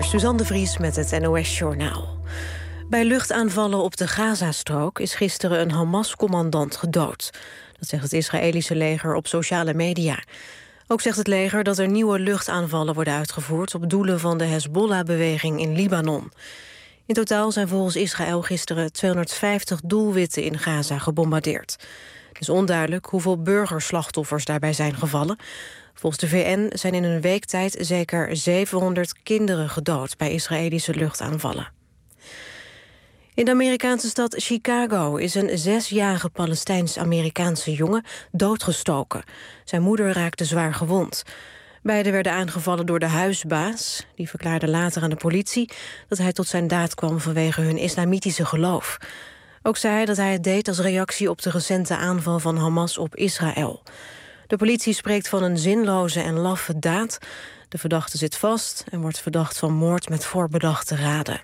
Suzanne de Vries met het NOS-journaal. Bij luchtaanvallen op de Gazastrook is gisteren een Hamas-commandant gedood. Dat zegt het Israëlische leger op sociale media. Ook zegt het leger dat er nieuwe luchtaanvallen worden uitgevoerd op doelen van de Hezbollah-beweging in Libanon. In totaal zijn volgens Israël gisteren 250 doelwitten in Gaza gebombardeerd. Het is onduidelijk hoeveel burgerslachtoffers daarbij zijn gevallen. Volgens de VN zijn in een week tijd zeker 700 kinderen gedood bij Israëlische luchtaanvallen. In de Amerikaanse stad Chicago is een 6-jarige Palestijns-Amerikaanse jongen doodgestoken. Zijn moeder raakte zwaar gewond. Beiden werden aangevallen door de huisbaas. Die verklaarde later aan de politie dat hij tot zijn daad kwam vanwege hun islamitische geloof. Ook zei hij dat hij het deed als reactie op de recente aanval van Hamas op Israël. De politie spreekt van een zinloze en laffe daad. De verdachte zit vast en wordt verdacht van moord met voorbedachte raden.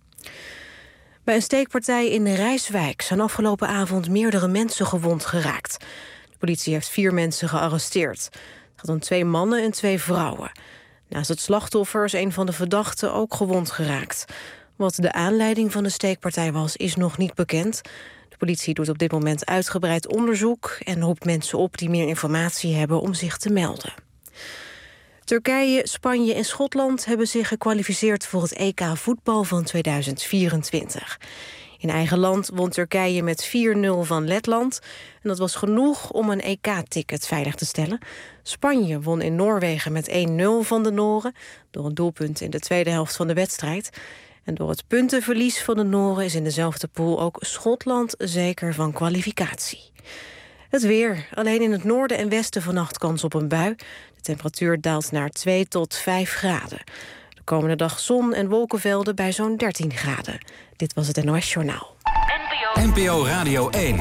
Bij een steekpartij in Rijswijk zijn afgelopen avond meerdere mensen gewond geraakt. De politie heeft 4 mensen gearresteerd. Het gaat om 2 mannen en 2 vrouwen. Naast het slachtoffer is een van de verdachten ook gewond geraakt. Wat de aanleiding van de steekpartij was, is nog niet bekend. De politie doet op dit moment uitgebreid onderzoek en roept mensen op die meer informatie hebben om zich te melden. Turkije, Spanje en Schotland hebben zich gekwalificeerd voor het EK voetbal van 2024. In eigen land won Turkije met 4-0 van Letland. En dat was genoeg om een EK-ticket veilig te stellen. Spanje won in Noorwegen met 1-0 van de Noren, door een doelpunt in de tweede helft van de wedstrijd. En door het puntenverlies van de Noren is in dezelfde pool ook Schotland zeker van kwalificatie. Het weer. Alleen in het noorden en westen vannacht kans op een bui. De temperatuur daalt naar 2 tot 5 graden. De komende dag zon en wolkenvelden bij zo'n 13 graden. Dit was het NOS Journaal. NPO Radio 1.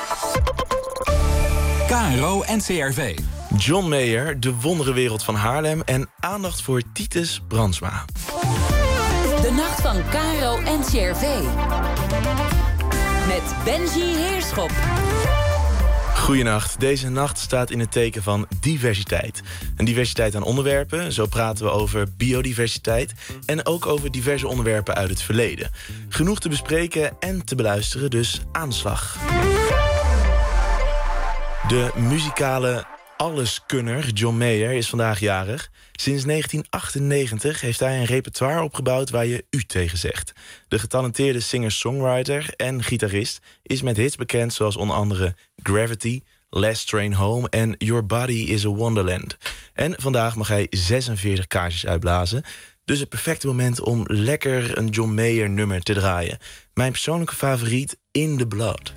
KRO NCRV. John Mayer, de wonderenwereld van Haarlem en aandacht voor Titus Brandsma. De nacht van KRO NCRV. Met Benji Heerschop. Goedenacht. Deze nacht staat in het teken van diversiteit. Een diversiteit aan onderwerpen, zo praten we over biodiversiteit en ook over diverse onderwerpen uit het verleden. Genoeg te bespreken en te beluisteren, dus aan de slag. De muzikale alleskunner John Mayer is vandaag jarig. Sinds 1998 heeft hij een repertoire opgebouwd waar je u tegen zegt. De getalenteerde singer-songwriter en gitarist is met hits bekend zoals onder andere Gravity, Last Train Home en Your Body is a Wonderland. En vandaag mag hij 46 kaarsjes uitblazen. Dus het perfecte moment om lekker een John Mayer nummer te draaien. Mijn persoonlijke favoriet, In the Blood.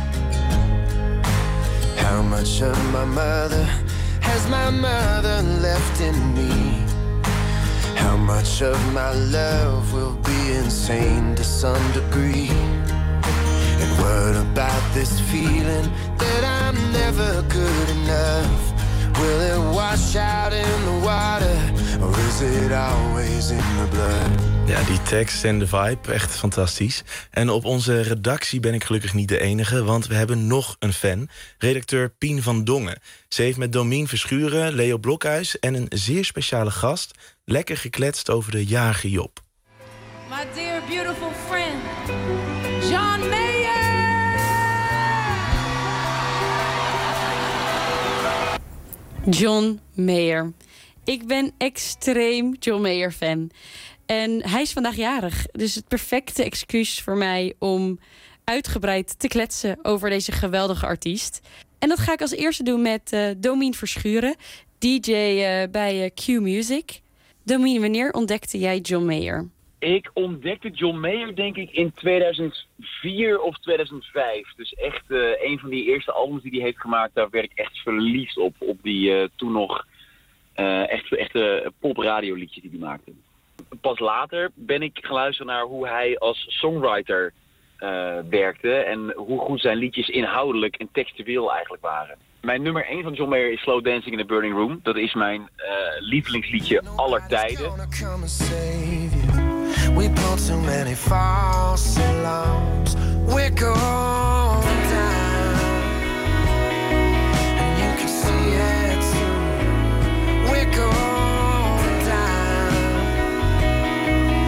How much of my mother has my mother left in me? How much of my love will be insane to some degree? And what about this feeling that I'm never good enough? Will it wash out in the water, or is it always in the blood? Ja, die tekst en de vibe, echt fantastisch. En op onze redactie ben ik gelukkig niet de enige, want we hebben nog een fan. Redacteur Pien van Dongen. Ze heeft met Domien Verschuren, Leo Blokhuis en een zeer speciale gast lekker gekletst over de jarige Job. My dear beautiful friend, John Mayer! John Mayer. Ik ben extreem John Mayer fan. En hij is vandaag jarig. Dus het perfecte excuus voor mij om uitgebreid te kletsen over deze geweldige artiest. En dat ga ik als eerste doen met Domien Verschuren, DJ bij Q Music. Domien, wanneer ontdekte jij John Mayer? Ik ontdekte John Mayer denk ik in 2004 of 2005. Dus echt een van die eerste albums die hij heeft gemaakt, daar werd ik echt verliefd op. Op die toen nog echte popradioliedjes die hij maakte. Pas later ben ik gaan luisteren naar hoe hij als songwriter werkte. En hoe goed zijn liedjes inhoudelijk en textueel eigenlijk waren. Mijn nummer 1 van John Mayer is Slow Dancing in the Burning Room. Dat is mijn lievelingsliedje aller tijden. We built too many false alarms. We're going down, and you can see it too. We're going down,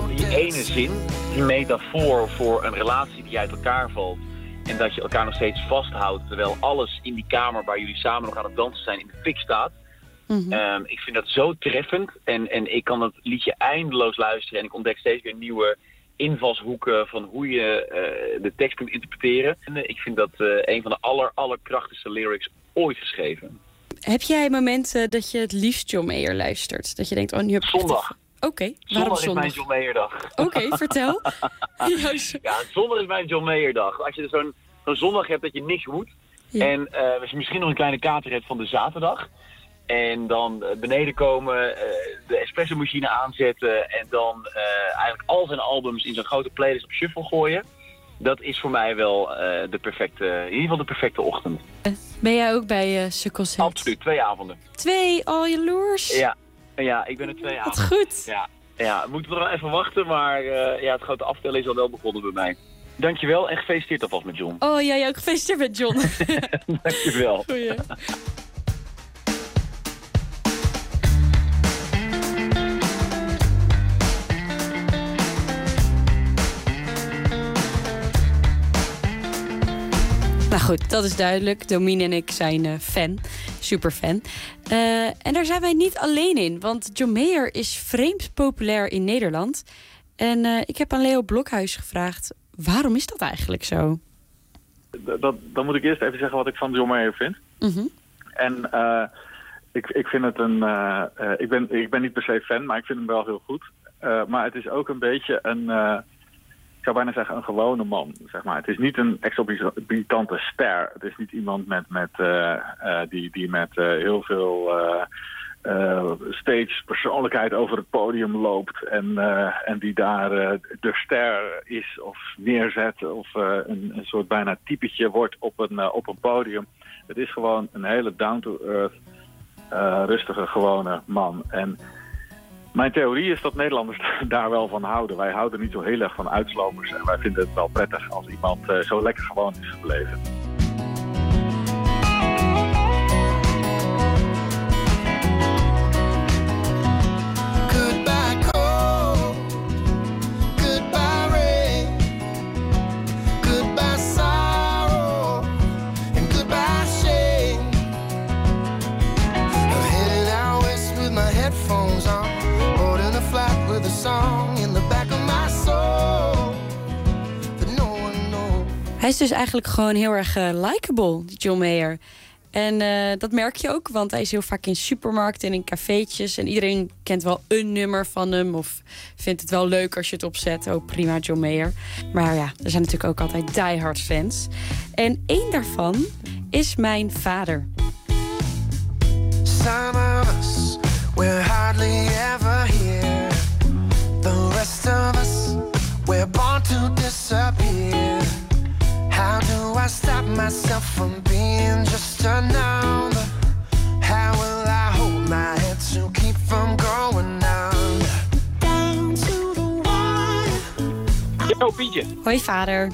Want die ene zin, die metafoor voor een relatie die uit elkaar valt en dat je elkaar nog steeds vasthoudt terwijl alles in die kamer waar jullie samen nog aan het dansen zijn in de fik staat. Ik vind dat zo treffend en ik kan het liedje eindeloos luisteren en ik ontdek steeds weer nieuwe invalshoeken van hoe je de tekst kunt interpreteren. En ik vind dat een van de allerkrachtigste lyrics ooit geschreven. Heb jij momenten dat je het liefst John Mayer luistert? Dat je denkt, oh, nu heb ik Zondag. Oké, waarom zondag is mijn John Mayer dag. Oké, vertel. Ja, zondag is mijn John Mayer dag. Als je zo'n zondag hebt dat je niks moet. Ja. En als je misschien nog een kleine kater hebt van de zaterdag. En dan beneden komen, de espresso-machine aanzetten. En dan eigenlijk al zijn albums in zo'n grote playlist op shuffle gooien. Dat is voor mij wel in ieder geval de perfecte ochtend. Ben jij ook bij Sukkels? Absoluut, 2 avonden. 2, al jaloers? Ja, ik ben er 2 avonden. Wat goed. Ja, we moeten nog even wachten, maar het grote aftellen is al wel begonnen bij mij. Dankjewel en gefeliciteerd alvast met John. Oh, jij ook gefeliciteerd met John. Dankjewel. Goeie. Nou goed, dat is duidelijk. Domien en ik zijn fan. Superfan. En daar zijn wij niet alleen in. Want John Mayer is vreemd populair in Nederland. En ik heb aan Leo Blokhuis gevraagd, waarom is dat eigenlijk zo? Dan moet ik eerst even zeggen wat ik van John Mayer vind. En ik vind het ik ben niet per se fan, maar ik vind hem wel heel goed. Maar het is ook een beetje ik zou bijna zeggen een gewone man, zeg maar. Het is niet een exorbitante ster. Het is niet iemand die met heel veel stage persoonlijkheid over het podium loopt en die daar de ster is of neerzet of een soort bijna typetje wordt op een podium. Het is gewoon een hele down-to-earth, rustige, gewone man. En mijn theorie is dat Nederlanders daar wel van houden. Wij houden niet zo heel erg van uitslopers. En wij vinden het wel prettig als iemand zo lekker gewoon is gebleven. Hij is dus eigenlijk gewoon heel erg likable, die John Mayer. En dat merk je ook, want hij is heel vaak in supermarkten en in cafeetjes. En iedereen kent wel een nummer van hem of vindt het wel leuk als je het opzet. Oh, prima, John Mayer. Maar ja, er zijn natuurlijk ook altijd diehard fans. En één daarvan is mijn vader. Some of us, we're hardly ever here. The rest of us, we're born to disappear. How do I stop myself from being just a number? How will I hold my head to keep from going down? Down to the wire. Yo, Pietje. Hoi, vader.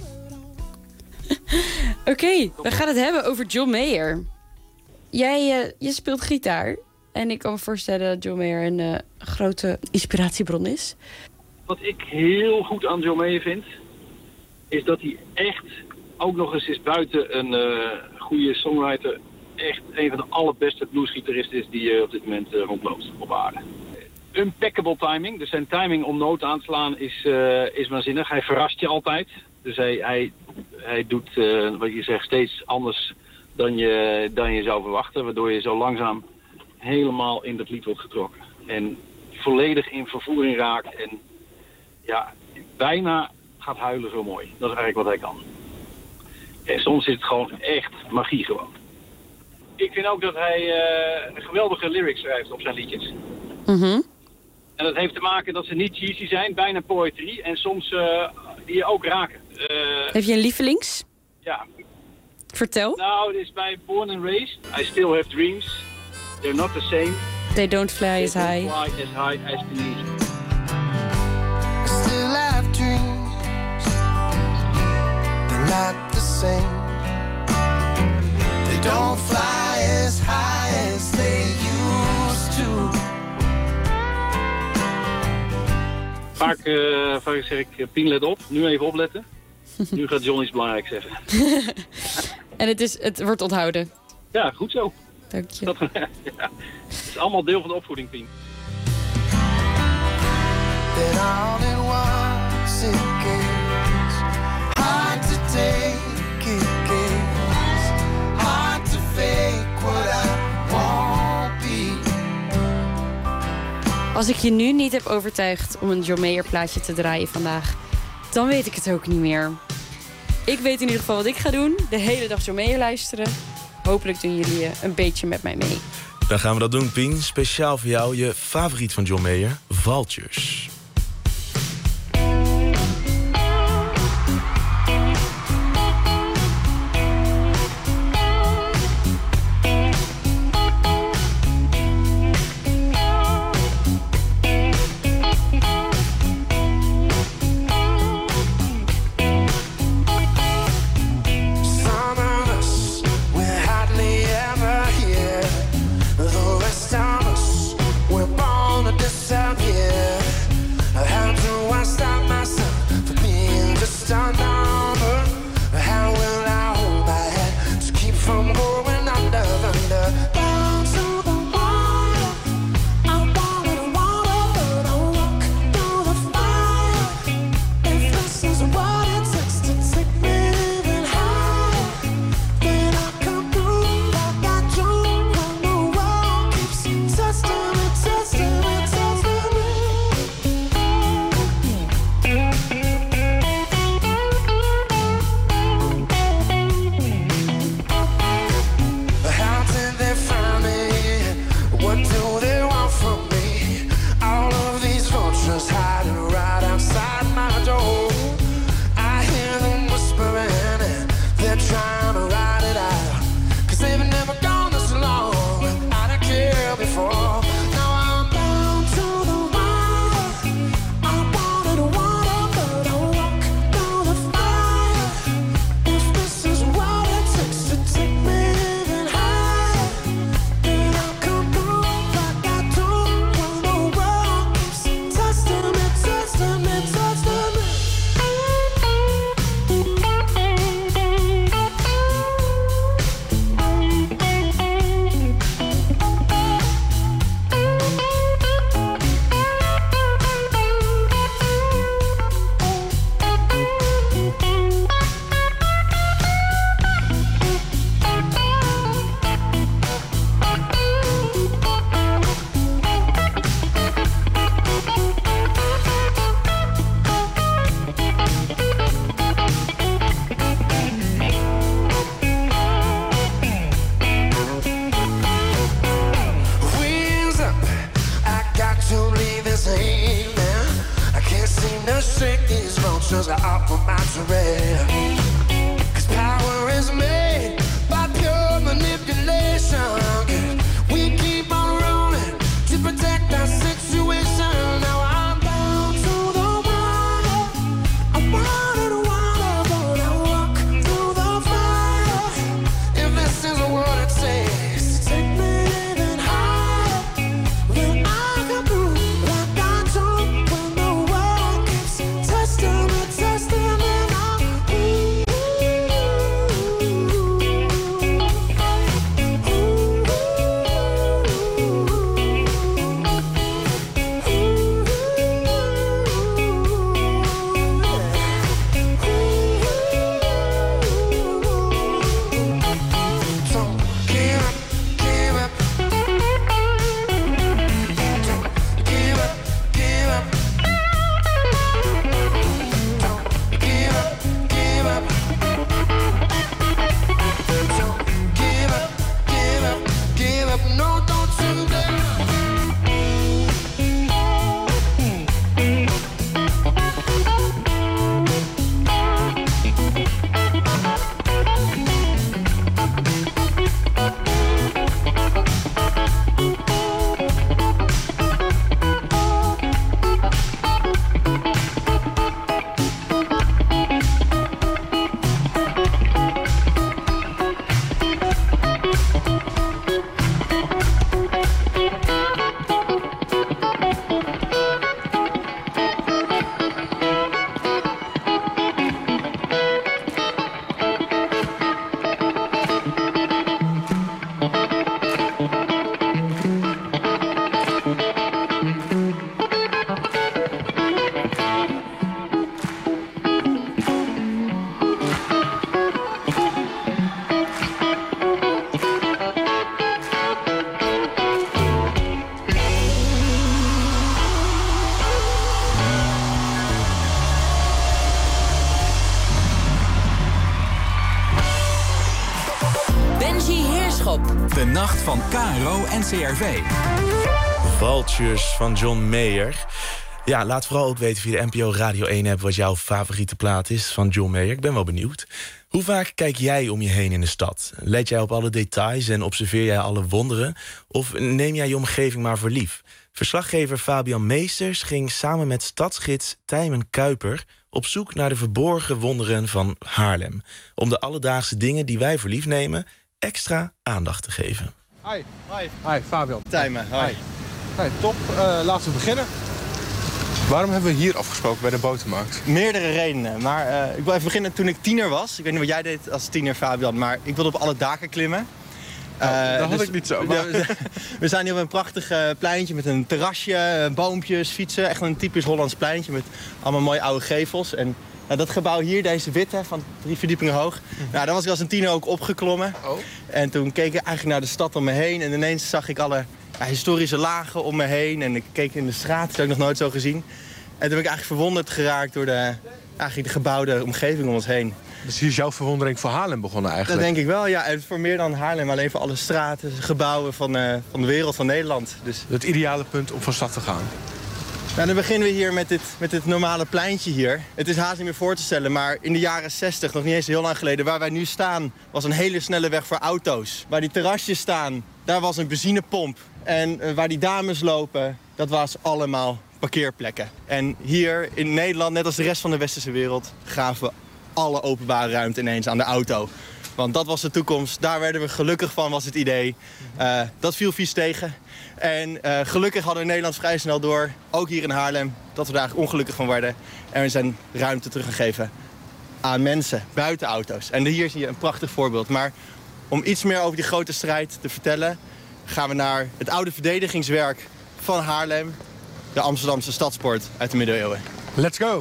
Oké, we gaan het hebben over John Mayer. Je speelt gitaar. En ik kan me voorstellen dat John Mayer een grote inspiratiebron is. Wat ik heel goed aan John Mayer vind, is dat hij echt ook nog eens is buiten een goede songwriter echt een van de allerbeste bluesgitaristen is die op dit moment rondloopt op aarde. Impeccable timing, dus zijn timing om noten aan te slaan is waanzinnig. Hij verrast je altijd, dus hij doet wat je zegt steeds anders dan je zou verwachten, waardoor je zo langzaam helemaal in dat lied wordt getrokken. En volledig in vervoering raakt en ja, bijna gaat huilen zo mooi. Dat is eigenlijk wat hij kan. En soms is het gewoon echt magie gewoon. Ik vind ook dat hij geweldige lyrics schrijft op zijn liedjes. Mm-hmm. En dat heeft te maken dat ze niet cheesy zijn, bijna poetry. En soms die je ook raken. Heb je een lievelings? Ja. Vertel. Nou, het is bij Born and Raised. I still have dreams. They're not the same. They don't fly as high. They don't fly as high as the need. Still have dreams. They're not the same. They don't fly as high as they used to. Vaak zeg ik, Pien, let op. Nu even opletten. Nu gaat John iets belangrijks zeggen. En het wordt onthouden. Ja, goed zo. Dank je. Ja. Het is allemaal deel van de opvoeding, Pien. That all it was, it gets hard to take, it gets hard to fake what I won't be. Als ik je nu niet heb overtuigd om een John Mayer plaatje te draaien vandaag, dan weet ik het ook niet meer. Ik weet in ieder geval wat ik ga doen. De hele dag John Mayer luisteren. Hopelijk doen jullie een beetje met mij mee. Dan gaan we dat doen, Pien. Speciaal voor jou, je favoriet van John Mayer, Vultures. van KRO en CRV. Vultures van John Mayer. Ja, laat vooral ook weten via de NPO Radio 1-app... wat jouw favoriete plaat is van John Mayer. Ik ben wel benieuwd. Hoe vaak kijk jij om je heen in de stad? Let jij op alle details en observeer jij alle wonderen? Of neem jij je omgeving maar voor lief? Verslaggever Fabian Meesters ging samen met stadsgids Tijmen Kuiper... op zoek naar de verborgen wonderen van Haarlem. Om de alledaagse dingen die wij voor lief nemen... extra aandacht te geven. Hi. Hi, Fabian. Tijmen, hi. Hi, top. Laten we beginnen. Waarom hebben we hier afgesproken bij de botermarkt? Meerdere redenen, maar ik wil even beginnen toen ik tiener was. Ik weet niet wat jij deed als tiener, Fabian, maar ik wilde op alle daken klimmen. Dat had ik niet zo. Maar... We zijn hier op een prachtig pleintje met een terrasje, boompjes, fietsen. Echt een typisch Hollands pleintje met allemaal mooie oude gevels. En dat gebouw hier, deze witte, van 3 verdiepingen hoog. Daar was ik als een tiener ook opgeklommen. Oh. En toen keek ik eigenlijk naar de stad om me heen. En ineens zag ik alle historische lagen om me heen. En ik keek in de straat, dat heb ik nog nooit zo gezien. En toen ben ik eigenlijk verwonderd geraakt door de gebouwde omgeving om ons heen. Dus hier is jouw verwondering voor Haarlem begonnen eigenlijk? Dat denk ik wel, ja. En voor meer dan Haarlem, alleen voor alle straten, gebouwen van de wereld, van Nederland. Dus het ideale punt om van stad te gaan? Nou, dan beginnen we hier met dit normale pleintje hier. Het is haast niet meer voor te stellen, maar in de jaren 60, nog niet eens heel lang geleden... waar wij nu staan, was een hele snelle weg voor auto's. Waar die terrasjes staan, daar was een benzinepomp. En waar die dames lopen, dat was allemaal parkeerplekken. En hier in Nederland, net als de rest van de westerse wereld... gaven we alle openbare ruimte ineens aan de auto. Want dat was de toekomst, daar werden we gelukkig van, was het idee. Dat viel vies tegen. En gelukkig hadden we in Nederland vrij snel door, ook hier in Haarlem... dat we daar ongelukkig van werden. En we zijn ruimte teruggegeven aan mensen, buiten auto's. En hier zie je een prachtig voorbeeld. Maar om iets meer over die grote strijd te vertellen... gaan we naar het oude verdedigingswerk van Haarlem... de Amsterdamse stadspoort uit de middeleeuwen. Let's go!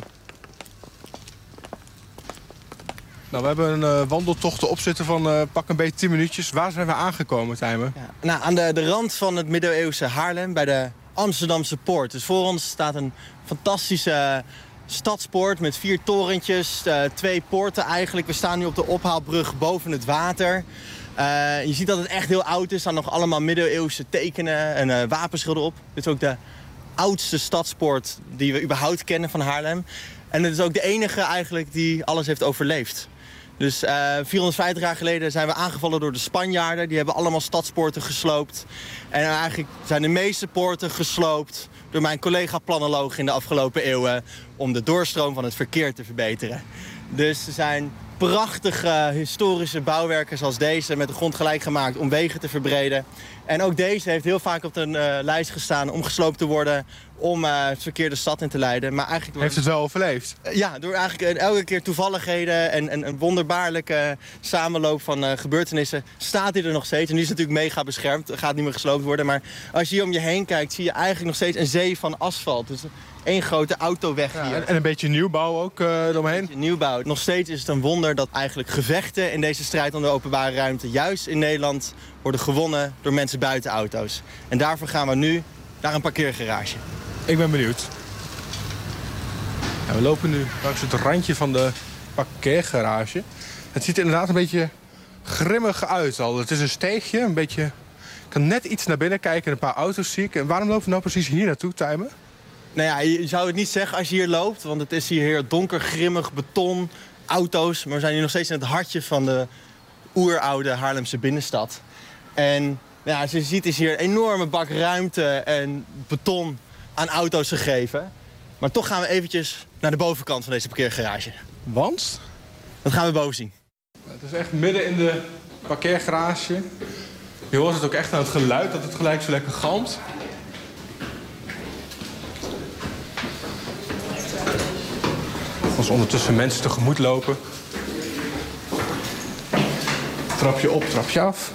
Nou, we hebben een wandeltocht op zitten van pak een beetje 10 minuutjes. Waar zijn we aangekomen, Tijmen? Ja, nou, aan de rand van het middeleeuwse Haarlem, bij de Amsterdamse poort. Dus voor ons staat een fantastische stadspoort met 4 torentjes, 2 poorten eigenlijk. We staan nu op de ophaalbrug boven het water. Je ziet dat het echt heel oud is. Er staan nog allemaal middeleeuwse tekenen en wapenschilden op. Dit is ook de oudste stadspoort die we überhaupt kennen van Haarlem. En het is ook de enige eigenlijk die alles heeft overleefd. Dus 450 jaar geleden zijn we aangevallen door de Spanjaarden. Die hebben allemaal stadspoorten gesloopt. En eigenlijk zijn de meeste poorten gesloopt door mijn collega-planoloog in de afgelopen eeuwen... om de doorstroom van het verkeer te verbeteren. Dus er zijn prachtige historische bouwwerken zoals deze met de grond gelijk gemaakt om wegen te verbreden. En ook deze heeft heel vaak op de lijst gestaan om gesloopt te worden, om het verkeer de stad in te leiden. Maar eigenlijk heeft het wel overleefd? Ja, door eigenlijk elke keer toevalligheden en een wonderbaarlijke samenloop van gebeurtenissen staat hij er nog steeds. En die is natuurlijk mega beschermd, gaat niet meer gesloopt worden. Maar als je hier om je heen kijkt, zie je eigenlijk nog steeds een zee van asfalt. Dus één grote autoweg hier. En een beetje nieuwbouw ook eromheen? Nieuwbouw. Nog steeds is het een wonder dat eigenlijk gevechten in deze strijd om de openbare ruimte, juist in Nederland, worden gewonnen door mensen buiten auto's. En daarvoor gaan we nu naar een parkeergarage. Ik ben benieuwd. Ja, we lopen nu langs het randje van de parkeergarage. Het ziet er inderdaad een beetje grimmig uit al. Het is een steegje, een beetje... Ik kan net iets naar binnen kijken en een paar auto's zie ik. En waarom lopen we nou precies hier naartoe, Tijmen? Nou ja, je zou het niet zeggen als je hier loopt, want het is hier heel donker, grimmig, beton, auto's. Maar we zijn hier nog steeds in het hartje van de oeroude Haarlemse binnenstad. En ja, zoals je ziet is hier een enorme bak ruimte en beton aan auto's gegeven. Maar toch gaan we eventjes naar de bovenkant van deze parkeergarage. Want? Dat gaan we boven zien. Het is echt midden in de parkeergarage. Je hoort het ook echt aan het geluid, dat het gelijk zo lekker galmt. Als ondertussen mensen tegemoet lopen. Trapje op, trapje af.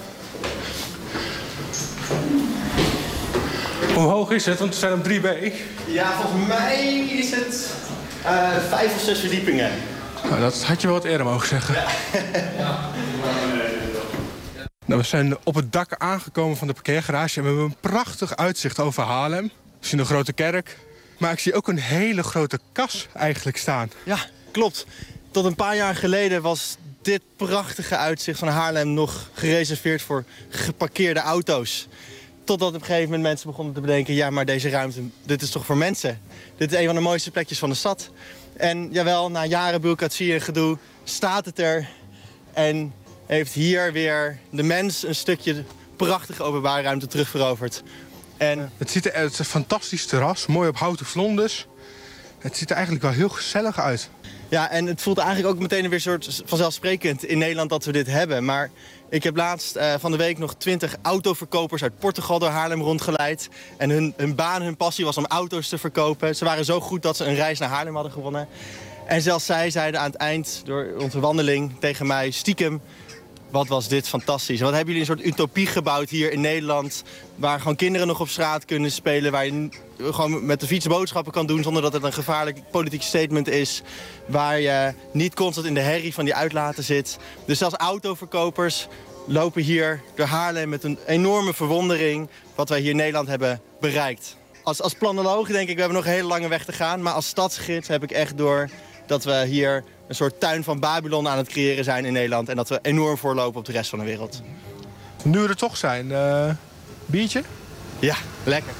Hoe hoog is het? Want we zijn op 3B. Ja, volgens mij is het 5 of 6 verdiepingen. Nou, dat had je wel wat eerder mogen zeggen. Ja. Nou, we zijn op het dak aangekomen van de parkeergarage. En we hebben een prachtig uitzicht over Haarlem. We zien een grote kerk. Maar ik zie ook een hele grote kas eigenlijk staan. Ja, klopt. Tot een paar jaar geleden was dit prachtige uitzicht van Haarlem nog gereserveerd voor geparkeerde auto's. Totdat op een gegeven moment mensen begonnen te bedenken... ja, maar deze ruimte, dit is toch voor mensen? Dit is een van de mooiste plekjes van de stad. En jawel, na jaren bureaucratie en gedoe staat het er. En heeft hier weer de mens een stukje prachtige openbare ruimte terugveroverd. En het is een fantastisch terras, mooi op houten vlonders. Het ziet er eigenlijk wel heel gezellig uit. Ja, en het voelt eigenlijk ook meteen weer een soort vanzelfsprekend in Nederland dat we dit hebben. Maar ik heb laatst van de week nog 20 autoverkopers uit Portugal door Haarlem rondgeleid. En hun baan, hun passie was om auto's te verkopen. Ze waren zo goed dat ze een reis naar Haarlem hadden gewonnen. En zelfs zij zeiden aan het eind door onze wandeling tegen mij stiekem... wat was dit fantastisch. En wat hebben jullie een soort utopie gebouwd hier in Nederland... waar gewoon kinderen nog op straat kunnen spelen... waar je gewoon met de fiets boodschappen kan doen... zonder dat het een gevaarlijk politiek statement is... waar je niet constant in de herrie van die uitlaten zit. Dus zelfs autoverkopers lopen hier door Haarlem... met een enorme verwondering wat wij hier in Nederland hebben bereikt. Als planoloog denk ik, we hebben nog een hele lange weg te gaan... maar als stadsgids heb ik echt door dat we hier... een soort tuin van Babylon aan het creëren zijn in Nederland... en dat we enorm voorlopen op de rest van de wereld. Nu we er toch zijn, biertje? Ja, lekker.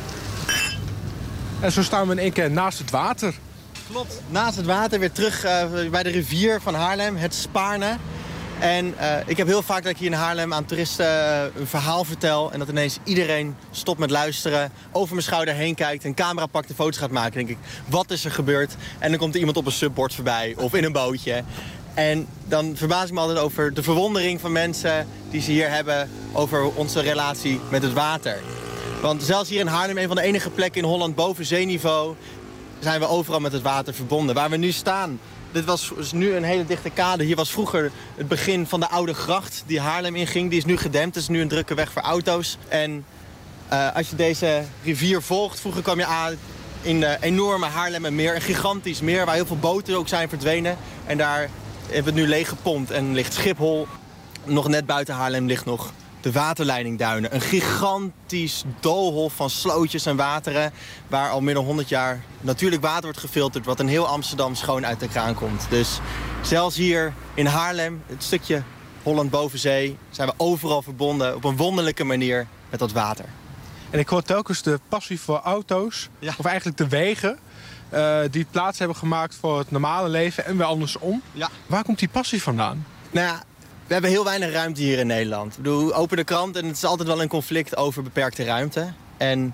En zo staan we in één keer naast het water. Klopt, naast het water, weer terug bij de rivier van Haarlem, het Spaarne. En ik heb heel vaak dat ik hier in Haarlem aan toeristen een verhaal vertel... en dat ineens iedereen stopt met luisteren, over mijn schouder heen kijkt... een camera pakt en foto's gaat maken. Dan denk ik, wat is er gebeurd? En dan komt er iemand op een subbord voorbij of in een bootje. En dan verbaas ik me altijd over de verwondering van mensen... die ze hier hebben over onze relatie met het water. Want zelfs hier in Haarlem, een van de enige plekken in Holland boven zeeniveau... zijn we overal met het water verbonden. Waar we nu staan... Dit was nu een hele dichte kade. Hier was vroeger het begin van de oude gracht die Haarlem inging. Die is nu gedempt. Het is nu een drukke weg voor auto's. En als je deze rivier volgt, vroeger kwam je aan in de enorme Haarlemmermeer. Een gigantisch meer waar heel veel boten ook zijn verdwenen. En daar hebben we het nu leeg gepompt. En ligt Schiphol. Nog net buiten Haarlem ligt nog de waterleidingduinen. Een gigantisch doolhof van slootjes en wateren... waar al meer dan 100 jaar natuurlijk water wordt gefilterd... wat in heel Amsterdam schoon uit de kraan komt. Dus zelfs hier in Haarlem, het stukje Holland boven zee... zijn we overal verbonden op een wonderlijke manier met dat water. En ik hoor telkens de passie voor auto's, of eigenlijk de wegen... die plaats hebben gemaakt voor het normale leven en weer andersom. Ja. Waar komt die passie vandaan? Nou ja, we hebben heel weinig ruimte hier in Nederland. Ik bedoel, open de krant en het is altijd wel een conflict over beperkte ruimte. En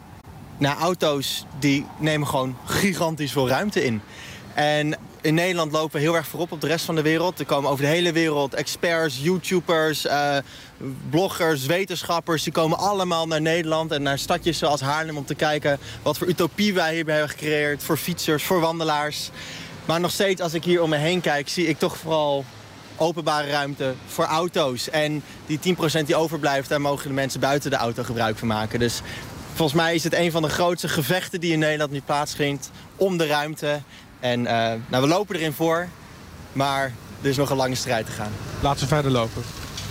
auto's die nemen gewoon gigantisch veel ruimte in. En in Nederland lopen we heel erg voorop op de rest van de wereld. Er komen over de hele wereld experts, YouTubers, bloggers, wetenschappers... die komen allemaal naar Nederland en naar stadjes zoals Haarlem... om te kijken wat voor utopie wij hier hebben gecreëerd... voor fietsers, voor wandelaars. Maar nog steeds, als ik hier om me heen kijk, zie ik toch vooral... openbare ruimte voor auto's. En die 10% die overblijft, daar mogen de mensen buiten de auto gebruik van maken. Dus volgens mij is het een van de grootste gevechten die in Nederland nu plaatsvindt om de ruimte. En we lopen erin voor, maar er is nog een lange strijd te gaan. Laten we verder lopen.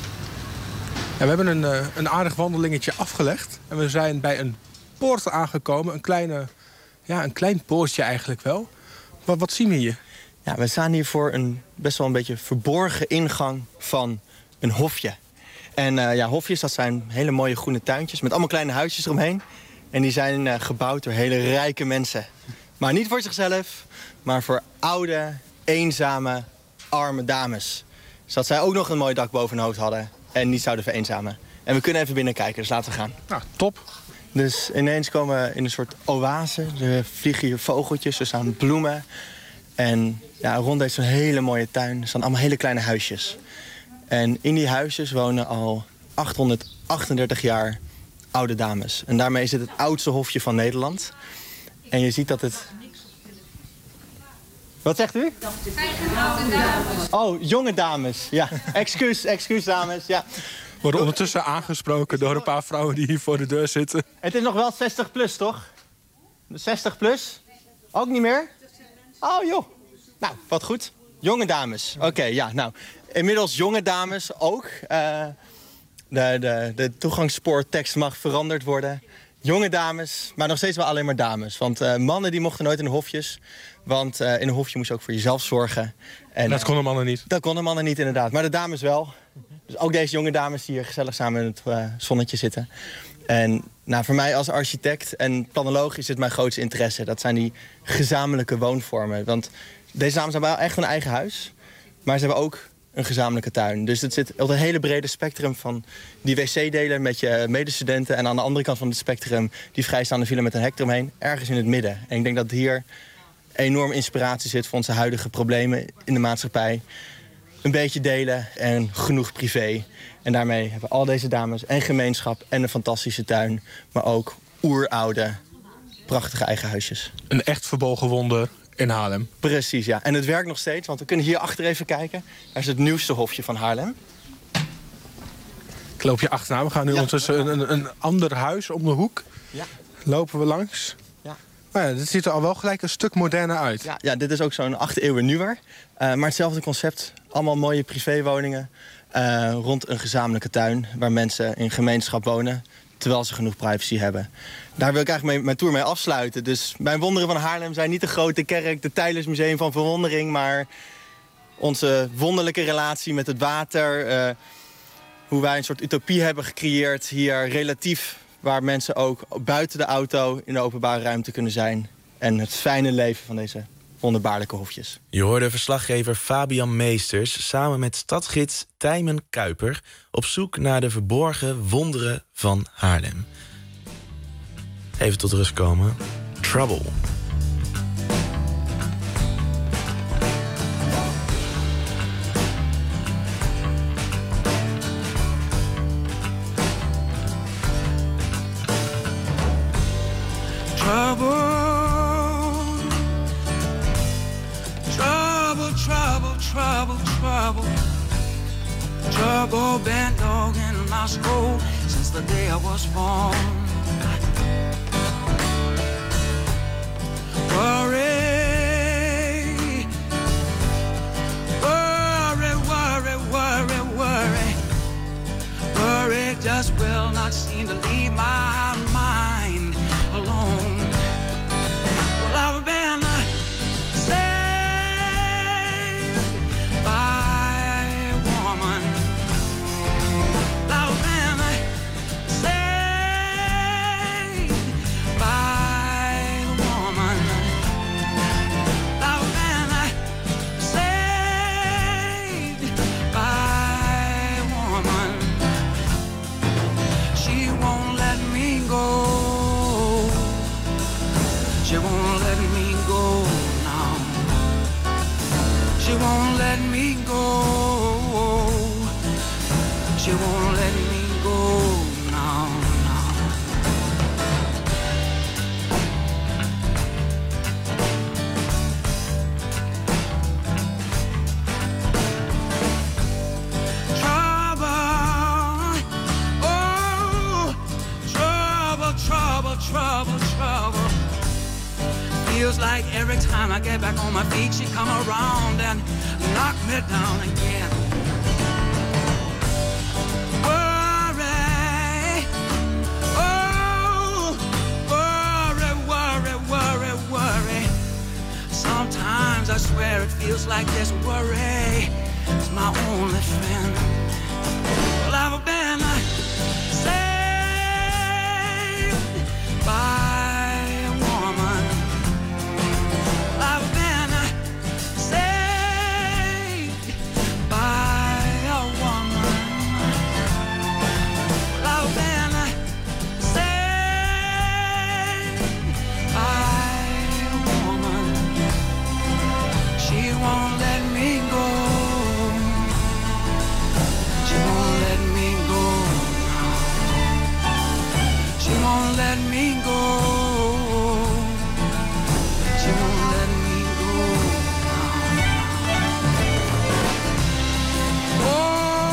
Ja, we hebben een aardig wandelingetje afgelegd. En we zijn bij een poort aangekomen. Een klein poortje eigenlijk wel. Wat zien we hier? Ja, we staan hier voor een best wel een beetje verborgen ingang van een hofje. En hofjes, dat zijn hele mooie groene tuintjes met allemaal kleine huisjes eromheen. En die zijn gebouwd door hele rijke mensen. Maar niet voor zichzelf, maar voor oude, eenzame, arme dames. Zodat zij ook nog een mooi dak boven hun hoofd hadden en niet zouden vereenzamen. En we kunnen even binnenkijken, dus laten we gaan. Nou, top. Dus ineens komen we in een soort oase. Er vliegen hier vogeltjes, er staan bloemen. En rond deze hele mooie tuin staan allemaal hele kleine huisjes. En in die huisjes wonen al 838 jaar oude dames. En daarmee is het oudste hofje van Nederland. En je ziet dat het... Wat zegt u? Oh, jonge dames. Ja, excuus dames. Ja. Worden ondertussen aangesproken door een paar vrouwen die hier voor de deur zitten. Het is nog wel 60 plus, toch? 60 plus? Ook niet meer? Oh joh. Nou, wat goed. Jonge dames. Oké, inmiddels jonge dames ook. De toegangsspoortekst mag veranderd worden. jonge dames, maar nog steeds wel alleen maar dames. Want mannen die mochten nooit in de hofjes. Want in een hofje moest je ook voor jezelf zorgen. En dat konden mannen niet? Dat konden mannen niet, inderdaad. Maar de dames wel. Dus ook deze jonge dames die hier gezellig samen in het zonnetje zitten. En voor mij als architect en planoloog is het mijn grootste interesse. Dat zijn die gezamenlijke woonvormen. Want deze dames hebben wel echt een eigen huis. Maar ze hebben ook een gezamenlijke tuin. Dus het zit op een hele brede spectrum van die wc-delen met je medestudenten. En aan de andere kant van het spectrum die vrijstaande villa met een hek eromheen. Ergens in het midden. En ik denk dat hier enorm inspiratie zit voor onze huidige problemen in de maatschappij. Een beetje delen en genoeg privé. En daarmee hebben al deze dames en gemeenschap en een fantastische tuin. Maar ook oeroude, prachtige eigen huisjes. Een echt verborgen wonder in Haarlem. Precies, ja. En het werkt nog steeds, want we kunnen hier achter even kijken. Daar is het nieuwste hofje van Haarlem. Ik loop je achterna. We gaan nu ondertussen een ander huis om de hoek. Ja. Lopen we langs. Ja. Maar ja, dit ziet er al wel gelijk een stuk moderner uit. Ja, dit is ook zo'n 8e eeuw nieuwer. Maar hetzelfde concept. Allemaal mooie privéwoningen. Rond een gezamenlijke tuin. Waar mensen in gemeenschap wonen. Terwijl ze genoeg privacy hebben. Daar wil ik eigenlijk mijn tour mee afsluiten. Dus mijn wonderen van Haarlem zijn niet de grote kerk, de Tijlersmuseum van Verwondering, maar onze wonderlijke relatie met het water. Hoe wij een soort utopie hebben gecreëerd hier relatief. Waar mensen ook buiten de auto in de openbare ruimte kunnen zijn. En het fijne leven van deze wonderbaarlijke hofjes. Je hoorde verslaggever Fabian Meesters samen met stadsgids Tijmen Kuiper op zoek naar de verborgen wonderen van Haarlem. Even tot rust komen. Trouble. Trouble been dogging my soul since the day I was born. Worry, worry, worry, worry, worry. Worry just will not seem to leave my mind alone. Well, I've been saved by a woman. I've been saved by a woman. I've been saved by a woman. She won't let me go. She won't let me go now. She won't let me go. She won't let me go now, now. Trouble, oh, trouble, trouble, trouble, trouble. Feels like every time I get back on my feet, she come around and knock me down again. Worry, oh, worry, worry, worry, worry. Sometimes I swear it feels like this worry is my only friend. Well, I've been saved by a woman. I've been saved by a woman. I've been saved by a woman. She won't let me go. She won't let me go now. She won't let me go. She won't let me go now. Oh,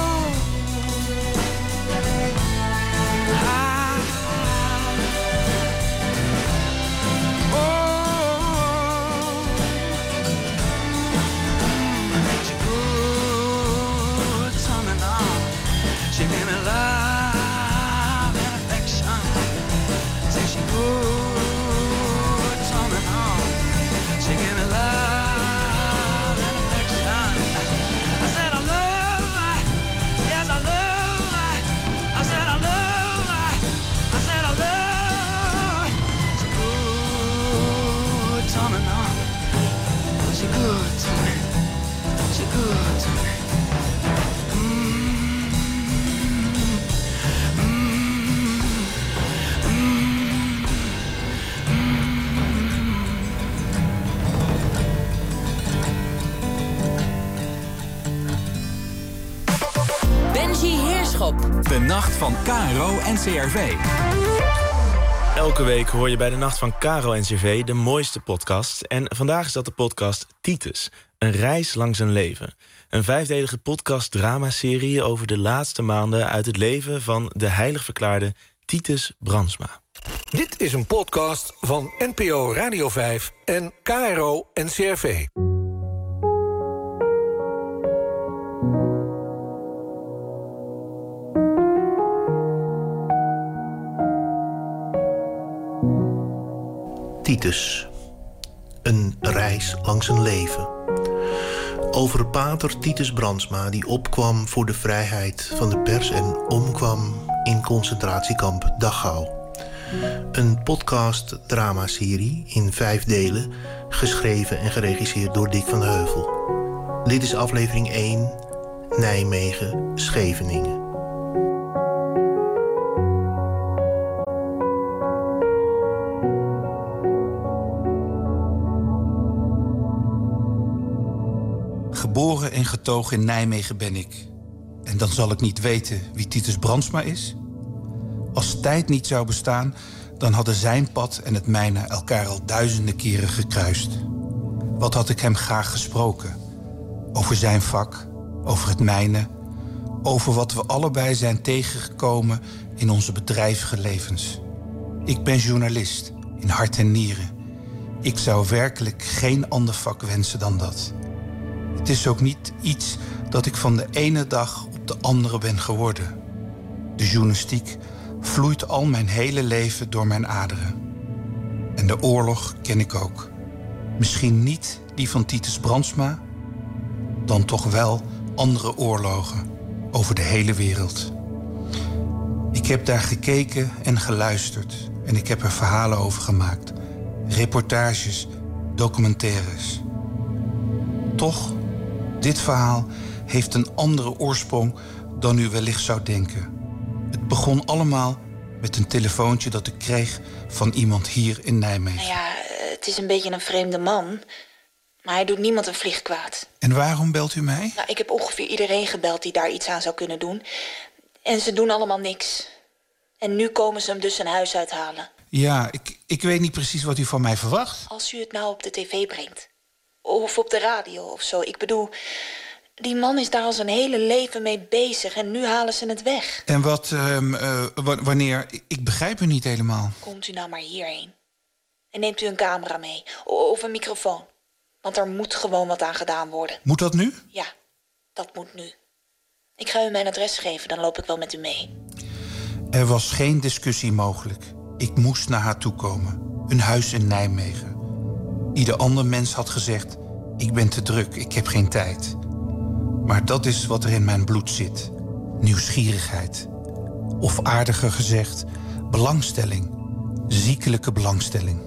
she good to me now. She gave me love and affection. Say She good to me. She good to me. Benji Heerschop. De nacht van KRO NCRV. Elke week hoor je bij de Nacht van KRO NCRV de mooiste podcast. En vandaag is dat de podcast Titus, een reis langs een leven. Een 5-delige podcast-dramaserie over de laatste maanden uit het leven van de heilig verklaarde Titus Brandsma. Dit is een podcast van NPO Radio 5 en KRO NCRV. Titus, een reis langs een leven. Over pater Titus Brandsma die opkwam voor de vrijheid van de pers en omkwam in concentratiekamp Dachau. Een podcast-dramaserie in 5 delen, geschreven en geregisseerd door Dick van de Heuvel. Dit is aflevering 1, Nijmegen, Scheveningen. Geboren en getogen in Nijmegen ben ik. En dan zal ik niet weten wie Titus Brandsma is? Als tijd niet zou bestaan, dan hadden zijn pad en het mijne elkaar al duizenden keren gekruist. Wat had ik hem graag gesproken? Over zijn vak, over het mijne, over wat we allebei zijn tegengekomen in onze bedrijvige levens. Ik ben journalist, in hart en nieren. Ik zou werkelijk geen ander vak wensen dan dat. Het is ook niet iets dat ik van de ene dag op de andere ben geworden. De journalistiek vloeit al mijn hele leven door mijn aderen. En de oorlog ken ik ook. Misschien niet die van Titus Brandsma, dan toch wel andere oorlogen over de hele wereld. Ik heb daar gekeken en geluisterd en ik heb er verhalen over gemaakt. Reportages, documentaires. Toch, dit verhaal heeft een andere oorsprong dan u wellicht zou denken. Het begon allemaal met een telefoontje dat ik kreeg van iemand hier in Nijmegen. Nou ja, het is een beetje een vreemde man, maar hij doet niemand een vlieg kwaad. En waarom belt u mij? Nou, ik heb ongeveer iedereen gebeld die daar iets aan zou kunnen doen. En ze doen allemaal niks. En nu komen ze hem dus zijn huis uithalen. Ja, ik weet niet precies wat u van mij verwacht. Als u het nou op de tv brengt. Of op de radio of zo. Ik bedoel, die man is daar al zijn hele leven mee bezig en nu halen ze het weg. En wanneer? Ik begrijp u niet helemaal. Komt u nou maar hierheen. En neemt u een camera mee. Of een microfoon. Want er moet gewoon wat aan gedaan worden. Moet dat nu? Ja, dat moet nu. Ik ga u mijn adres geven, dan loop ik wel met u mee. Er was geen discussie mogelijk. Ik moest naar haar toe komen. Een huis in Nijmegen. Ieder ander mens had gezegd, ik ben te druk, ik heb geen tijd. Maar dat is wat er in mijn bloed zit. Nieuwsgierigheid. Of aardiger gezegd, belangstelling. Ziekelijke belangstelling.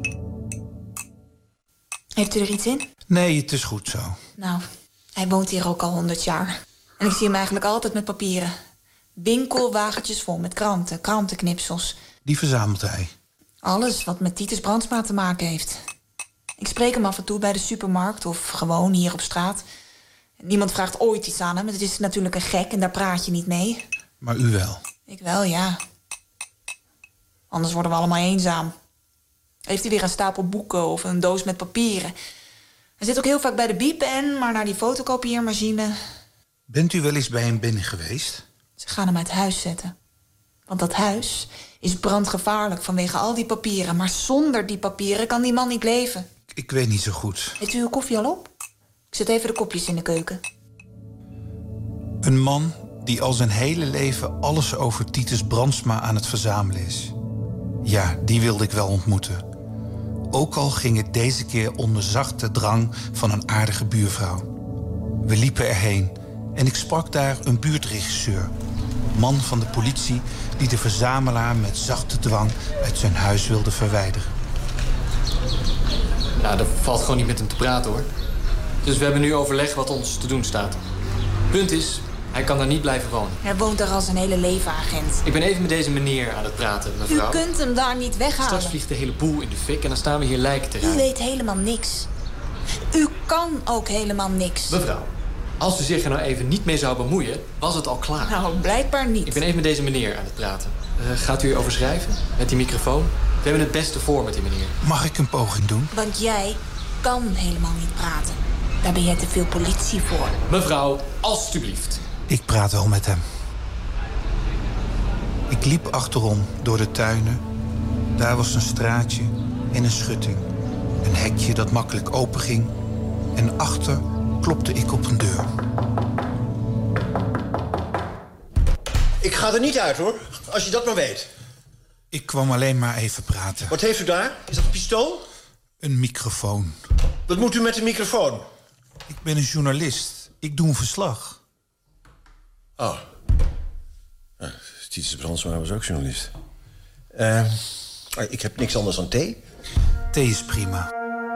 Heeft u er iets in? Nee, het is goed zo. Nou, hij woont hier ook al 100 jaar. En ik zie hem eigenlijk altijd met papieren. Winkelwagentjes vol met kranten, krantenknipsels. Die verzamelt hij. Alles wat met Titus Brandsma te maken heeft. Ik spreek hem af en toe bij de supermarkt of gewoon hier op straat. Niemand vraagt ooit iets aan hem. Het is natuurlijk een gek en daar praat je niet mee. Maar u wel? Ik wel, ja. Anders worden we allemaal eenzaam. Heeft hij weer een stapel boeken of een doos met papieren. Hij zit ook heel vaak bij de biepen, maar naar die fotokopieermachine. Bent u wel eens bij hem binnen geweest? Ze gaan hem uit huis zetten. Want dat huis is brandgevaarlijk vanwege al die papieren. Maar zonder die papieren kan die man niet leven. Ik weet niet zo goed. Heeft u uw koffie al op? Ik zet even de kopjes in de keuken. Een man die al zijn hele leven alles over Titus Brandsma aan het verzamelen is. Ja, die wilde ik wel ontmoeten. Ook al ging het deze keer onder zachte drang van een aardige buurvrouw. We liepen erheen en ik sprak daar een buurtregisseur. Man van de politie die de verzamelaar met zachte dwang uit zijn huis wilde verwijderen. Nou, dat valt gewoon niet met hem te praten, hoor. Dus we hebben nu overleg wat ons te doen staat. Punt is, hij kan daar niet blijven wonen. Hij woont daar al zijn hele leven, agent. Ik ben even met deze meneer aan het praten, mevrouw. U kunt hem daar niet weghalen. Straks vliegt de hele boel in de fik en dan staan we hier lijken te ruimen. U weet helemaal niks. U kan ook helemaal niks. Mevrouw, als u zich er nou even niet mee zou bemoeien, was het al klaar. Nou, blijkbaar niet. Ik ben even met deze meneer aan het praten. Gaat u erover schrijven? Met die microfoon? We hebben het beste voor met die meneer. Mag ik een poging doen? Want jij kan helemaal niet praten. Daar ben jij te veel politie voor. Mevrouw, alstublieft. Ik praat wel met hem. Ik liep achterom door de tuinen. Daar was een straatje en een schutting. Een hekje dat makkelijk openging. En achter klopte ik op een deur. Ik ga er niet uit, hoor. Als je dat maar weet. Ik kwam alleen maar even praten. Wat heeft u daar? Is dat een pistool? Een microfoon. Wat moet u met de microfoon? Ik ben een journalist. Ik doe een verslag. Oh. Titus Brandsma was ook journalist. Ik heb niks anders dan thee. Thee is prima.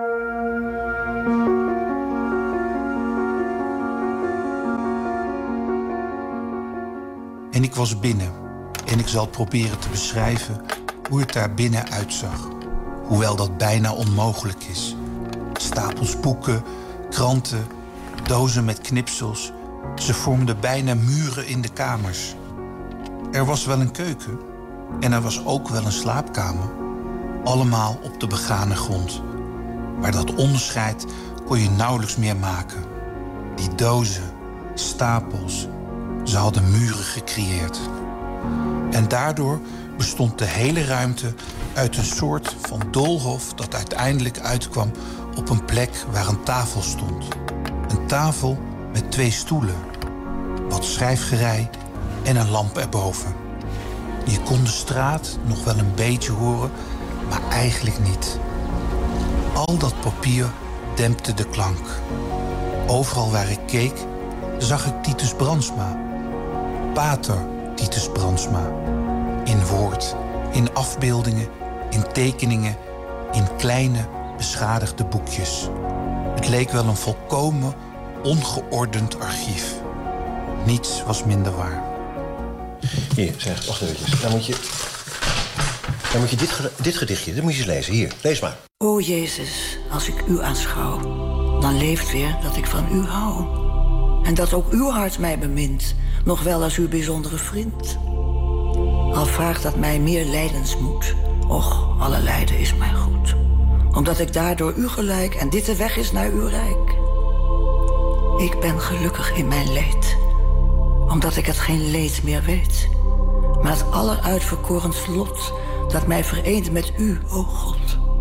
En ik was binnen. En ik zal proberen te beschrijven hoe het daar binnen uitzag. Hoewel dat bijna onmogelijk is. Stapels boeken, kranten, dozen met knipsels. Ze vormden bijna muren in de kamers. Er was wel een keuken. En er was ook wel een slaapkamer. Allemaal op de begane grond. Maar dat onderscheid kon je nauwelijks meer maken. Die dozen, stapels, ze hadden muren gecreëerd. En daardoor bestond de hele ruimte uit een soort van doolhof dat uiteindelijk uitkwam op een plek waar een tafel stond. Een tafel met 2 stoelen, wat schrijfgerei en een lamp erboven. Je kon de straat nog wel een beetje horen, maar eigenlijk niet. Al dat papier dempte de klank. Overal waar ik keek, zag ik Titus Brandsma. Pater Titus Brandsma. In woord, in afbeeldingen, in tekeningen, in kleine, beschadigde boekjes. Het leek wel een volkomen ongeordend archief. Niets was minder waar. Hier, zeg, wacht even. Dan moet je dit gedichtje, dat moet je eens lezen. Hier, lees maar. O Jezus, als ik u aanschouw, dan leeft weer dat ik van u hou. En dat ook uw hart mij bemint, nog wel als uw bijzondere vriend. Al vraagt dat mij meer lijdensmoed, och, alle lijden is mij goed. Omdat ik daardoor u gelijk en dit de weg is naar uw rijk. Ik ben gelukkig in mijn leed, omdat ik het geen leed meer weet. Maar het alleruitverkorenst lot dat mij vereent met u, o God.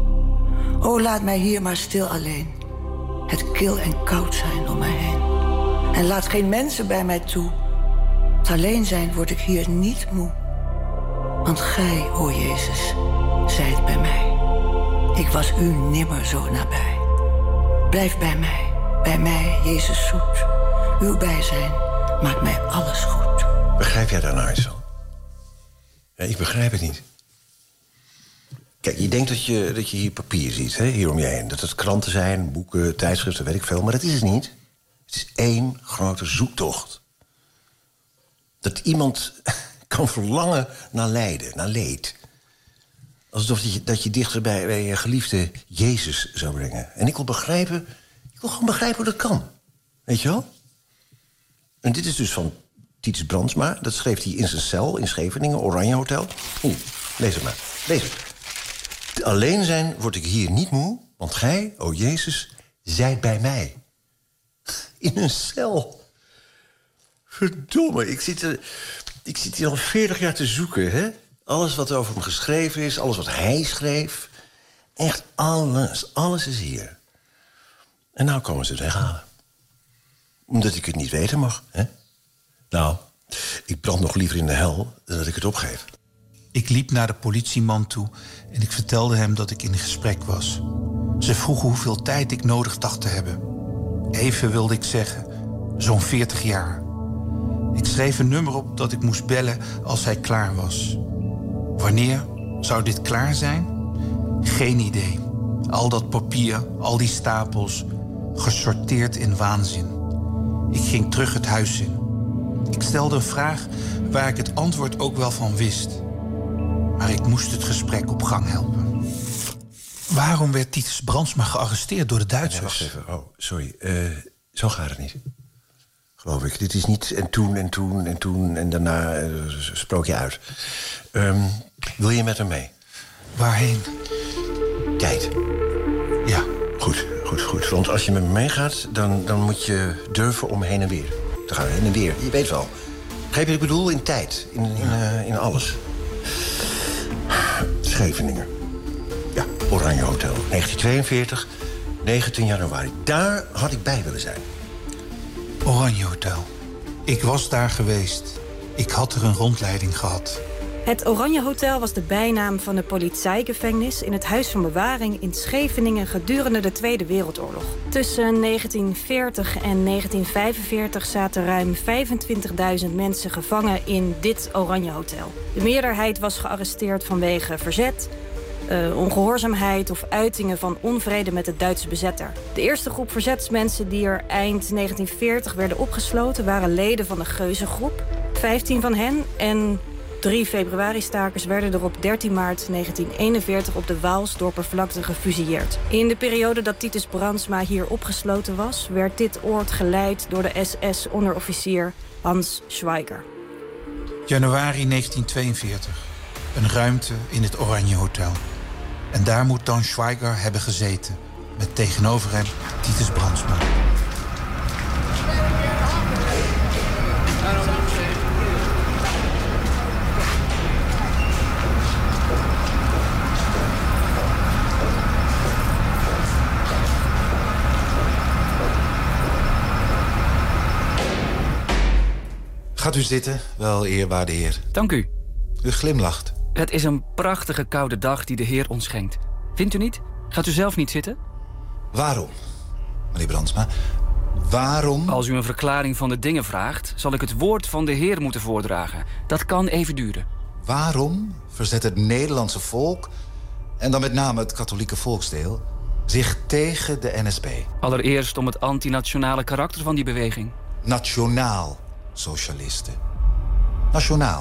O, laat mij hier maar stil alleen, het kil en koud zijn om mij heen. En laat geen mensen bij mij toe, het alleen zijn word ik hier niet moe. Want gij, o Jezus, zijt bij mij. Ik was u nimmer zo nabij. Blijf bij mij, Jezus zoet. Uw bijzijn maakt mij alles goed. Begrijp jij daar nou iets van? Ja, ik begrijp het niet. Kijk, je denkt dat je hier papier ziet, hè, hier om je heen. Dat het kranten zijn, boeken, tijdschriften, weet ik veel. Maar dat is het niet. Het is één grote zoektocht. Dat iemand kan verlangen naar lijden, naar leed. Alsof dat je dichter bij je geliefde Jezus zou brengen. En ik wil gewoon begrijpen hoe dat kan. Weet je wel? En dit is dus van Titus Brandsma. Dat schreef hij in zijn cel in Scheveningen, Oranje Hotel. Hier, lees het maar. Lees het. Alleen zijn word ik hier niet moe, want gij, o Jezus, zijt bij mij. In een cel. Verdomme, ik zit hier al 40 jaar te zoeken, hè? Alles wat over hem geschreven is, alles wat hij schreef. Echt alles is hier. En nou komen ze het weghalen. Omdat ik het niet weten mag, hè? Nou, ik brand nog liever in de hel dan dat ik het opgeef. Ik liep naar de politieman toe en ik vertelde hem dat ik in gesprek was. Ze vroegen hoeveel tijd ik nodig dacht te hebben. Even wilde ik zeggen, zo'n 40 jaar. Ik schreef een nummer op dat ik moest bellen als hij klaar was. Wanneer zou dit klaar zijn? Geen idee. Al dat papier, al die stapels, gesorteerd in waanzin. Ik ging terug het huis in. Ik stelde een vraag waar ik het antwoord ook wel van wist. Maar ik moest het gesprek op gang helpen. Waarom werd Titus Brandsma gearresteerd door de Duitsers? Wacht even. Oh, sorry. Zo gaat het niet. Geloof ik. Dit is niet en toen en daarna sprook je uit. Wil je met hem mee? Waarheen? Tijd. Ja. Goed. Want als je met me meegaat, dan moet je durven om heen en weer te gaan. Heen en weer. Je weet wel. Begrijp je wat ik bedoel? In tijd. In alles. Scheveningen. Ja, Oranje Hotel. 1942, 19 januari. Daar had ik bij willen zijn. Oranje Hotel. Ik was daar geweest. Ik had er een rondleiding gehad. Het Oranje Hotel was de bijnaam van de politiegevangenis in het Huis van Bewaring in Scheveningen gedurende de Tweede Wereldoorlog. Tussen 1940 en 1945 zaten ruim 25.000 mensen gevangen in dit Oranje Hotel. De meerderheid was gearresteerd vanwege verzet, ongehoorzaamheid of uitingen van onvrede met de Duitse bezetter. De eerste groep verzetsmensen die er eind 1940 werden opgesloten waren leden van de Geuzengroep. 15 van hen en 3 februari-stakers werden er op 13 maart 1941 op de Waalsdorpervlakte gefusilleerd. In de periode dat Titus Brandsma hier opgesloten was, werd dit oord geleid door de SS-onderofficier Hans Schweiger. Januari 1942. Een ruimte in het Oranje Hotel. En daar moet dan Schweiger hebben gezeten. Met tegenover hem Titus Brandsma. Gaat u zitten, wel eerwaarde heer. Dank u. U glimlacht. Het is een prachtige koude dag die de Heer ons schenkt. Vindt u niet? Gaat u zelf niet zitten? Waarom, meneer Brandsma? Waarom? Als u een verklaring van de dingen vraagt, zal ik het woord van de Heer moeten voordragen. Dat kan even duren. Waarom verzet het Nederlandse volk, en dan met name het katholieke volksdeel, zich tegen de NSB? Allereerst om het antinationale karakter van die beweging. Nationaal socialisten. Nationaal.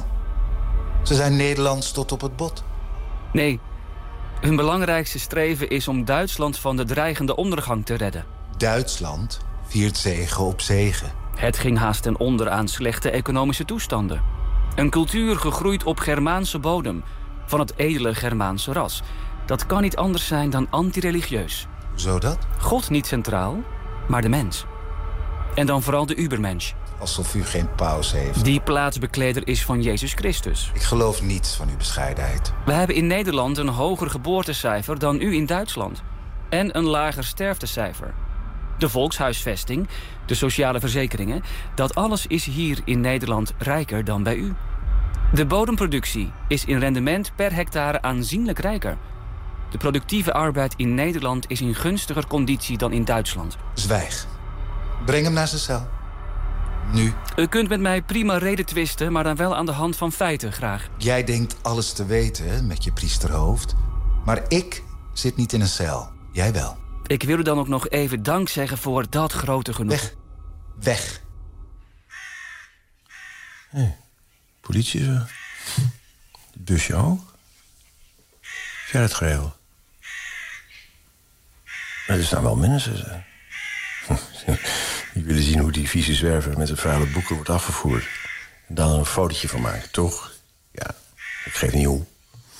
Ze zijn Nederlands tot op het bot. Nee, hun belangrijkste streven is om Duitsland van de dreigende ondergang te redden. Duitsland viert zege op zege. Het ging haast ten onder aan slechte economische toestanden. Een cultuur gegroeid op Germaanse bodem, van het edele Germaanse ras. Dat kan niet anders zijn dan antireligieus. Zo dat? God niet centraal, maar de mens. En dan vooral de Übermensch. Alsof u geen paus heeft. Die plaatsbekleder is van Jezus Christus. Ik geloof niets van uw bescheidenheid. We hebben in Nederland een hoger geboortecijfer dan u in Duitsland. En een lager sterftecijfer. De volkshuisvesting, de sociale verzekeringen, dat alles is hier in Nederland rijker dan bij u. De bodemproductie is in rendement per hectare aanzienlijk rijker. De productieve arbeid in Nederland is in gunstiger conditie dan in Duitsland. Zwijg. Breng hem naar zijn cel. Nu. U kunt met mij prima reden twisten, maar dan wel aan de hand van feiten graag. Jij denkt alles te weten met je priesterhoofd. Maar ik zit niet in een cel. Jij wel. Ik wil u dan ook nog even dank zeggen voor dat grote genoeg. Weg. Hey, politie zo. Het busje ook. Heb jij het geregeld? Er staan wel mensen. Die willen zien hoe die vieze zwerver met de vuile boeken wordt afgevoerd. En dan een fotootje van maken, toch? Ja, ik geef niet hoe.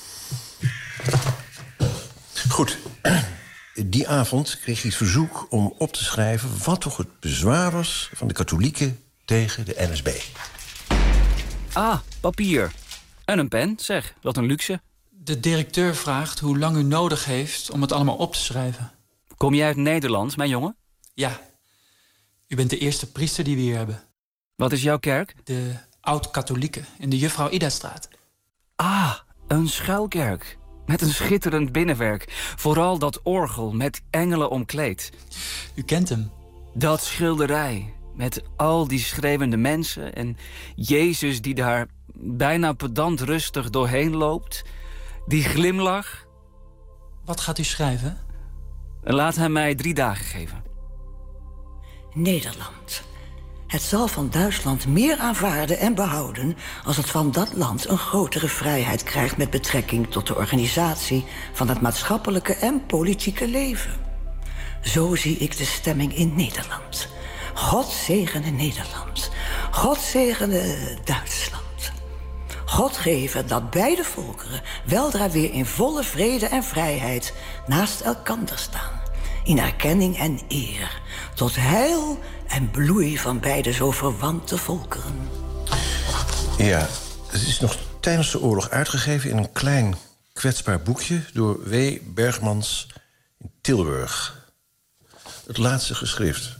Goed. Die avond kreeg ik het verzoek om op te schrijven wat toch het bezwaar was van de katholieken tegen de NSB. Ah, papier. En een pen, zeg. Wat een luxe. De directeur vraagt hoe lang u nodig heeft om het allemaal op te schrijven. Kom jij uit Nederland, mijn jongen? Ja. U bent de eerste priester die we hier hebben. Wat is jouw kerk? De oud-katholieke in de Juffrouw Idastraat. Ah, een schuilkerk. Met een schitterend binnenwerk. Vooral dat orgel met engelen omkleed. U kent hem. Dat schilderij. Met al die schreeuwende mensen. En Jezus die daar bijna pedant rustig doorheen loopt. Die glimlach. Wat gaat u schrijven? Laat hij mij 3 dagen geven. Nederland. Het zal van Duitsland meer aanvaarden en behouden als het van dat land een grotere vrijheid krijgt met betrekking tot de organisatie van het maatschappelijke en politieke leven. Zo zie ik de stemming in Nederland. God zegene Nederland. God zegene Duitsland. God geven dat beide volkeren weldra weer in volle vrede en vrijheid naast elkander staan. In erkenning en eer. Tot heil en bloei van beide zo verwante volkeren. Ja, het is nog tijdens de oorlog uitgegeven in een klein kwetsbaar boekje door W. Bergmans in Tilburg. Het laatste geschrift.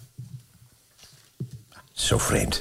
Zo vreemd.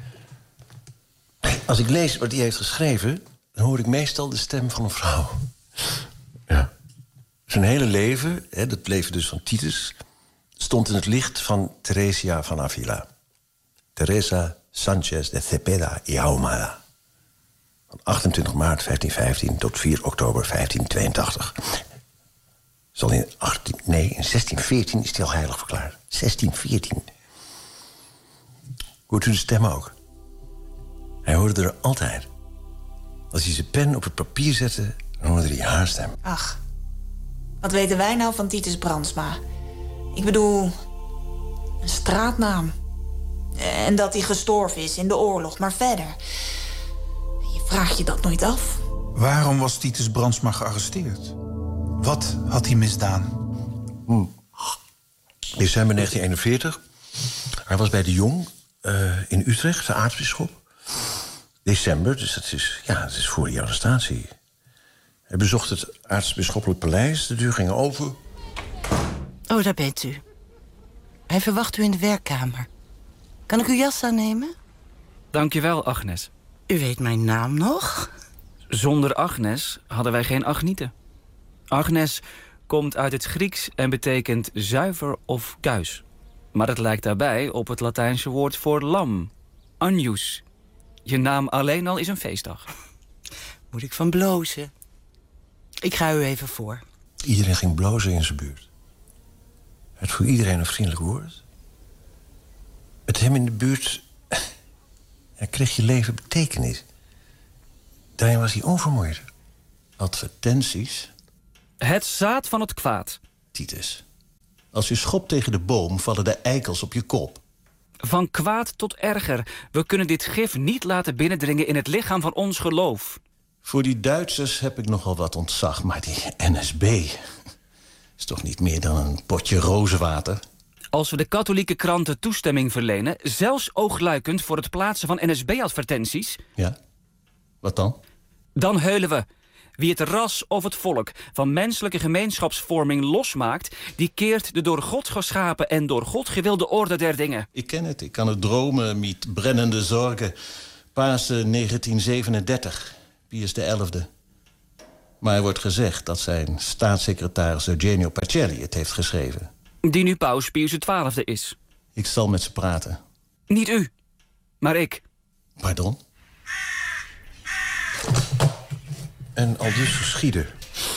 Als ik lees wat hij heeft geschreven, dan hoor ik meestal de stem van een vrouw. Ja. Zijn hele leven, het leven dus van Titus, stond in het licht van Teresia van Avila. Teresa Sanchez de Cepeda y Ahumada. Van 28 maart 1515 tot 4 oktober 1582. Zal in 1614 is hij al heilig verklaard. 1614. Hoort u de stem ook? Hij hoorde er altijd. Als hij zijn pen op het papier zette, dan hoorde hij haar stem. Ach, wat weten wij nou van Titus Brandsma? Ik bedoel, een straatnaam. En dat hij gestorven is in de oorlog, maar verder. Je vraagt je dat nooit af. Waarom was Titus Brandsma gearresteerd? Wat had hij misdaan? December 1941. Hij was bij de Jong in Utrecht, de aartsbisschop. December, dus het is voor die arrestatie. Hij bezocht het aartsbisschoppelijk paleis. De deur ging open. Oh, daar bent u. Hij verwacht u in de werkkamer. Kan ik uw jas aannemen? Dankjewel, Agnes. U weet mijn naam nog? Zonder Agnes hadden wij geen Agnieten. Agnes komt uit het Grieks en betekent zuiver of kuis. Maar het lijkt daarbij op het Latijnse woord voor lam. Agnus. Je naam alleen al is een feestdag. Moet ik van blozen? Ik ga u even voor. Iedereen ging blozen in zijn buurt. Het voor iedereen een vriendelijk woord. Met hem in de buurt kreeg je leven betekenis. Daarin was hij onvermoeid. Advertenties. Het zaad van het kwaad. Titus, als je schopt tegen de boom, vallen de eikels op je kop. Van kwaad tot erger. We kunnen dit gif niet laten binnendringen in het lichaam van ons geloof. Voor die Duitsers heb ik nogal wat ontzag, maar die NSB is toch niet meer dan een potje rozenwater? Als we de katholieke kranten toestemming verlenen, zelfs oogluikend voor het plaatsen van NSB-advertenties... Ja, wat dan? Dan heulen we. Wie het ras of het volk van menselijke gemeenschapsvorming losmaakt, die keert de door God geschapen en door God gewilde orde der dingen. Ik ken het, ik kan het dromen met brennende zorgen. Pasen 1937, Pius XI. Maar er wordt gezegd dat zijn staatssecretaris Eugenio Pacelli het heeft geschreven. Die nu paus Pius XII is. Ik zal met ze praten. Niet u, maar ik. Pardon? En al dus geschiedde.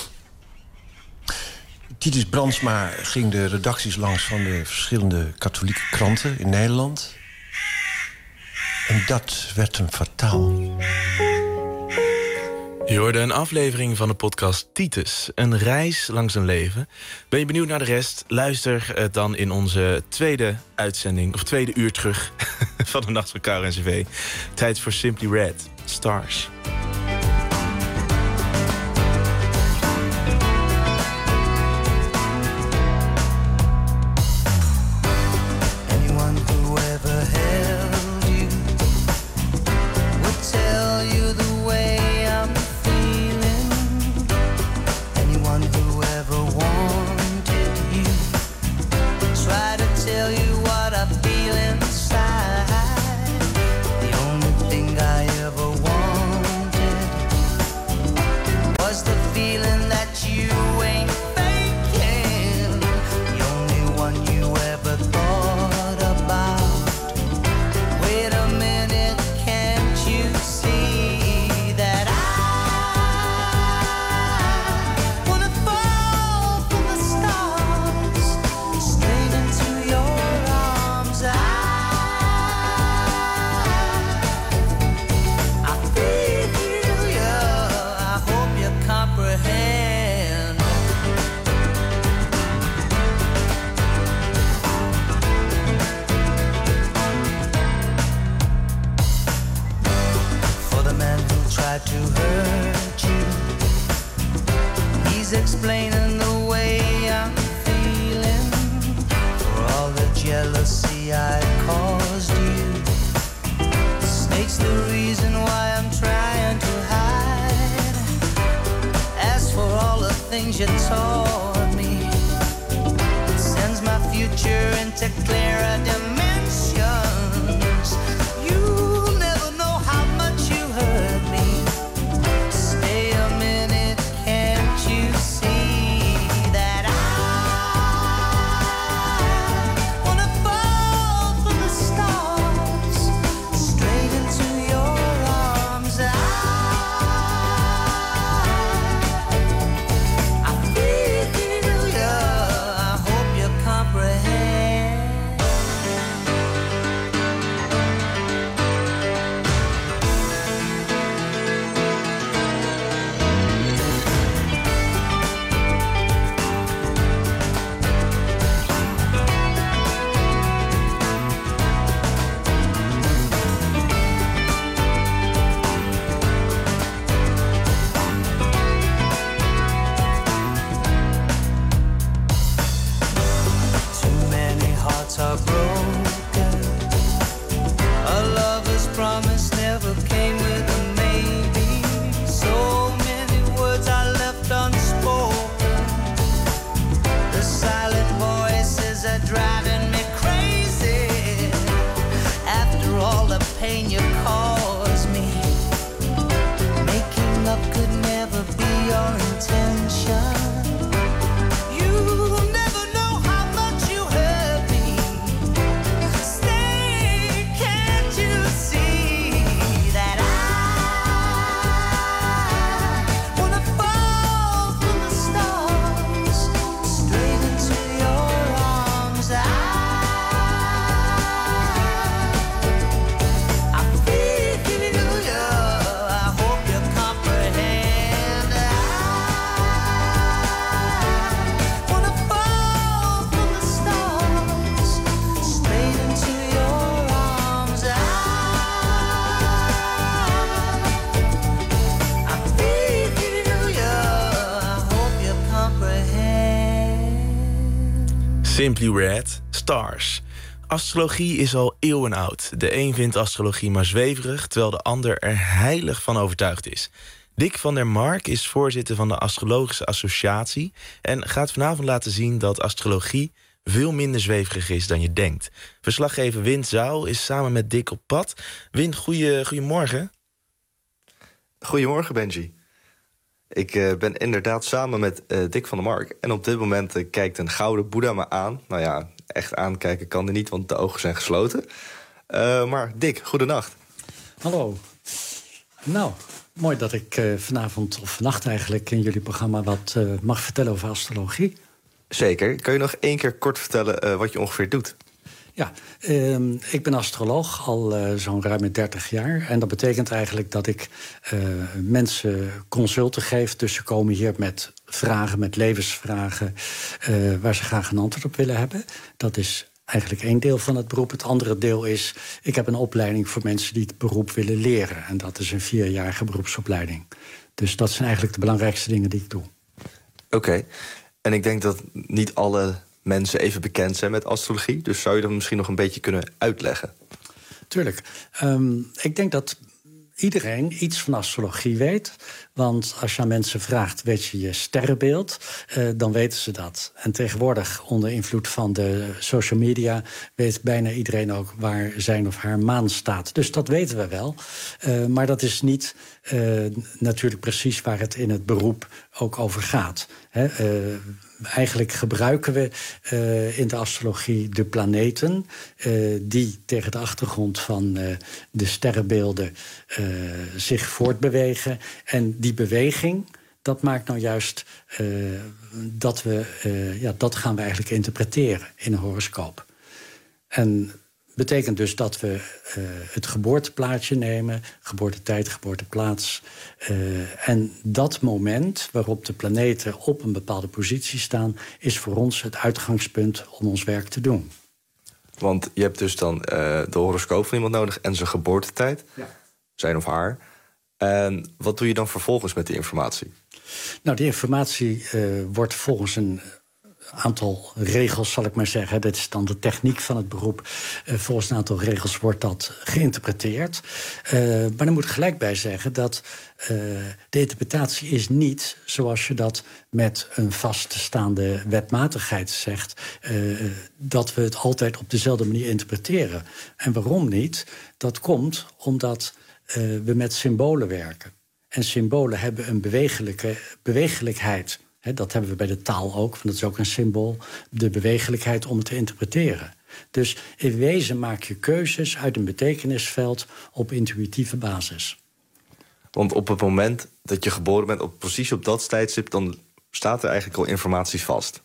Titus Brandsma ging de redacties langs van de verschillende katholieke kranten in Nederland. En dat werd hem fataal. Je hoorde een aflevering van de podcast Titus, een reis langs een leven. Ben je benieuwd naar de rest? Luister het dan in onze tweede uitzending, of tweede uur terug van de Nacht van Caro en CV. Tijd voor Simply Red, Stars. The only thing I ever wanted He's explaining the way I'm feeling, for all the jealousy I caused you. The snake's the reason why I'm trying to hide. As for all the things you taught me, it sends my future into clearer dimensions. You'll never know how much you hurt me. Stay a minute, can't you see that I wanna fall from the stars straight into your arms? I feel you, I hope you comprehend. Too many hearts are broken. A lover's promise never came with a maybe. So many words I left unspoken. The silent voices are driving me crazy. After all the pain you caused me, making up could never be your intention. You'll never know how much you hurt me. Stay, can't you see that I wanna fall from the stars straight into your arms? I feel you, I hope you comprehend. I wanna fall from the stars straight into your arms. I feel you, I hope you comprehend. Simply Red, Stars. Astrologie is al eeuwen oud. De een vindt astrologie maar zweverig, terwijl de ander er heilig van overtuigd is. Dick van der Mark is voorzitter van de Astrologische Associatie en gaat vanavond laten zien dat astrologie veel minder zweverig is dan je denkt. Verslaggever Wint Zouw is samen met Dick op pad. Wint, goedemorgen. Goedemorgen, Benji. Ik ben inderdaad samen met Dick van der Mark. En op dit moment kijkt een gouden boeddha me aan. Nou ja, echt aankijken kan er niet, want de ogen zijn gesloten. Maar Dick, goedenacht. Hallo. Nou, mooi dat ik vanavond of vannacht eigenlijk in jullie programma wat mag vertellen over astrologie. Zeker. Kan je nog 1 keer kort vertellen wat je ongeveer doet? Ja, ik ben astroloog al zo'n ruim 30 jaar. En dat betekent eigenlijk dat ik mensen consulten geef. Dus ze komen hier met vragen, met levensvragen, waar ze graag een antwoord op willen hebben. Dat is eigenlijk 1 deel van het beroep. Het andere deel is, ik heb een opleiding voor mensen die het beroep willen leren. En dat is een 4-jarige beroepsopleiding. Dus dat zijn eigenlijk de belangrijkste dingen die ik doe. Oké. En ik denk dat niet alle mensen even bekend zijn met astrologie. Dus zou je dat misschien nog een beetje kunnen uitleggen? Tuurlijk. Ik denk dat iedereen iets van astrologie weet. Want als je aan mensen vraagt, weet je je sterrenbeeld, dan weten ze dat. En tegenwoordig, onder invloed van de social media, weet bijna iedereen ook waar zijn of haar maan staat. Dus dat weten we wel. Maar dat is niet natuurlijk precies waar het in het beroep ook over gaat. Eigenlijk gebruiken we in de astrologie de planeten die tegen de achtergrond van de sterrenbeelden zich voortbewegen. En die beweging, dat maakt nou juist dat dat gaan we eigenlijk interpreteren in een horoscoop. En betekent dus dat we het geboorteplaatje nemen, geboortetijd, geboorteplaats. En dat moment waarop de planeten op een bepaalde positie staan, is voor ons het uitgangspunt om ons werk te doen. Want je hebt dus dan de horoscoop van iemand nodig en zijn geboortetijd, zijn of haar. En wat doe je dan vervolgens met die informatie? Nou, die informatie wordt volgens een aantal regels, zal ik maar zeggen. Dat is dan de techniek van het beroep. Volgens een aantal regels wordt dat geïnterpreteerd. Maar dan moet ik gelijk bij zeggen dat de interpretatie is niet zoals je dat met een vaststaande wetmatigheid zegt, dat we het altijd op dezelfde manier interpreteren. En waarom niet? Dat komt omdat we met symbolen werken. En symbolen hebben een bewegelijkheid. Dat hebben we bij de taal ook, want dat is ook een symbool. De bewegelijkheid om het te interpreteren. Dus in wezen maak je keuzes uit een betekenisveld op intuïtieve basis. Want op het moment dat je geboren bent, precies op dat tijdstip, dan staat er eigenlijk al informatie vast.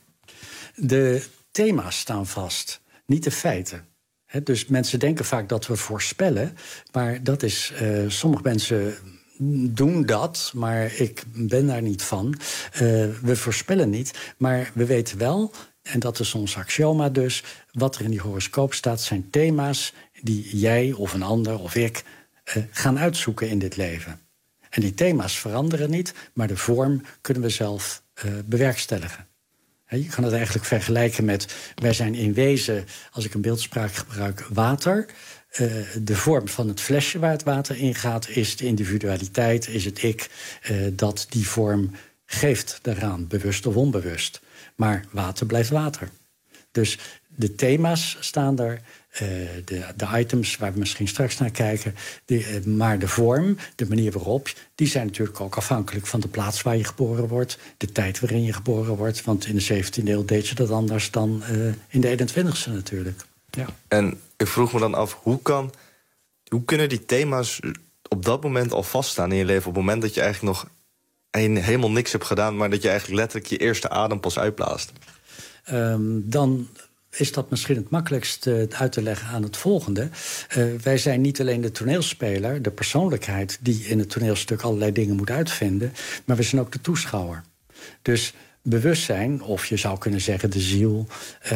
De thema's staan vast, niet de feiten. Dus mensen denken vaak dat we voorspellen, maar dat is, sommige mensen doen dat, maar ik ben daar niet van. We voorspellen niet, maar we weten wel, en dat is ons axioma dus, wat er in die horoscoop staat, zijn thema's die jij of een ander of ik gaan uitzoeken in dit leven. En die thema's veranderen niet, maar de vorm kunnen we zelf bewerkstelligen. Je kan het eigenlijk vergelijken met, wij zijn in wezen, als ik een beeldspraak gebruik, water. De vorm van het flesje waar het water in gaat is de individualiteit, is het ik dat die vorm geeft daaraan, bewust of onbewust. Maar water blijft water. Dus de thema's staan er, de items waar we misschien straks naar kijken, maar de vorm, de manier waarop, die zijn natuurlijk ook afhankelijk van de plaats waar je geboren wordt, de tijd waarin je geboren wordt, want in de 17e eeuw deed je dat anders dan in de 21e natuurlijk. Ja. En ik vroeg me dan af, hoe kunnen die thema's op dat moment al vaststaan in je leven, op het moment dat je eigenlijk nog helemaal niks hebt gedaan, maar dat je eigenlijk letterlijk je eerste adem pas uitblaast? Dan is dat misschien het makkelijkst uit te leggen aan het volgende. Wij zijn niet alleen de toneelspeler, de persoonlijkheid die in het toneelstuk allerlei dingen moet uitvinden, maar we zijn ook de toeschouwer. Dus bewustzijn, of je zou kunnen zeggen de ziel,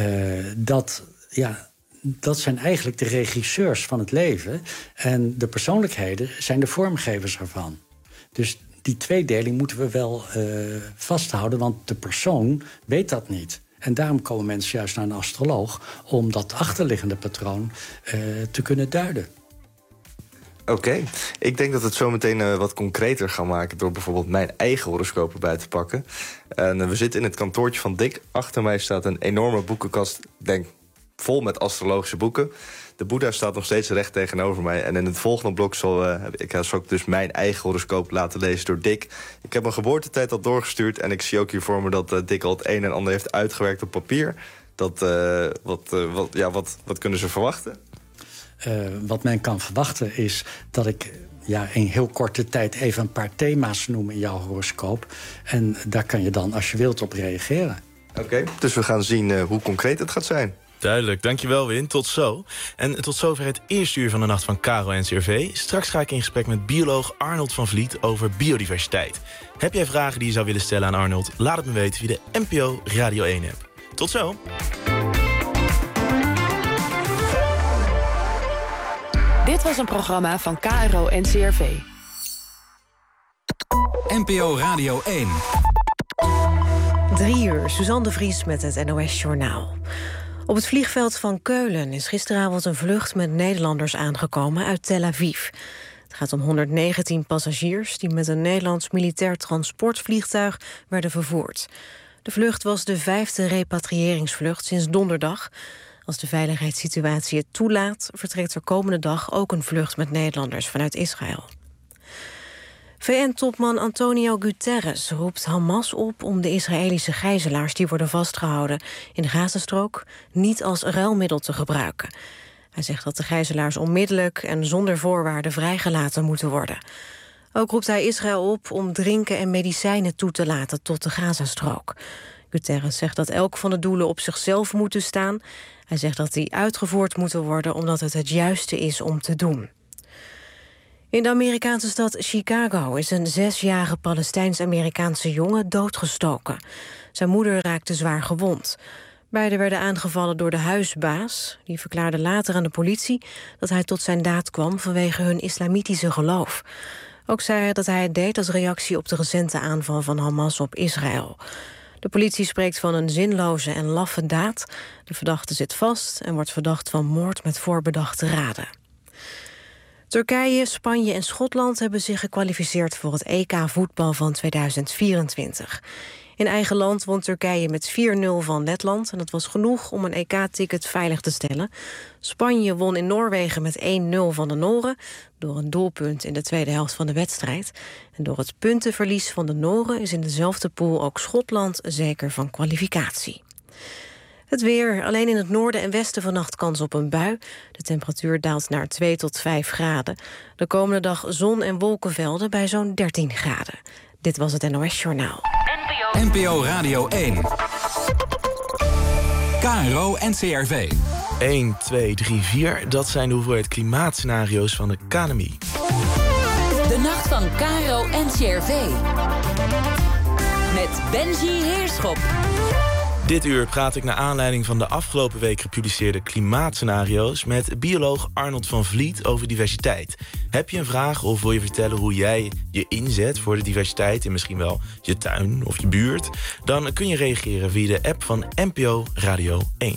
dat zijn eigenlijk de regisseurs van het leven. En de persoonlijkheden zijn de vormgevers ervan. Dus die tweedeling moeten we wel vasthouden, want de persoon weet dat niet. En daarom komen mensen juist naar een astroloog om dat achterliggende patroon te kunnen duiden. Oké, ik denk dat we het zo meteen wat concreter gaan maken door bijvoorbeeld mijn eigen horoscoop erbij te pakken. En we zitten in het kantoortje van Dick. Achter mij staat een enorme boekenkast, denk vol met astrologische boeken. De Boeddha staat nog steeds recht tegenover mij. En in het volgende blok zal ik dus mijn eigen horoscoop laten lezen door Dick. Ik heb mijn geboortetijd al doorgestuurd en ik zie ook hier voor me dat Dick al het een en ander heeft uitgewerkt op papier. Wat kunnen ze verwachten? Wat men kan verwachten is dat ik in heel korte tijd even een paar thema's noem in jouw horoscoop. En daar kan je dan, als je wilt, op reageren. Oké, dus we gaan zien hoe concreet het gaat zijn. Duidelijk, dankjewel Win, tot zo. En tot zover het eerste uur van de Nacht van Caro en CRV. Straks ga ik in gesprek met bioloog Arnold van Vliet over biodiversiteit. Heb jij vragen die je zou willen stellen aan Arnold? Laat het me weten via de NPO Radio 1-app. Tot zo! Dit was een programma van KRO en CRV. NPO Radio 1. 3 uur, Suzanne de Vries met het NOS Journaal. Op het vliegveld van Keulen is gisteravond een vlucht met Nederlanders aangekomen uit Tel Aviv. Het gaat om 119 passagiers die met een Nederlands militair transportvliegtuig werden vervoerd. De vlucht was de 5e repatriëringsvlucht sinds donderdag. Als de veiligheidssituatie het toelaat, vertrekt er komende dag ook een vlucht met Nederlanders vanuit Israël. VN-topman Antonio Guterres roept Hamas op om de Israëlische gijzelaars die worden vastgehouden in de Gazastrook niet als ruilmiddel te gebruiken. Hij zegt dat de gijzelaars onmiddellijk en zonder voorwaarden vrijgelaten moeten worden. Ook roept hij Israël op om drinken en medicijnen toe te laten tot de Gazastrook. Guterres zegt dat elk van de doelen op zichzelf moeten staan. Hij zegt dat die uitgevoerd moeten worden omdat het het juiste is om te doen. In de Amerikaanse stad Chicago is een 6-jarige Palestijns-Amerikaanse jongen doodgestoken. Zijn moeder raakte zwaar gewond. Beiden werden aangevallen door de huisbaas. Die verklaarde later aan de politie dat hij tot zijn daad kwam vanwege hun islamitische geloof. Ook zei hij dat hij het deed als reactie op de recente aanval van Hamas op Israël. De politie spreekt van een zinloze en laffe daad. De verdachte zit vast en wordt verdacht van moord met voorbedachte raden. Turkije, Spanje en Schotland hebben zich gekwalificeerd voor het EK voetbal van 2024. In eigen land won Turkije met 4-0 van Letland en dat was genoeg om een EK-ticket veilig te stellen. Spanje won in Noorwegen met 1-0 van de Noren door een doelpunt in de tweede helft van de wedstrijd. En door het puntenverlies van de Noren is in dezelfde pool ook Schotland zeker van kwalificatie. Het weer. Alleen in het noorden en westen vannacht kans op een bui. De temperatuur daalt naar 2 tot 5 graden. De komende dag zon- en wolkenvelden bij zo'n 13 graden. Dit was het NOS Journaal. NPO Radio 1. KRO NCRV. 1, 2, 3, 4. Dat zijn de hoeveelheid klimaatscenario's van de KNMI. De nacht van KRO NCRV. Met Benji Heerschop. Dit uur praat ik naar aanleiding van de afgelopen week gepubliceerde klimaatscenario's met bioloog Arnold van Vliet over diversiteit. Heb je een vraag of wil je vertellen hoe jij je inzet voor de diversiteit in misschien wel je tuin of je buurt? Dan kun je reageren via de app van NPO Radio 1.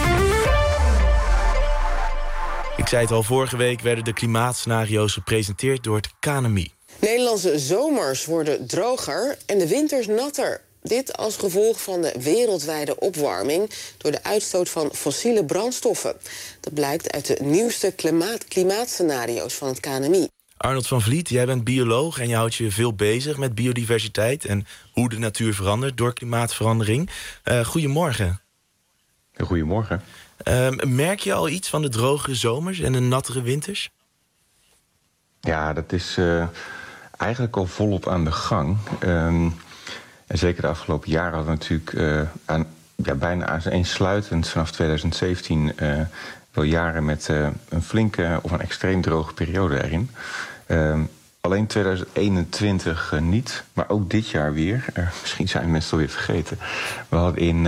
Ik zei het al, vorige week werden de klimaatscenario's gepresenteerd door het KNMI. Nederlandse zomers worden droger en de winters natter. Dit als gevolg van de wereldwijde opwarming door de uitstoot van fossiele brandstoffen. Dat blijkt uit de nieuwste klimaatscenario's van het KNMI. Arnold van Vliet, jij bent bioloog en je houdt je veel bezig met biodiversiteit en hoe de natuur verandert door klimaatverandering. Goedemorgen. Goedemorgen. Merk je al iets van de drogere zomers en de nattere winters? Ja, dat is eigenlijk al volop aan de gang. En zeker de afgelopen jaren hadden we natuurlijk bijna aaneensluitend vanaf 2017 wel jaren met een flinke of een extreem droge periode erin. Alleen 2021 niet, maar ook dit jaar weer. Misschien zijn mensen het alweer vergeten. We hadden in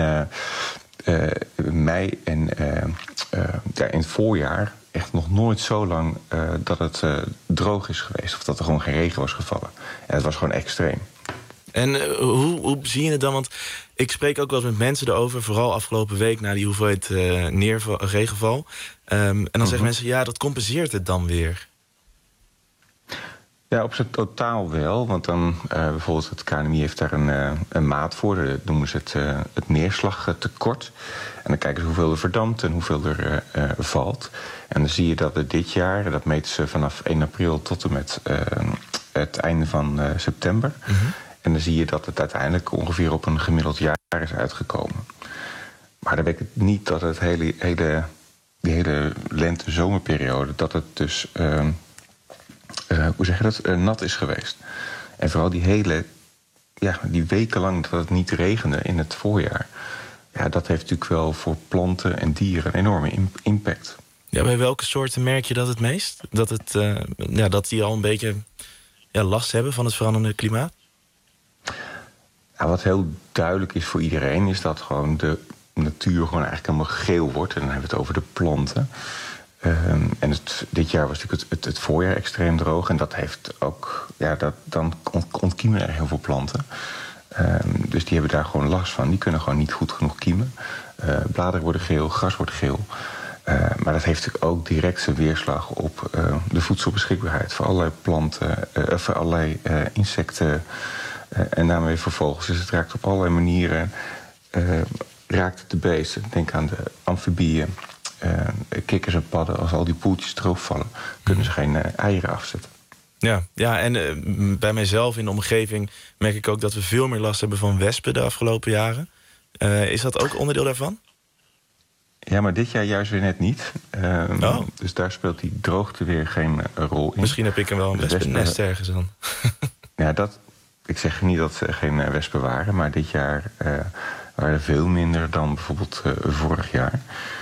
mei en in het voorjaar echt nog nooit zo lang dat het droog is geweest. Of dat er gewoon geen regen was gevallen. En het was gewoon extreem. En hoe zie je het dan? Want ik spreek ook wel eens met mensen erover, vooral afgelopen week na die hoeveelheid regenval. En dan zeggen mensen, ja, dat compenseert het dan weer. Ja, op zijn totaal wel. Want dan bijvoorbeeld het KNMI heeft daar een maat voor. Dat noemen ze het neerslagtekort. En dan kijken ze hoeveel er verdampt en hoeveel er valt. En dan zie je dat er dit jaar, dat meten ze vanaf 1 april tot en met het einde van september. En dan zie je dat het uiteindelijk ongeveer op een gemiddeld jaar is uitgekomen. Maar dat betekent niet dat het die hele lente-zomerperiode, dat het dus nat is geweest. En vooral die weken lang dat het niet regende in het voorjaar, ja, dat heeft natuurlijk wel voor planten en dieren een enorme impact. Ja, bij welke soorten merk je dat het meest? Dat die al een beetje last hebben van het veranderende klimaat? Nou, wat heel duidelijk is voor iedereen is dat gewoon de natuur gewoon eigenlijk helemaal geel wordt. En dan hebben we het over de planten. En dit jaar was natuurlijk het voorjaar extreem droog. En dat heeft ook, dan ontkiemen er heel veel planten. Dus die hebben daar gewoon last van. Die kunnen gewoon niet goed genoeg kiemen. Bladeren worden geel, gras wordt geel. Maar dat heeft natuurlijk ook direct zijn weerslag op de voedselbeschikbaarheid voor allerlei planten, voor allerlei insecten. En daarmee voor vogels. Dus het raakt op allerlei manieren. Raakt het de beesten. Denk aan de amfibieën, kikkers en padden. Als al die poeltjes droogvallen, kunnen ze geen eieren afzetten. Ja, en bij mijzelf in de omgeving merk ik ook dat we veel meer last hebben van wespen de afgelopen jaren. Is dat ook onderdeel daarvan? Ja, maar dit jaar juist weer net niet. Dus daar speelt die droogte weer geen rol in. Misschien heb ik er wel een wespennest ergens aan. Ja, ik zeg niet dat ze geen wespen waren, maar dit jaar waren er veel minder dan bijvoorbeeld vorig jaar.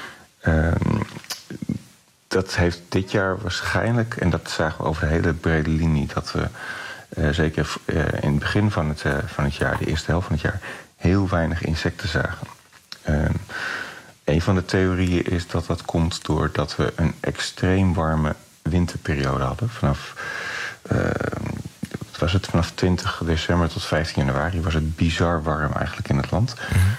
Dat heeft dit jaar waarschijnlijk, en dat zagen we over de hele brede linie, dat we zeker in het begin van het jaar, de eerste helft van het jaar, heel weinig insecten zagen. Een van de theorieën is dat dat komt doordat we een extreem warme winterperiode hadden. Vanaf was het vanaf 20 december tot 15 januari... was het bizar warm eigenlijk in het land.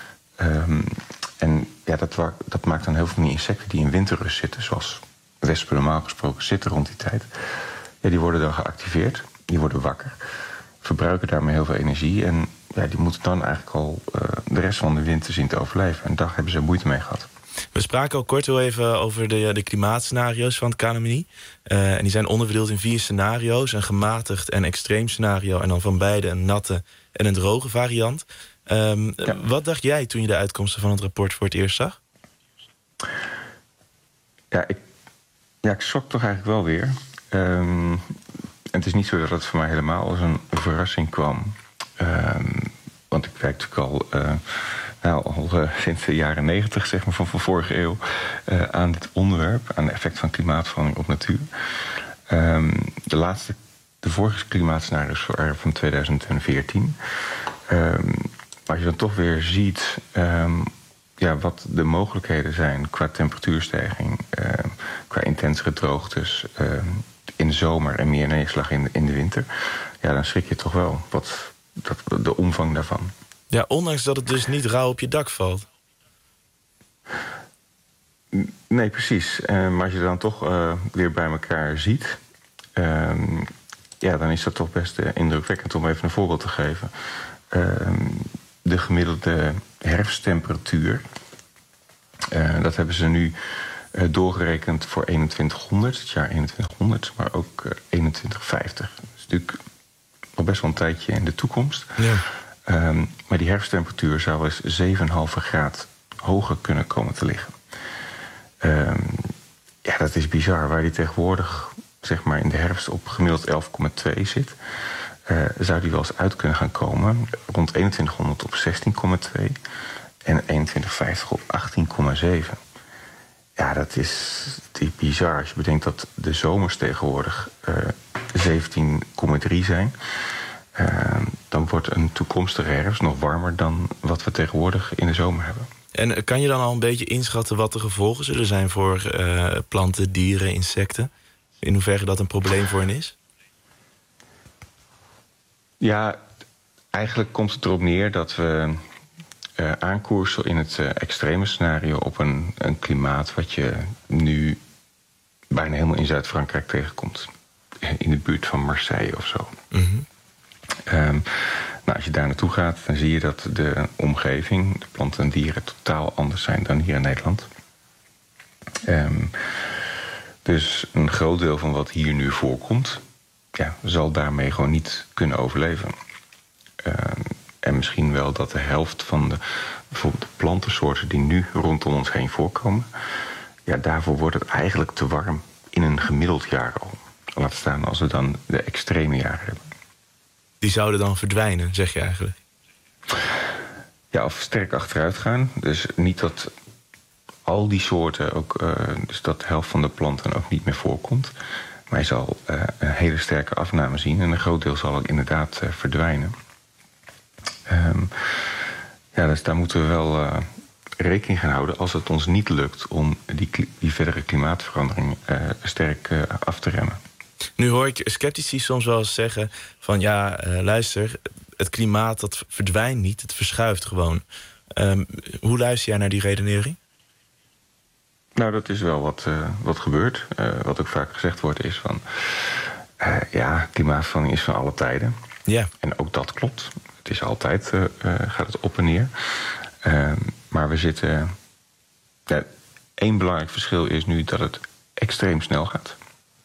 En ja, dat maakt dan heel veel van die insecten die in winterrust zitten... zoals wespen normaal gesproken zitten rond die tijd... Ja, die worden dan geactiveerd, die worden wakker... verbruiken daarmee heel veel energie... en ja, die moeten dan eigenlijk al de rest van de winter zien te overleven. En daar hebben ze moeite mee gehad. We spraken al kort heel even over de klimaatscenario's van het KNMI. En die zijn onderverdeeld in 4 scenario's. Een gematigd en extreem scenario... en dan van beide een natte en een droge variant. Wat dacht jij toen je de uitkomsten van het rapport voor het eerst zag? Ja, ik schrok toch eigenlijk wel weer. En het is niet zo dat het voor mij helemaal als een verrassing kwam. Want ik werk natuurlijk al sinds de jaren 90, zeg maar, van vorige eeuw... aan dit onderwerp, aan het effect van klimaatverandering op natuur. De vorige klimaatscenario's waren van 2014. Als je dan toch weer ziet wat de mogelijkheden zijn qua temperatuurstijging... qua intensere droogtes in de zomer en meer neerslag in de winter... ja, dan schrik je toch wel de omvang daarvan. Ja, ondanks dat het dus niet rauw op je dak valt. Nee, precies. Maar als je dan toch weer bij elkaar ziet... dan is dat toch best indrukwekkend om even een voorbeeld te geven. De gemiddelde herfsttemperatuur... dat hebben ze nu doorgerekend voor 2100, het jaar 2100... maar ook 2150. Dat is natuurlijk al best wel een tijdje in de toekomst... Ja. Maar die herfsttemperatuur zou eens 7,5 graad hoger kunnen komen te liggen. Dat is bizar. Waar die tegenwoordig zeg maar in de herfst op gemiddeld 11,2 zit... zou die wel eens uit kunnen gaan komen. Rond 2100 op 16,2 en 2150 op 18,7. Ja, dat is bizar. Als je bedenkt dat de zomers tegenwoordig 17,3 zijn... dan wordt een toekomstige herfst nog warmer dan wat we tegenwoordig in de zomer hebben. En kan je dan al een beetje inschatten wat de gevolgen zullen zijn voor planten, dieren, insecten? In hoeverre dat een probleem voor hen is? Ja, eigenlijk komt het erop neer dat we aankoersen in het extreme scenario op een klimaat wat je nu bijna helemaal in Zuid-Frankrijk tegenkomt. In de buurt van Marseille of zo. Mm-hmm. Als je daar naartoe gaat, dan zie je dat de omgeving, de planten en dieren, totaal anders zijn dan hier in Nederland. Dus een groot deel van wat hier nu voorkomt, zal daarmee gewoon niet kunnen overleven. En misschien wel dat de helft van bijvoorbeeld de plantensoorten die nu rondom ons heen voorkomen, daarvoor wordt het eigenlijk te warm in een gemiddeld jaar al. Laat staan als we dan de extreme jaren hebben. Die zouden dan verdwijnen, zeg je eigenlijk? Ja, of sterk achteruit gaan. Dus niet dat al die soorten ook, dus dat de helft van de planten ook niet meer voorkomt. Maar je zal een hele sterke afname zien en een groot deel zal ook inderdaad verdwijnen. Dus daar moeten we wel rekening gaan houden als het ons niet lukt om die verdere klimaatverandering sterk af te remmen. Nu hoor ik sceptici soms wel eens zeggen van luister, het klimaat dat verdwijnt niet, het verschuift gewoon. Hoe luister jij naar die redenering? Nou, dat is wel wat gebeurt. Wat ook vaak gezegd wordt is van klimaatverandering is van alle tijden. Ja. En ook dat klopt. Het is altijd, gaat het op en neer. Maar we zitten... één belangrijk verschil is nu dat het extreem snel gaat.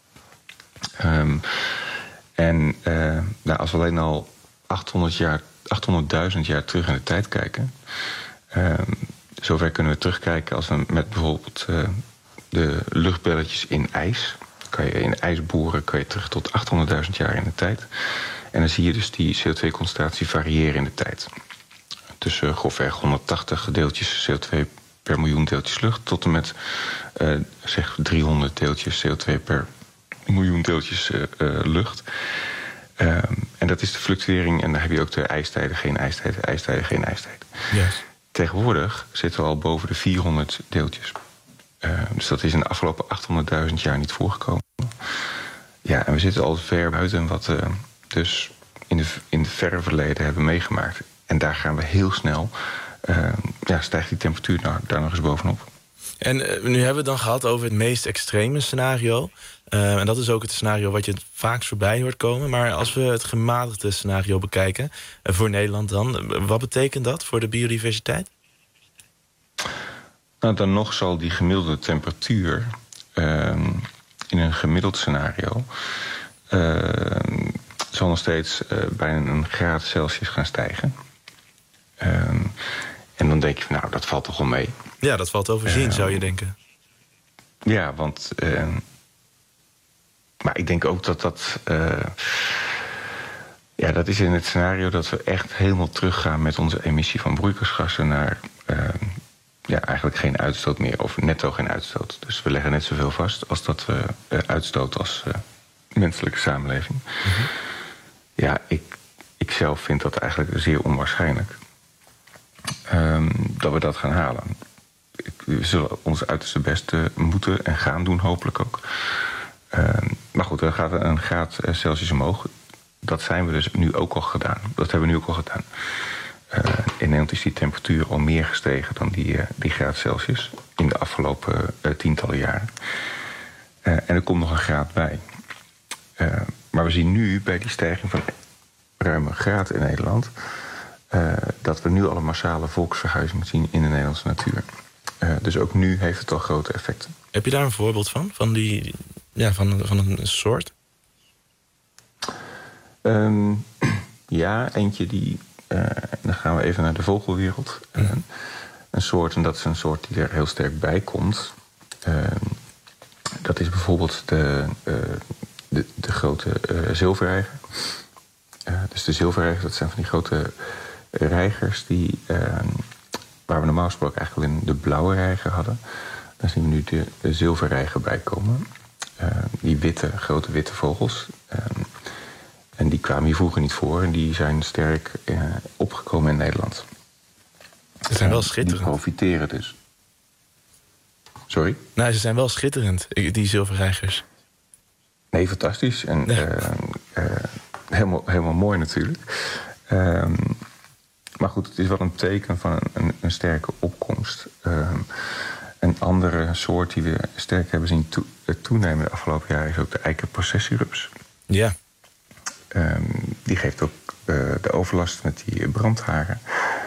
Als we alleen al 800.000 jaar terug in de tijd kijken... zover kunnen we terugkijken als we met bijvoorbeeld de luchtbelletjes in ijs... kan je in ijs boren, kan je terug tot 800.000 jaar in de tijd. En dan zie je dus die CO2-concentratie variëren in de tijd. Tussen grofweg 180 deeltjes CO2 per miljoen deeltjes lucht... tot en met 300 deeltjes CO2 per miljoen deeltjes lucht. En dat is de fluctuering. En dan heb je ook de ijstijden, geen ijstijden, ijstijden, geen ijstijden. Yes. Tegenwoordig zitten we al boven de 400 deeltjes. Dus dat is in de afgelopen 800.000 jaar niet voorgekomen. Ja, en we zitten al ver buiten wat dus in het verre verleden hebben meegemaakt. En daar gaan we heel snel, stijgt die temperatuur daar nog eens bovenop. En nu hebben we het dan gehad over het meest extreme scenario. En dat is ook het scenario wat je het vaakst voorbij hoort komen. Maar als we het gematigde scenario bekijken, voor Nederland dan, wat betekent dat voor de biodiversiteit? Nou, dan nog zal die gemiddelde temperatuur in een gemiddeld scenario zal nog steeds bijna 1 graad Celsius gaan stijgen. En dan denk je van, nou, dat valt toch wel mee. Ja, dat valt overzien, zou je denken. Ja, want maar ik denk ook dat dat is in het scenario dat we echt helemaal teruggaan met onze emissie van broeikasgassen naar eigenlijk geen uitstoot meer, of netto geen uitstoot. Dus we leggen net zoveel vast als dat we uitstoten als menselijke samenleving. Mm-hmm. Ja, ik zelf vind dat eigenlijk zeer onwaarschijnlijk dat we dat gaan halen. We zullen ons uiterste best moeten en gaan doen, hopelijk ook. Maar goed, dan gaat 1 graad Celsius omhoog. Dat zijn we dus nu ook al gedaan. Dat hebben we nu ook al gedaan. In Nederland is die temperatuur al meer gestegen dan die graad Celsius in de afgelopen tientallen jaren. En er komt nog 1 graad bij. Maar we zien nu bij die stijging van ruim 1 graad in Nederland dat we nu al een massale volksverhuizing zien in de Nederlandse natuur. Dus ook nu heeft het al grote effecten. Heb je daar een voorbeeld van? Van een soort? Eentje die... dan gaan we even naar de vogelwereld. Een soort, en dat is een soort die er heel sterk bij komt. Dat is bijvoorbeeld de grote zilverreiger. Dus de zilverreigers, dat zijn van die grote reigers die... waar we normaal gesproken eigenlijk al in de blauwe reiger hadden. Daar zien we nu de zilverreiger bij komen. Die grote witte vogels. En die kwamen hier vroeger niet voor. En die zijn sterk opgekomen in Nederland. Ze zijn wel schitterend. Die profiteren dus. Sorry? Nou, ze zijn wel schitterend, die zilverreigers. Nee, fantastisch. En helemaal mooi natuurlijk. Maar goed, het is wel een teken van een sterke opkomst. Een andere soort die we sterk hebben zien toenemen de afgelopen jaren is ook de eikenprocessierups. Ja. Die geeft ook de overlast met die brandharen.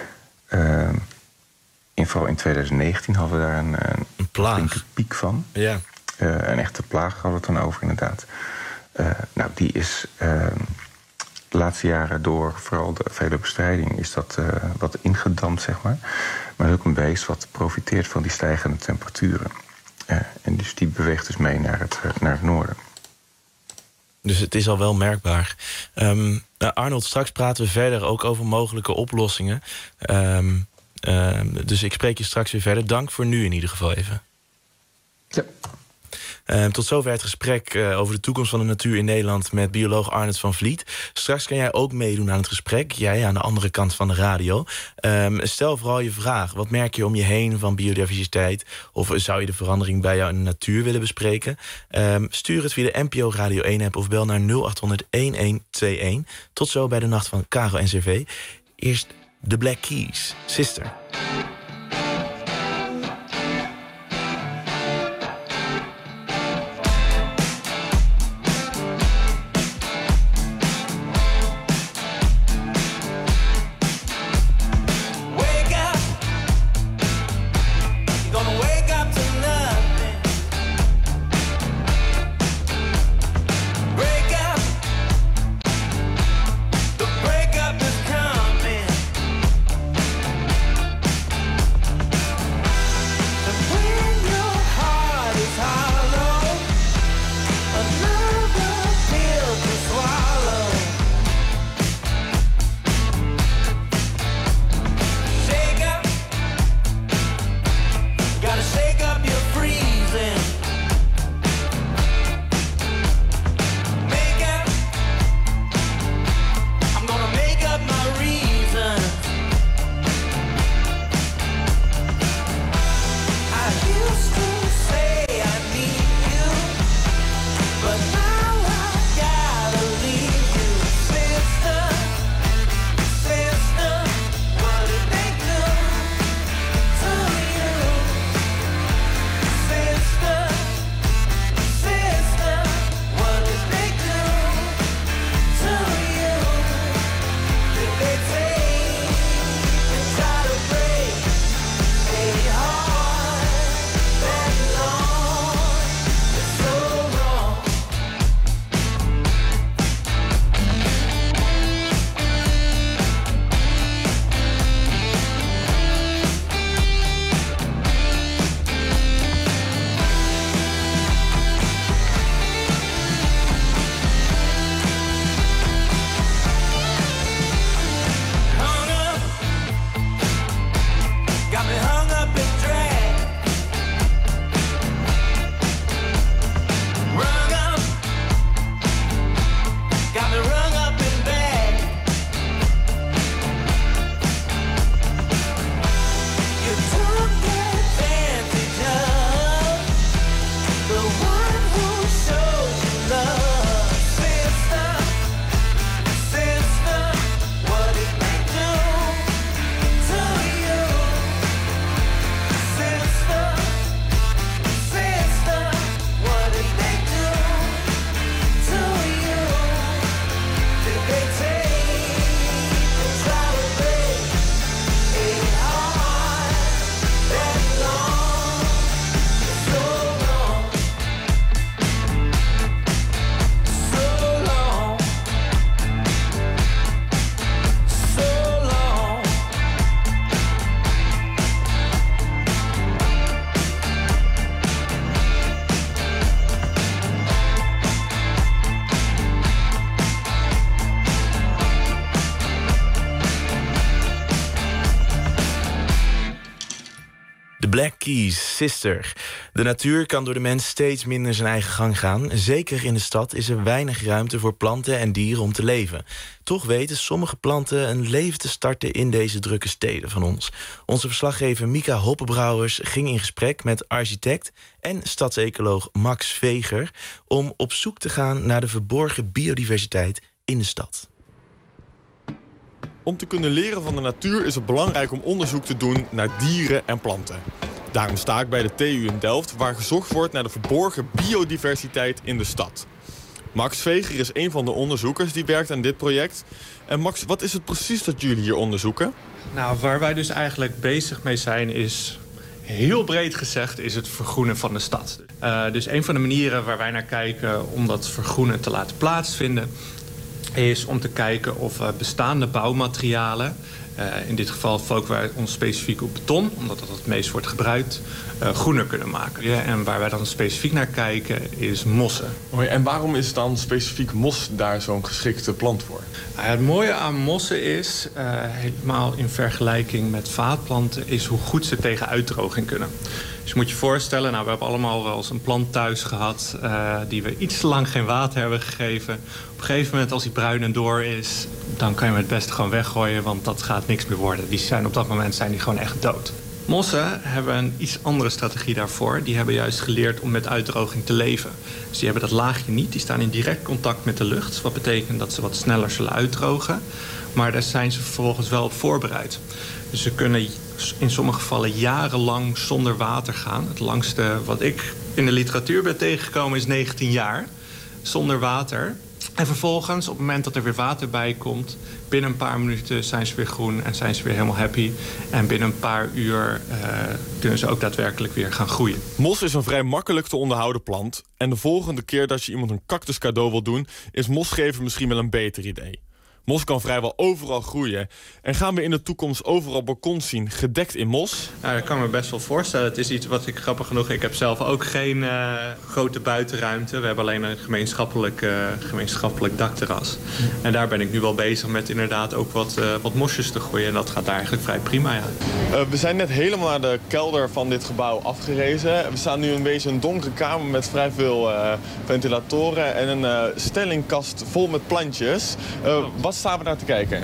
Vooral in 2019 hadden we daar een flinke piek van. Ja. Een echte plaag hadden we het dan over, inderdaad. Die is de laatste jaren door vooral de vele bestrijding is dat wat ingedampt, zeg maar. Maar ook een beest wat profiteert van die stijgende temperaturen. En dus die beweegt dus mee naar het noorden. Dus het is al wel merkbaar. Arnold, straks praten we verder ook over mogelijke oplossingen. Dus ik spreek je straks weer verder. Dank voor nu in ieder geval even. Ja. Tot zover het gesprek over de toekomst van de natuur in Nederland met bioloog Arnold van Vliet. Straks kan jij ook meedoen aan het gesprek. Jij aan de andere kant van de radio. Stel vooral je vraag. Wat merk je om je heen van biodiversiteit? Of zou je de verandering bij jou in de natuur willen bespreken? Stuur het via de NPO Radio 1 app of bel naar 0800-1121. Tot zo bij de Nacht van Caro NCRV. Eerst de Black Keys, Sister. The Black Keys, Sister. De natuur kan door de mens steeds minder zijn eigen gang gaan. Zeker in de stad is er weinig ruimte voor planten en dieren om te leven. Toch weten sommige planten een leven te starten in deze drukke steden van ons. Onze verslaggever Mika Hoppenbrouwers ging in gesprek met architect en stadsecoloog Max Veger om op zoek te gaan naar de verborgen biodiversiteit in de stad. Om te kunnen leren van de natuur is het belangrijk om onderzoek te doen naar dieren en planten. Daarom sta ik bij de TU in Delft, waar gezocht wordt naar de verborgen biodiversiteit in de stad. Max Veger is een van de onderzoekers die werkt aan dit project. En Max, wat is het precies dat jullie hier onderzoeken? Nou, waar wij dus eigenlijk bezig mee zijn is, heel breed gezegd, is het vergroenen van de stad. Dus een van de manieren waar wij naar kijken om dat vergroenen te laten plaatsvinden is om te kijken of bestaande bouwmaterialen, in dit geval focussen wij ons specifiek op beton, omdat dat het meest wordt gebruikt, groener kunnen maken. Ja, en waar wij dan specifiek naar kijken is mossen. En waarom is dan specifiek mos daar zo'n geschikte plant voor? Het mooie aan mossen is, helemaal in vergelijking met vaatplanten, is hoe goed ze tegen uitdroging kunnen. Dus je moet je voorstellen, we hebben allemaal wel eens een plant thuis gehad die we iets te lang geen water hebben gegeven. Op een gegeven moment, als die bruin en door is, dan kan je hem het beste gewoon weggooien, want dat gaat niks meer worden. Op dat moment zijn die gewoon echt dood. Mossen hebben een iets andere strategie daarvoor. Die hebben juist geleerd om met uitdroging te leven. Dus die hebben dat laagje niet. Die staan in direct contact met de lucht. Wat betekent dat ze wat sneller zullen uitdrogen. Maar daar zijn ze vervolgens wel op voorbereid. Dus ze kunnen in sommige gevallen jarenlang zonder water gaan. Het langste wat ik in de literatuur ben tegengekomen is 19 jaar. Zonder water. En vervolgens, op het moment dat er weer water bij komt, binnen een paar minuten zijn ze weer groen en zijn ze weer helemaal happy. En binnen een paar uur kunnen ze ook daadwerkelijk weer gaan groeien. Mos is een vrij makkelijk te onderhouden plant. En de volgende keer dat je iemand een cactus cadeau wil doen, is mos geven misschien wel een beter idee. Mos kan vrijwel overal groeien. En gaan we in de toekomst overal balkons zien gedekt in mos? Nou, dat kan me best wel voorstellen. Het is iets wat ik, grappig genoeg, ik heb zelf ook geen grote buitenruimte. We hebben alleen een gemeenschappelijk dakterras. En daar ben ik nu wel bezig met inderdaad ook wat mosjes te groeien. En dat gaat daar eigenlijk vrij prima, ja. We zijn net helemaal naar de kelder van dit gebouw afgerezen. We staan nu een beetje in een donkere kamer met vrij veel ventilatoren en een stellingkast vol met plantjes. Wat staan we daar te kijken?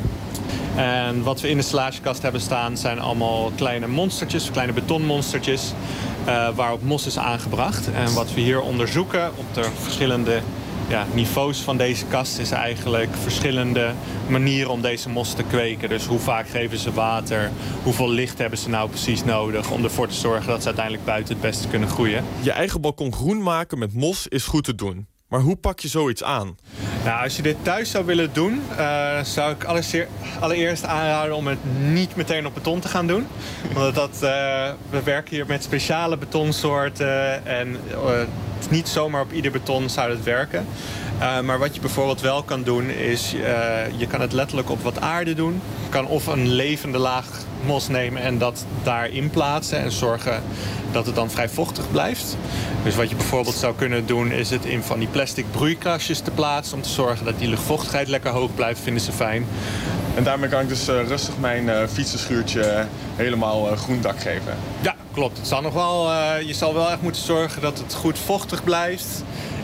En wat we in de stallatiekast hebben staan zijn allemaal kleine monstertjes, kleine betonmonstertjes, waarop mos is aangebracht. En wat we hier onderzoeken op de verschillende niveaus van deze kast is eigenlijk verschillende manieren om deze mos te kweken. Dus hoe vaak geven ze water, hoeveel licht hebben ze nou precies nodig om ervoor te zorgen dat ze uiteindelijk buiten het beste kunnen groeien. Je eigen balkon groen maken met mos is goed te doen. Maar hoe pak je zoiets aan? Nou, als je dit thuis zou willen doen, zou ik allereerst aanraden om het niet meteen op beton te gaan doen. Want we werken hier met speciale betonsoorten en niet zomaar op ieder beton zou het werken. Maar wat je bijvoorbeeld wel kan doen is, je kan het letterlijk op wat aarde doen. Je kan of een levende laag mos nemen en dat daarin plaatsen en zorgen dat het dan vrij vochtig blijft. Dus wat je bijvoorbeeld zou kunnen doen is het in van die plastic broeikastjes te plaatsen om te zorgen dat die luchtvochtigheid lekker hoog blijft, vinden ze fijn. En daarmee kan ik dus rustig mijn fietsenschuurtje helemaal groen dak geven. Ja, klopt. Het zal nog wel, je zal wel echt moeten zorgen dat het goed vochtig blijft.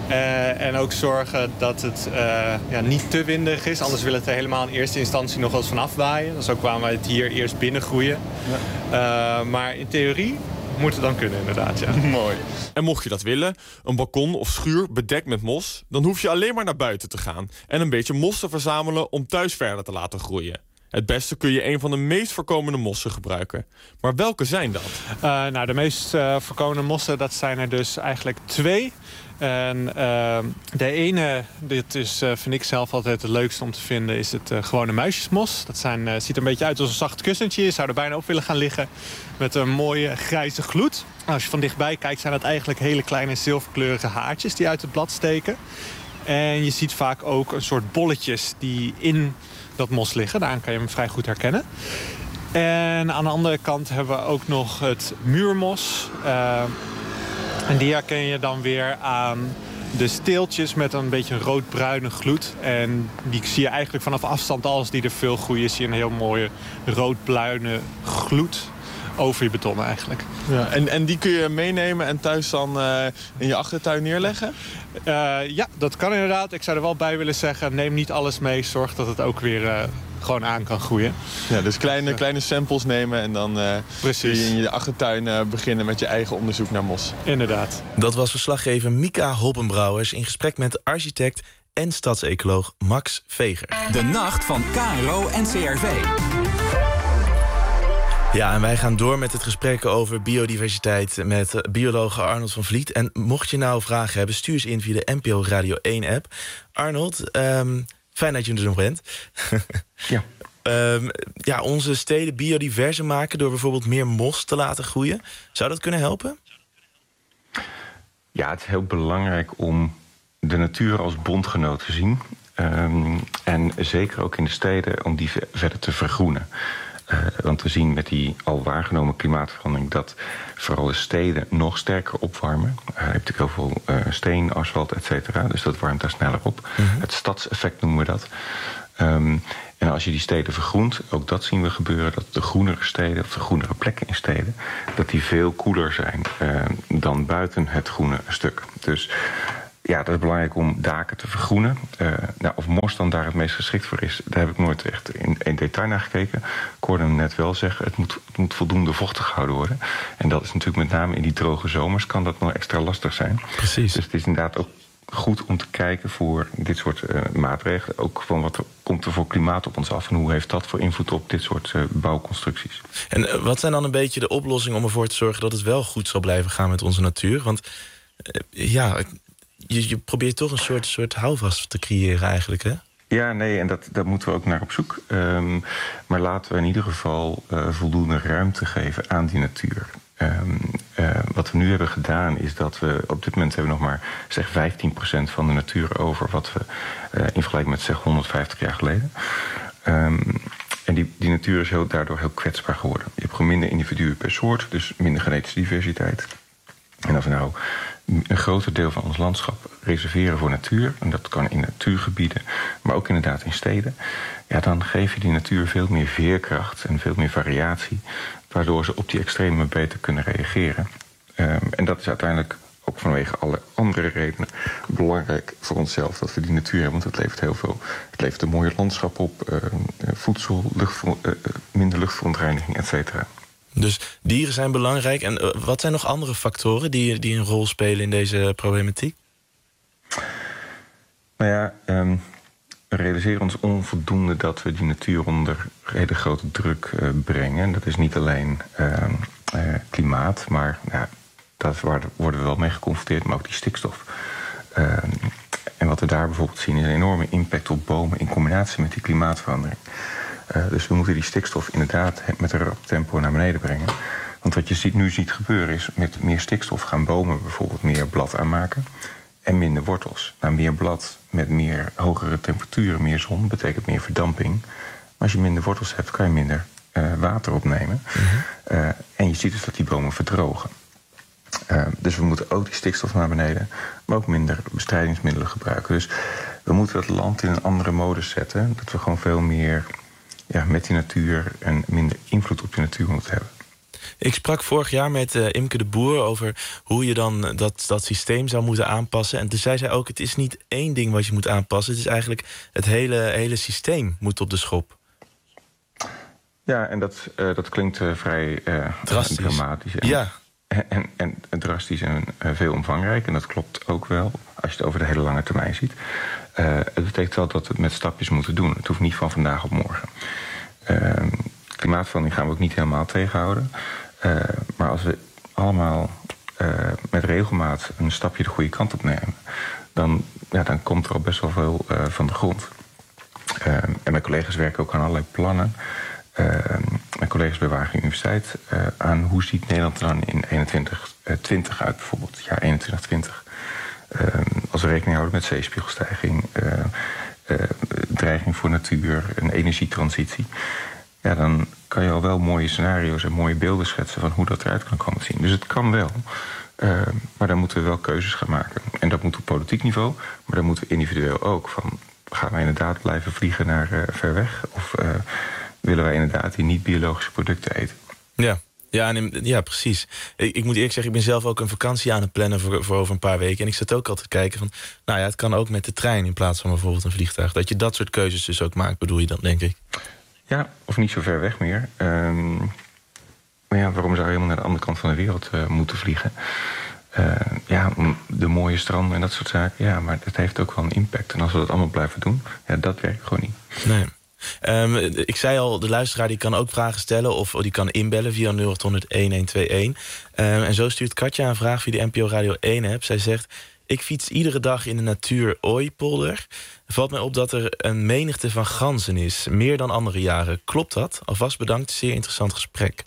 En ook zorgen dat het niet te windig is. Anders wil het er helemaal in eerste instantie nog wel eens van afwaaien. Dat is ook waarom wij het hier eerst binnen groeien. Ja. Maar in theorie moet het dan kunnen, inderdaad. Ja. Mooi. En mocht je dat willen, een balkon of schuur bedekt met mos, dan hoef je alleen maar naar buiten te gaan en een beetje mos te verzamelen om thuis verder te laten groeien. Het beste kun je een van de meest voorkomende mossen gebruiken. Maar welke zijn dat? De meest voorkomende mossen, dat zijn er dus eigenlijk 2. En de ene, dit is, vind ik zelf altijd het leukste om te vinden, is het gewone muisjesmos. Dat ziet er een beetje uit als een zacht kussentje. Je zou er bijna op willen gaan liggen met een mooie grijze gloed. Als je van dichtbij kijkt, zijn dat eigenlijk hele kleine zilverkleurige haartjes die uit het blad steken. En je ziet vaak ook een soort bolletjes die in dat mos liggen. Daaraan kan je hem vrij goed herkennen. En aan de andere kant hebben we ook nog het muurmos. En die herken je dan weer aan de steeltjes met een beetje een roodbruine gloed. En die zie je eigenlijk vanaf afstand, als die er veel groeien, zie je een heel mooie roodbruine gloed over je beton eigenlijk. Ja, en die kun je meenemen en thuis dan in je achtertuin neerleggen? Ja, dat kan inderdaad. Ik zou er wel bij willen zeggen, neem niet alles mee. Zorg dat het ook weer gewoon aan kan groeien. Ja, dus kleine samples nemen en dan kun je in je achtertuin beginnen met je eigen onderzoek naar mos. Inderdaad. Dat was verslaggever Mika Hoppenbrouwers in gesprek met architect en stadsecoloog Max Veger. De nacht van KRO en CRV. Ja, en wij gaan door met het gesprek over biodiversiteit met bioloog Arnold van Vliet. En mocht je nou vragen hebben, stuur ze in via de NPO Radio 1-app. Arnold, fijn dat je er nog bent. Ja. Onze steden biodiverser maken door bijvoorbeeld meer mos te laten groeien. Zou dat kunnen helpen? Ja, het is heel belangrijk om de natuur als bondgenoot te zien. En zeker ook in de steden om die verder te vergroenen. Want we zien met die al waargenomen klimaatverandering dat vooral de steden nog sterker opwarmen. Je hebt natuurlijk heel veel steen, asfalt, et cetera. Dus dat warmt daar sneller op. Mm-hmm. Het stadseffect noemen we dat. En als je die steden vergroent, ook dat zien we gebeuren, dat de groenere steden, of de groenere plekken in steden, dat die veel koeler zijn dan buiten het groene stuk. Dus ja, dat is belangrijk om daken te vergroenen. Of mos dan daar het meest geschikt voor is, daar heb ik nooit echt in detail naar gekeken. Ik hoorde hem net wel zeggen, het moet voldoende vochtig gehouden worden. En dat is natuurlijk met name in die droge zomers kan dat nog extra lastig zijn. Precies. Dus het is inderdaad ook goed om te kijken voor dit soort maatregelen. Ook van wat komt er voor klimaat op ons af en hoe heeft dat voor invloed op dit soort bouwconstructies. En wat zijn dan een beetje de oplossingen om ervoor te zorgen dat het wel goed zal blijven gaan met onze natuur? Want je probeert toch een soort houvast te creëren eigenlijk, hè? Ja, nee, en daar moeten we ook naar op zoek. Maar laten we in ieder geval voldoende ruimte geven aan die natuur. Wat we nu hebben gedaan is dat we op dit moment hebben nog maar zeg 15% van de natuur over wat we in vergelijking met zeg 150 jaar geleden. En die natuur is daardoor heel kwetsbaar geworden. Je hebt gewoon minder individuen per soort, dus minder genetische diversiteit. En als we nou een groter deel van ons landschap reserveren voor natuur, en dat kan in natuurgebieden, maar ook inderdaad in steden, ja, dan geef je die natuur veel meer veerkracht en veel meer variatie, waardoor ze op die extreme beter kunnen reageren. En dat is uiteindelijk ook vanwege alle andere redenen belangrijk voor onszelf dat we die natuur hebben, want het levert heel veel. Het levert een mooie landschap op, voedsel, minder luchtverontreiniging, et cetera. Dus dieren zijn belangrijk. En wat zijn nog andere factoren die een rol spelen in deze problematiek? Nou ja, we realiseren ons onvoldoende dat we die natuur onder hele grote druk brengen. Dat is niet alleen klimaat, maar daar worden we wel mee geconfronteerd, maar ook die stikstof. En wat we daar bijvoorbeeld zien is een enorme impact op bomen in combinatie met die klimaatverandering. Dus we moeten die stikstof inderdaad met een rap tempo naar beneden brengen. Want wat je nu ziet gebeuren is, met meer stikstof gaan bomen bijvoorbeeld meer blad aanmaken en minder wortels. Nou, meer blad met meer hogere temperaturen, meer zon, betekent meer verdamping. Maar als je minder wortels hebt, kan je minder water opnemen. Mm-hmm. En je ziet dus dat die bomen verdrogen. Dus we moeten ook die stikstof naar beneden, maar ook minder bestrijdingsmiddelen gebruiken. Dus we moeten het land in een andere modus zetten, dat we gewoon veel meer met die natuur en minder invloed op de natuur moeten hebben. Ik sprak vorig jaar met Imke de Boer over hoe je dan dat systeem zou moeten aanpassen. En toen zei zij ook, het is niet één ding wat je moet aanpassen. Het is eigenlijk het hele systeem moet op de schop. Ja, en dat klinkt vrij dramatisch. En drastisch en veel omvangrijk. En dat klopt ook wel, als je het over de hele lange termijn ziet. Het betekent wel dat we het met stapjes moeten doen. Het hoeft niet van vandaag op morgen. Klimaatverandering gaan we ook niet helemaal tegenhouden. Maar als we allemaal met regelmaat een stapje de goede kant op nemen, dan komt er al best wel veel van de grond. En mijn collega's werken ook aan allerlei plannen. Mijn collega's bij Wageningen Universiteit aan hoe ziet Nederland er dan in 2020 uit, bijvoorbeeld, het jaar 2120. Als we rekening houden met zeespiegelstijging, dreiging voor natuur, een energietransitie, ja, dan kan je al wel mooie scenario's en mooie beelden schetsen van hoe dat eruit kan komen te zien. Dus het kan wel, maar dan moeten we wel keuzes gaan maken. En dat moet op politiek niveau, maar dan moeten we individueel ook. Van, gaan wij inderdaad blijven vliegen naar ver weg? Of willen wij inderdaad die niet-biologische producten eten? Ja, Ja, precies. Ik moet eerlijk zeggen, ik ben zelf ook een vakantie aan het plannen voor over een paar weken. En ik zat ook altijd te kijken van, het kan ook met de trein in plaats van bijvoorbeeld een vliegtuig. Dat je dat soort keuzes dus ook maakt, bedoel je dan, denk ik? Ja, of niet zo ver weg meer. Maar ja, waarom zou je helemaal naar de andere kant van de wereld moeten vliegen? De mooie stranden en dat soort zaken. Ja, maar het heeft ook wel een impact. En als we dat allemaal blijven doen, dat werkt gewoon niet. Nee. Ik zei al, de luisteraar die kan ook vragen stellen of die kan inbellen via 0800-1121. En zo stuurt Katja een vraag via de NPO Radio 1-app. Zij zegt, ik fiets iedere dag in de natuur Ooipolder. Valt mij op dat er een menigte van ganzen is, meer dan andere jaren. Klopt dat? Alvast bedankt, zeer interessant gesprek.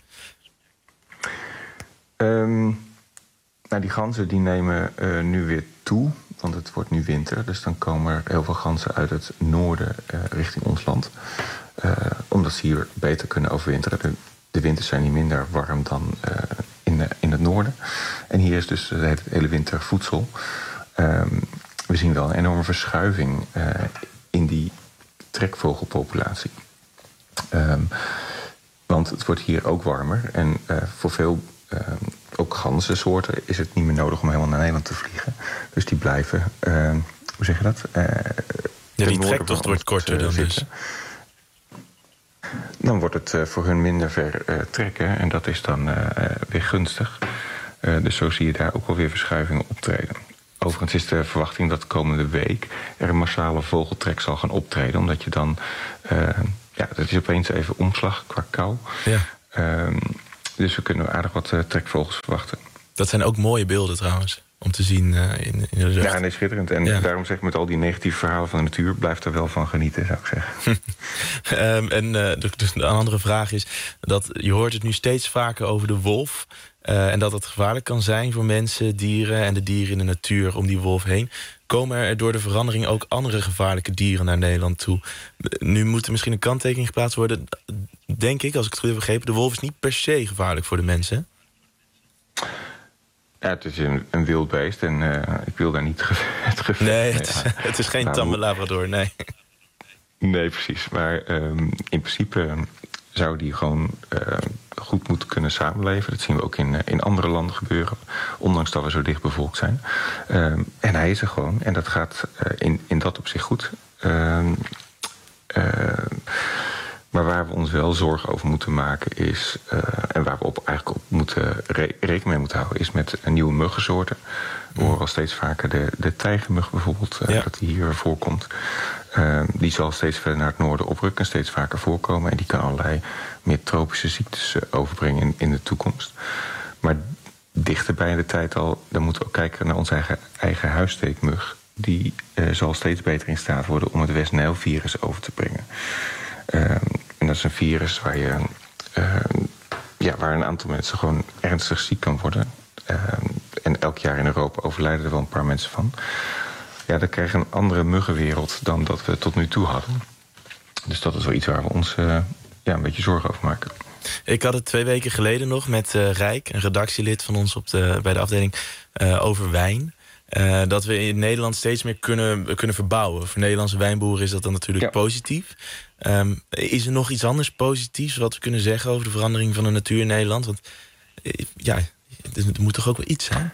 Die ganzen die nemen nu weer toe, want het wordt nu winter. Dus dan komen er heel veel ganzen uit het noorden richting ons land. Omdat ze hier beter kunnen overwinteren. De winters zijn hier minder warm dan in het noorden. En hier is dus de hele winter voedsel. We zien wel een enorme verschuiving in die trekvogelpopulatie. Want het wordt hier ook warmer. En voor veel ook ganzensoorten is het niet meer nodig om helemaal naar Nederland te vliegen. Dus die blijven, hoe zeg je dat? Die trektocht wordt korter dan dus. Dan wordt het voor hun minder ver trekken. En dat is dan weer gunstig. Dus zo zie je daar ook wel weer verschuivingen optreden. Overigens is de verwachting dat komende week er een massale vogeltrek zal gaan optreden. Omdat je dan, dat is opeens even omslag qua kou. Ja. Dus we kunnen aardig wat trekvogels verwachten. Dat zijn ook mooie beelden trouwens, om te zien in de lucht. Ja, nee, schitterend. En daarom zeg ik, met al die negatieve verhalen van de natuur, blijf er wel van genieten, zou ik zeggen. De andere vraag is dat je hoort het nu steeds vaker over de wolf. En dat het gevaarlijk kan zijn voor mensen, dieren en de dieren in de natuur om die wolf heen. Komen er door de verandering ook andere gevaarlijke dieren naar Nederland toe? Nu moet er misschien een kanttekening geplaatst worden. Denk ik, als ik het goed heb begrepen, de wolf is niet per se gevaarlijk voor de mensen. Ja, het is een wild beest en ik wil daar niet het gevecht. Nee, het is geen tamme labrador, nee. Nee, precies. Maar in principe zou die gewoon goed moeten kunnen samenleven. Dat zien we ook in andere landen gebeuren, ondanks dat we zo dicht bevolkt zijn. En hij is er gewoon en dat gaat in dat opzicht goed. Maar waar we ons wel zorgen over moeten maken is, en waar we eigenlijk op rekening mee moeten houden, is met nieuwe muggensoorten. We horen al steeds vaker de tijgermug bijvoorbeeld, dat die hier voorkomt. Die zal steeds verder naar het noorden oprukken, steeds vaker voorkomen. En die kan allerlei meer tropische ziektes overbrengen in de toekomst. Maar dichter bij de tijd al, dan moeten we ook kijken naar onze eigen huissteekmug. Die zal steeds beter in staat worden om het West-Nijl-virus over te brengen. En dat is een virus waar een aantal mensen gewoon ernstig ziek kan worden. En elk jaar in Europa overlijden er wel een paar mensen van. Ja, dan krijgen we een andere muggenwereld dan dat we tot nu toe hadden. Dus dat is wel iets waar we ons een beetje zorgen over maken. Ik had het 2 weken geleden nog met Rijk, een redactielid van ons bij de afdeling, over wijn. Dat we in Nederland steeds meer kunnen verbouwen. Voor Nederlandse wijnboeren is dat dan natuurlijk positief. Is er nog iets anders positiefs wat we kunnen zeggen over de verandering van de natuur in Nederland? Want er moet toch ook wel iets zijn?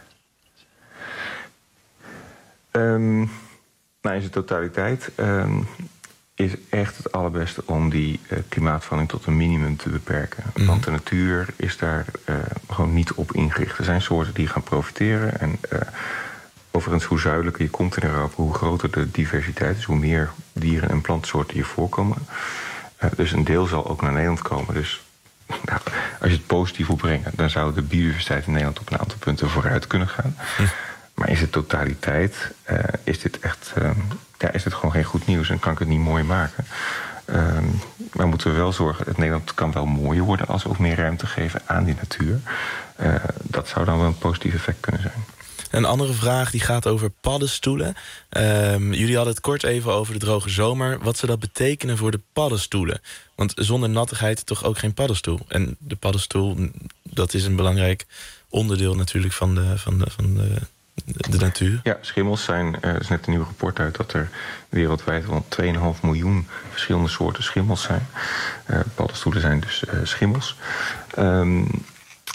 In zijn totaliteit is echt het allerbeste om die klimaatverandering tot een minimum te beperken. Want de natuur is daar gewoon niet op ingericht. Er zijn soorten die gaan profiteren. En overigens, hoe zuidelijker je komt in Europa, hoe groter de diversiteit is, hoe meer dieren- en plantensoorten hier voorkomen. Dus een deel zal ook naar Nederland komen. Dus als je het positief wil brengen, dan zou de biodiversiteit in Nederland op een aantal punten vooruit kunnen gaan. Maar in zijn totaliteit is dit echt is dit gewoon geen goed nieuws en kan ik het niet mooi maken. Maar moeten we wel zorgen dat Nederland kan wel mooier worden als we ook meer ruimte geven aan die natuur. Dat zou dan wel een positief effect kunnen zijn. Een andere vraag die gaat over paddenstoelen. Jullie hadden het kort even over de droge zomer. Wat zou dat betekenen voor de paddenstoelen? Want zonder nattigheid toch ook geen paddenstoel. En de paddenstoel, dat is een belangrijk onderdeel natuurlijk van de natuur. Ja, schimmels zijn, er is net een nieuw rapport uit dat er wereldwijd wel 2,5 miljoen verschillende soorten schimmels zijn. Paddenstoelen zijn dus schimmels.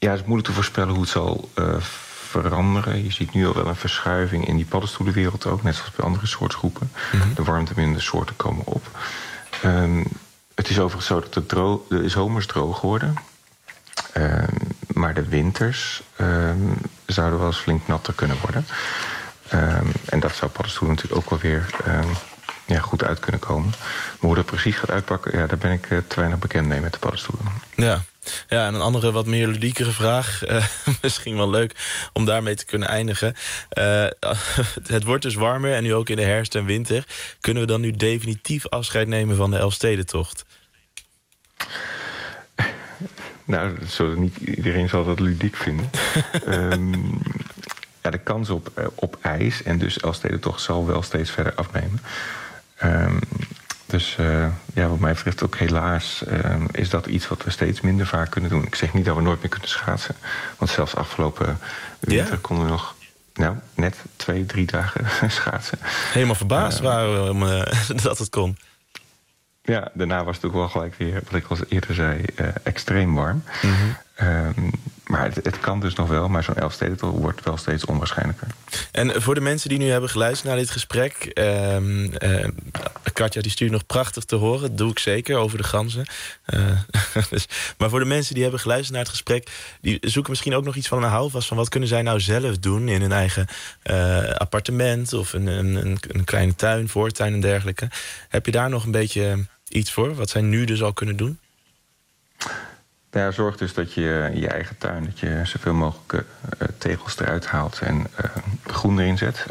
het is moeilijk te voorspellen hoe het zal veranderen. Je ziet nu al wel een verschuiving in die paddenstoelenwereld ook, net zoals bij andere soortgroepen. Mm-hmm. De warmtemindende soorten komen op. Het is overigens zo dat de zomers droog worden. Maar de winters zouden wel eens flink natter kunnen worden. En dat zou paddenstoelen natuurlijk ook wel weer goed uit kunnen komen. Maar hoe dat precies gaat uitpakken, daar ben ik te weinig bekend mee met de paddenstoelen. Ja, en een andere wat meer ludiekere vraag. Misschien wel leuk om daarmee te kunnen eindigen. Het wordt dus warmer en nu ook in de herfst en winter. Kunnen we dan nu definitief afscheid nemen van de Elfstedentocht? Nou, niet iedereen zal dat ludiek vinden. De kans op ijs en dus Elfstedentocht zal wel steeds verder afnemen. Dus wat mij betreft ook helaas is dat iets wat we steeds minder vaak kunnen doen. Ik zeg niet dat we nooit meer kunnen schaatsen. Want zelfs afgelopen winter konden we nog net 2-3 dagen schaatsen. Helemaal verbaasd waren we dat het kon. Ja, daarna was het ook wel gelijk weer, wat ik al eerder zei, extreem warm. Mm-hmm. Maar het kan dus nog wel, maar zo'n Elfstedentocht wordt wel steeds onwaarschijnlijker. En voor de mensen die nu hebben geluisterd naar dit gesprek, Katja die stuurt nog prachtig te horen, dat doe ik zeker, over de ganzen. Maar voor de mensen die hebben geluisterd naar het gesprek, die zoeken misschien ook nog iets van een houvast van wat kunnen zij nou zelf doen in hun eigen appartement of een kleine tuin, voortuin en dergelijke. Heb je daar nog een beetje iets voor, wat zij nu dus al kunnen doen? Ja, zorg dus dat je in je eigen tuin dat je zoveel mogelijk tegels eruit haalt en groen erin zet.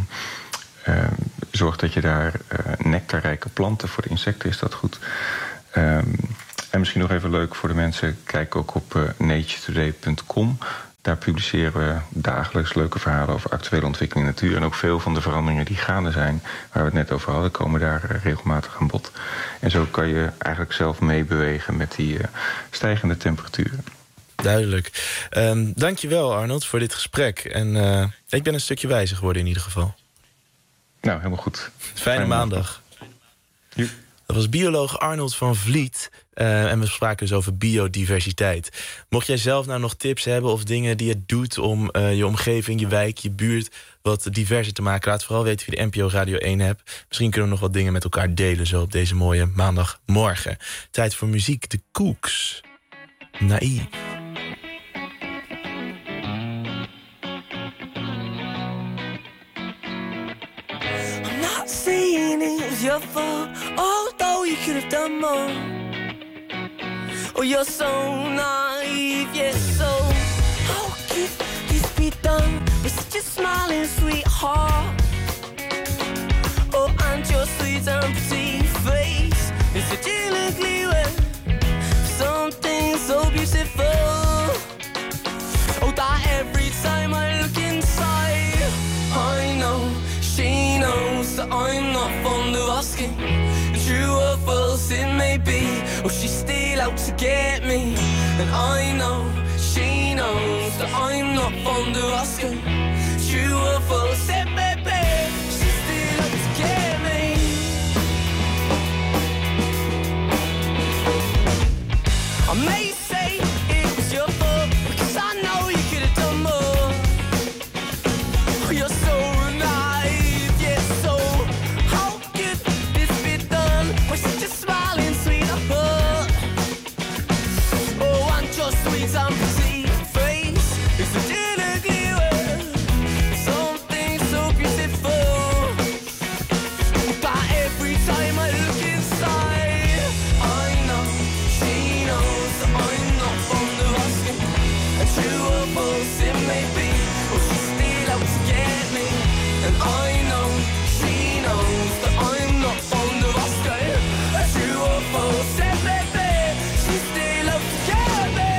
Zorg dat je daar nectarrijke planten, voor de insecten is dat goed. En misschien nog even leuk voor de mensen, kijk ook op naturetoday.com. Daar publiceren we dagelijks leuke verhalen over actuele ontwikkelingen in de natuur. En ook veel van de veranderingen die gaande zijn, waar we het net over hadden, komen daar regelmatig aan bod. En zo kan je eigenlijk zelf meebewegen met die stijgende temperaturen. Duidelijk. Dankjewel Arnold voor dit gesprek. En ik ben een stukje wijzer geworden in ieder geval. Nou, helemaal goed. Fijne maandag. Dat was bioloog Arnold van Vliet. En we spraken dus over biodiversiteit. Mocht jij zelf nou nog tips hebben of dingen die je doet om je omgeving, je wijk, je buurt wat diverser te maken, laat vooral weten via de NPO Radio 1 app. Misschien kunnen we nog wat dingen met elkaar delen zo op deze mooie maandagmorgen. Tijd voor muziek, de Cooks. Naïef. I'm not saying it was your fault, although you could have done more. Oh, you're so naive, yes, so how could this be done with such a smiling sweetheart? Oh, and your sweet and pretty face is such an ugly way, something so beautiful. Oh, that every time I look inside, I know, she knows that I'm not fond of asking. True or false it may be, or she's still out to get me. And I know, she knows that I'm not fond of asking. True or false it may be, she's still out to get me. I may say it was your fault, because I know you could have done more. Oh, you're so naive, yeah, so how could this be done with such a smiling sweetheart? Oh, and your sweet and pretty face is such an ugly word, something so beautiful that every time I look inside, I know, she knows that I'm not fond of asking. And true or false it may be, or she's still out to get me. And I know, she knows that I'm not fond of asking. And true or false it may be, she's still out to get me.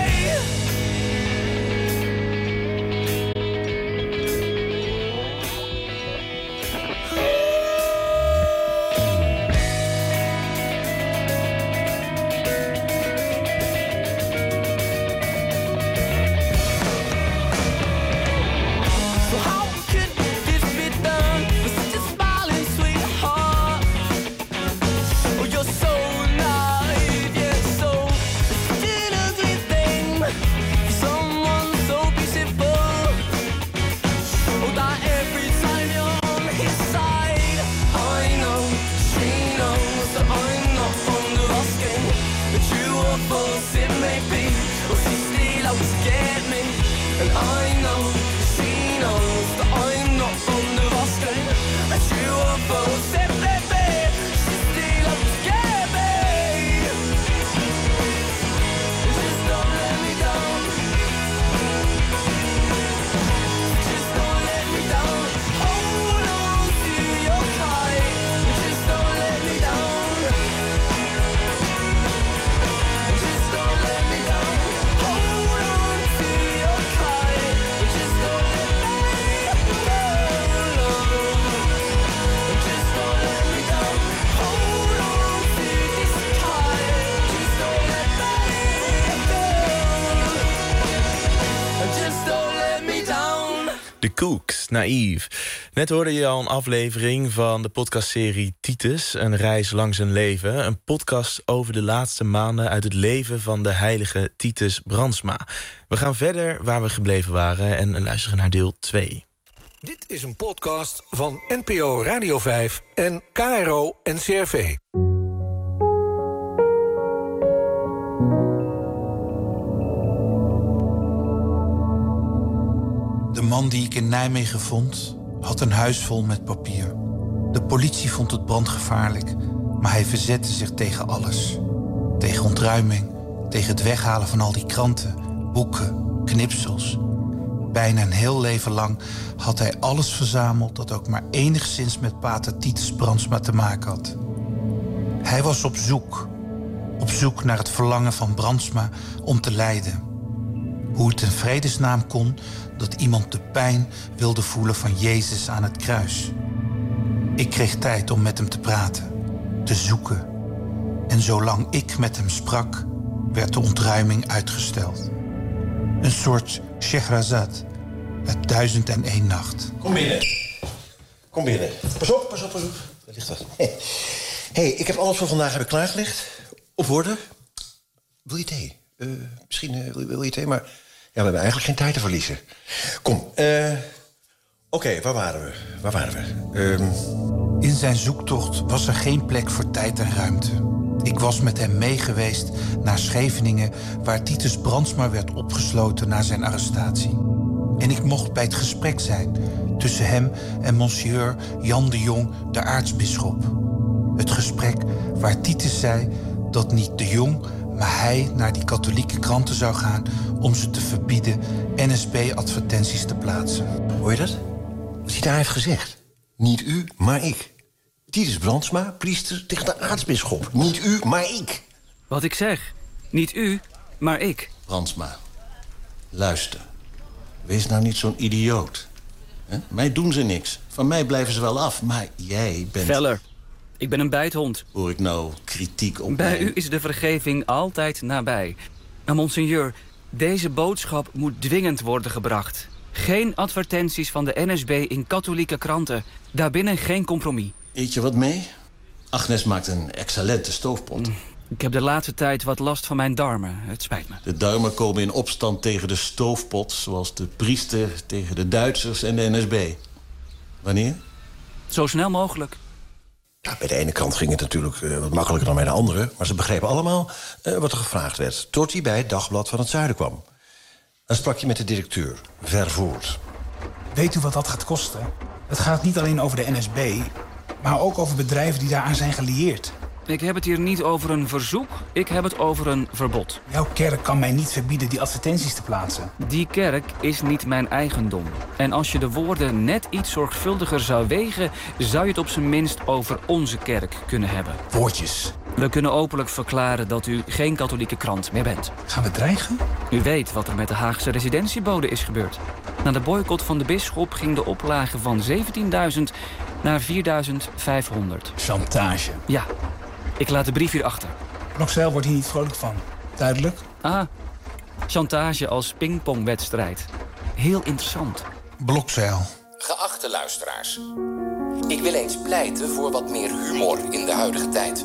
And I know she knows that I'm not fond of asking. And you are both separate, she still up to get me. Just don't let me down. Just don't let me down. Hold on to your kite. Just don't let me down. Just don't let me down. Hold on to your kite. Just don't let me down. Just don't let me down. Hold on to this kite. Just don't let me down. Just don't let me down. De Kooks, Naïef. Net hoorde je al een aflevering van de podcastserie Titus, een reis langs een leven. Een podcast over de laatste maanden uit het leven van de heilige Titus Brandsma. We gaan verder waar we gebleven waren en luisteren naar deel 2. Dit is een podcast van NPO Radio 5 en KRO NCRV. De man die ik in Nijmegen vond, had een huis vol met papier. De politie vond het brandgevaarlijk, maar hij verzette zich tegen alles. Tegen ontruiming, tegen het weghalen van al die kranten, boeken, knipsels. Bijna een heel leven lang had hij alles verzameld dat ook maar enigszins met pater Titus Brandsma te maken had. Hij was op zoek naar het verlangen van Brandsma om te lijden. Hoe het in vredesnaam kon dat iemand de pijn wilde voelen van Jezus aan het kruis. Ik kreeg tijd om met hem te praten, te zoeken. En zolang ik met hem sprak, werd de ontruiming uitgesteld. Een soort Scheherazade uit 1001 nacht. Kom binnen. Kom binnen. Pas op, pas op, pas op. Daar ligt dat. Hey, ik heb alles voor vandaag klaargelegd. Op orde. Wil je thee? Misschien wil je thee, maar ja, we hebben eigenlijk geen tijd te verliezen. Kom, oké, waar waren we? In zijn zoektocht was er geen plek voor tijd en ruimte. Ik was met hem meegeweest naar Scheveningen, waar Titus Brandsma werd opgesloten na zijn arrestatie. En ik mocht bij het gesprek zijn tussen hem en monsieur Jan de Jong, de aartsbisschop. Het gesprek waar Titus zei dat niet de Jong, maar hij naar die katholieke kranten zou gaan om ze te verbieden NSB-advertenties te plaatsen. Hoor je dat? Wat hij daar heeft gezegd? Niet u, maar ik. Titus Brandsma, priester tegen de aartsbisschop. Niet u, maar ik. Wat ik zeg. Niet u, maar ik. Brandsma, luister. Wees nou niet zo'n idioot. Mij doen ze niks. Van mij blijven ze wel af, maar jij bent... Veller. Ik ben een bijthond. Hoor ik nou kritiek op Bij mij? u is de vergeving altijd nabij. Maar monseigneur, deze boodschap moet dwingend worden gebracht. Geen advertenties van de NSB in katholieke kranten. Daarbinnen geen compromis. Eet je wat mee? Agnes maakt een excellente stoofpot. Ik heb de laatste tijd wat last van mijn darmen. Het spijt me. De darmen komen in opstand tegen de stoofpot, zoals de priester tegen de Duitsers en de NSB. Wanneer? Zo snel mogelijk. Ja, bij de ene kant ging het natuurlijk wat makkelijker dan bij de andere, maar ze begrepen allemaal wat er gevraagd werd. Tot hij bij het Dagblad van het Zuiden kwam. Dan sprak je met de directeur, Vervoort. Weet u wat dat gaat kosten? Het gaat niet alleen over de NSB, maar ook over bedrijven die daaraan zijn gelieerd. Ik heb het hier niet over een verzoek, ik heb het over een verbod. Jouw kerk kan mij niet verbieden die advertenties te plaatsen. Die kerk is niet mijn eigendom. En als je de woorden net iets zorgvuldiger zou wegen, zou je het op zijn minst over onze kerk kunnen hebben. Woordjes. We kunnen openlijk verklaren dat u geen katholieke krant meer bent. Gaan we dreigen? U weet wat er met de Haagse residentiebode is gebeurd. Na de boycott van de bisschop ging de oplage van 17.000 naar 4.500. Chantage. Ja. Ik laat de brief hier achter. Blokzeil wordt hier niet vrolijk van. Duidelijk? Ah, chantage als pingpongwedstrijd. Heel interessant. Blokzeil. Geachte luisteraars. Ik wil eens pleiten voor wat meer humor in de huidige tijd.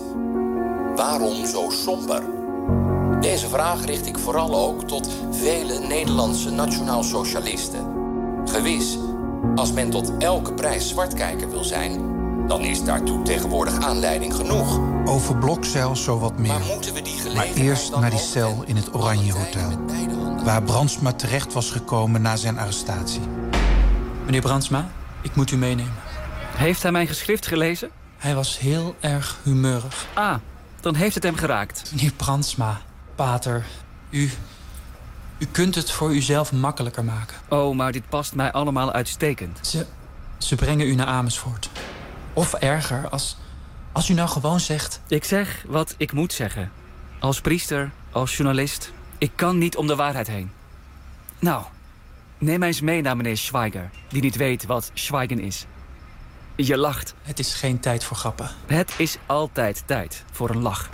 Waarom zo somber? Deze vraag richt ik vooral ook tot vele Nederlandse nationaal-socialisten. Gewis, als men tot elke prijs zwartkijker wil zijn, dan is daartoe tegenwoordig aanleiding genoeg. Over Blokzeil zo wat meer. Maar moeten we die gelegenheid Maar eerst dan naar die ook cel in het Oranje Hotel. waar Brandsma terecht was gekomen na zijn arrestatie. Meneer Brandsma, ik moet u meenemen. Heeft hij mijn geschrift gelezen? Hij was heel erg humeurig. Ah, dan heeft het hem geraakt. Meneer Brandsma, pater, u kunt het voor uzelf makkelijker maken. Oh, maar dit past mij allemaal uitstekend. Ze brengen u naar Amersfoort. Of erger, als u nou gewoon zegt... Ik zeg wat ik moet zeggen. Als priester, als journalist. Ik kan niet om de waarheid heen. Nou, neem mij eens mee naar meneer Schweiger, die niet weet wat Schweigen is. Je lacht. Het is geen tijd voor grappen. Het is altijd tijd voor een lach.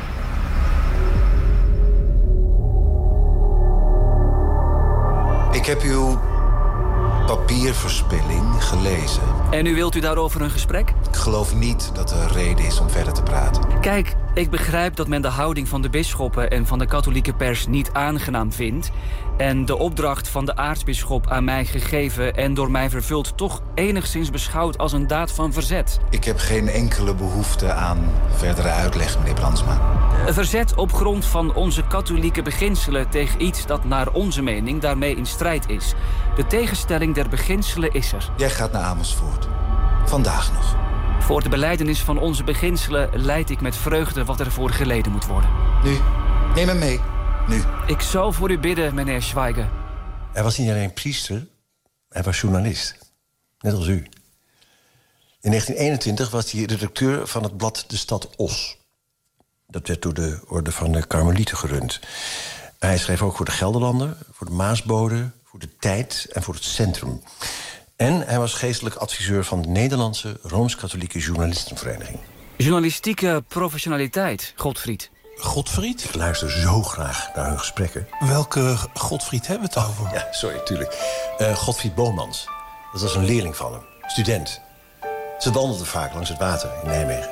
Ik heb uw papierverspilling gelezen. En u wilt u daarover een gesprek? Ik geloof niet dat er reden is om verder te praten. Kijk, ik begrijp dat men de houding van de bisschoppen en van de katholieke pers niet aangenaam vindt. En de opdracht van de aartsbisschop aan mij gegeven en door mij vervuld toch enigszins beschouwd als een daad van verzet. Ik heb geen enkele behoefte aan verdere uitleg, meneer Brandsma. Verzet op grond van onze katholieke beginselen tegen iets dat naar onze mening daarmee in strijd is. De tegenstelling der beginselen is er. Jij gaat naar Amersfoort. Vandaag nog. Voor de belijdenis van onze beginselen leid ik met vreugde wat er voor geleden moet worden. Nu, neem hem mee. Nu. Ik zal voor u bidden, meneer Schweiger. Hij was niet alleen priester, hij was journalist. Net als u. In 1921 was hij redacteur van het blad De Stad Os. Dat werd door de orde van de Karmelieten gerund. Hij schreef ook voor de Gelderlander, voor de Maasbode, voor de Tijd en voor het Centrum. En hij was geestelijk adviseur van de Nederlandse Rooms-Katholieke Journalistenvereniging. Journalistieke professionaliteit, Godfried. Godfried? Ik luister zo graag naar hun gesprekken. Welke Godfried hebben we het over? Ja, sorry, tuurlijk. Godfried Bomans. Dat was een leerling van hem, student. Ze wandelden vaak langs het water in Nijmegen.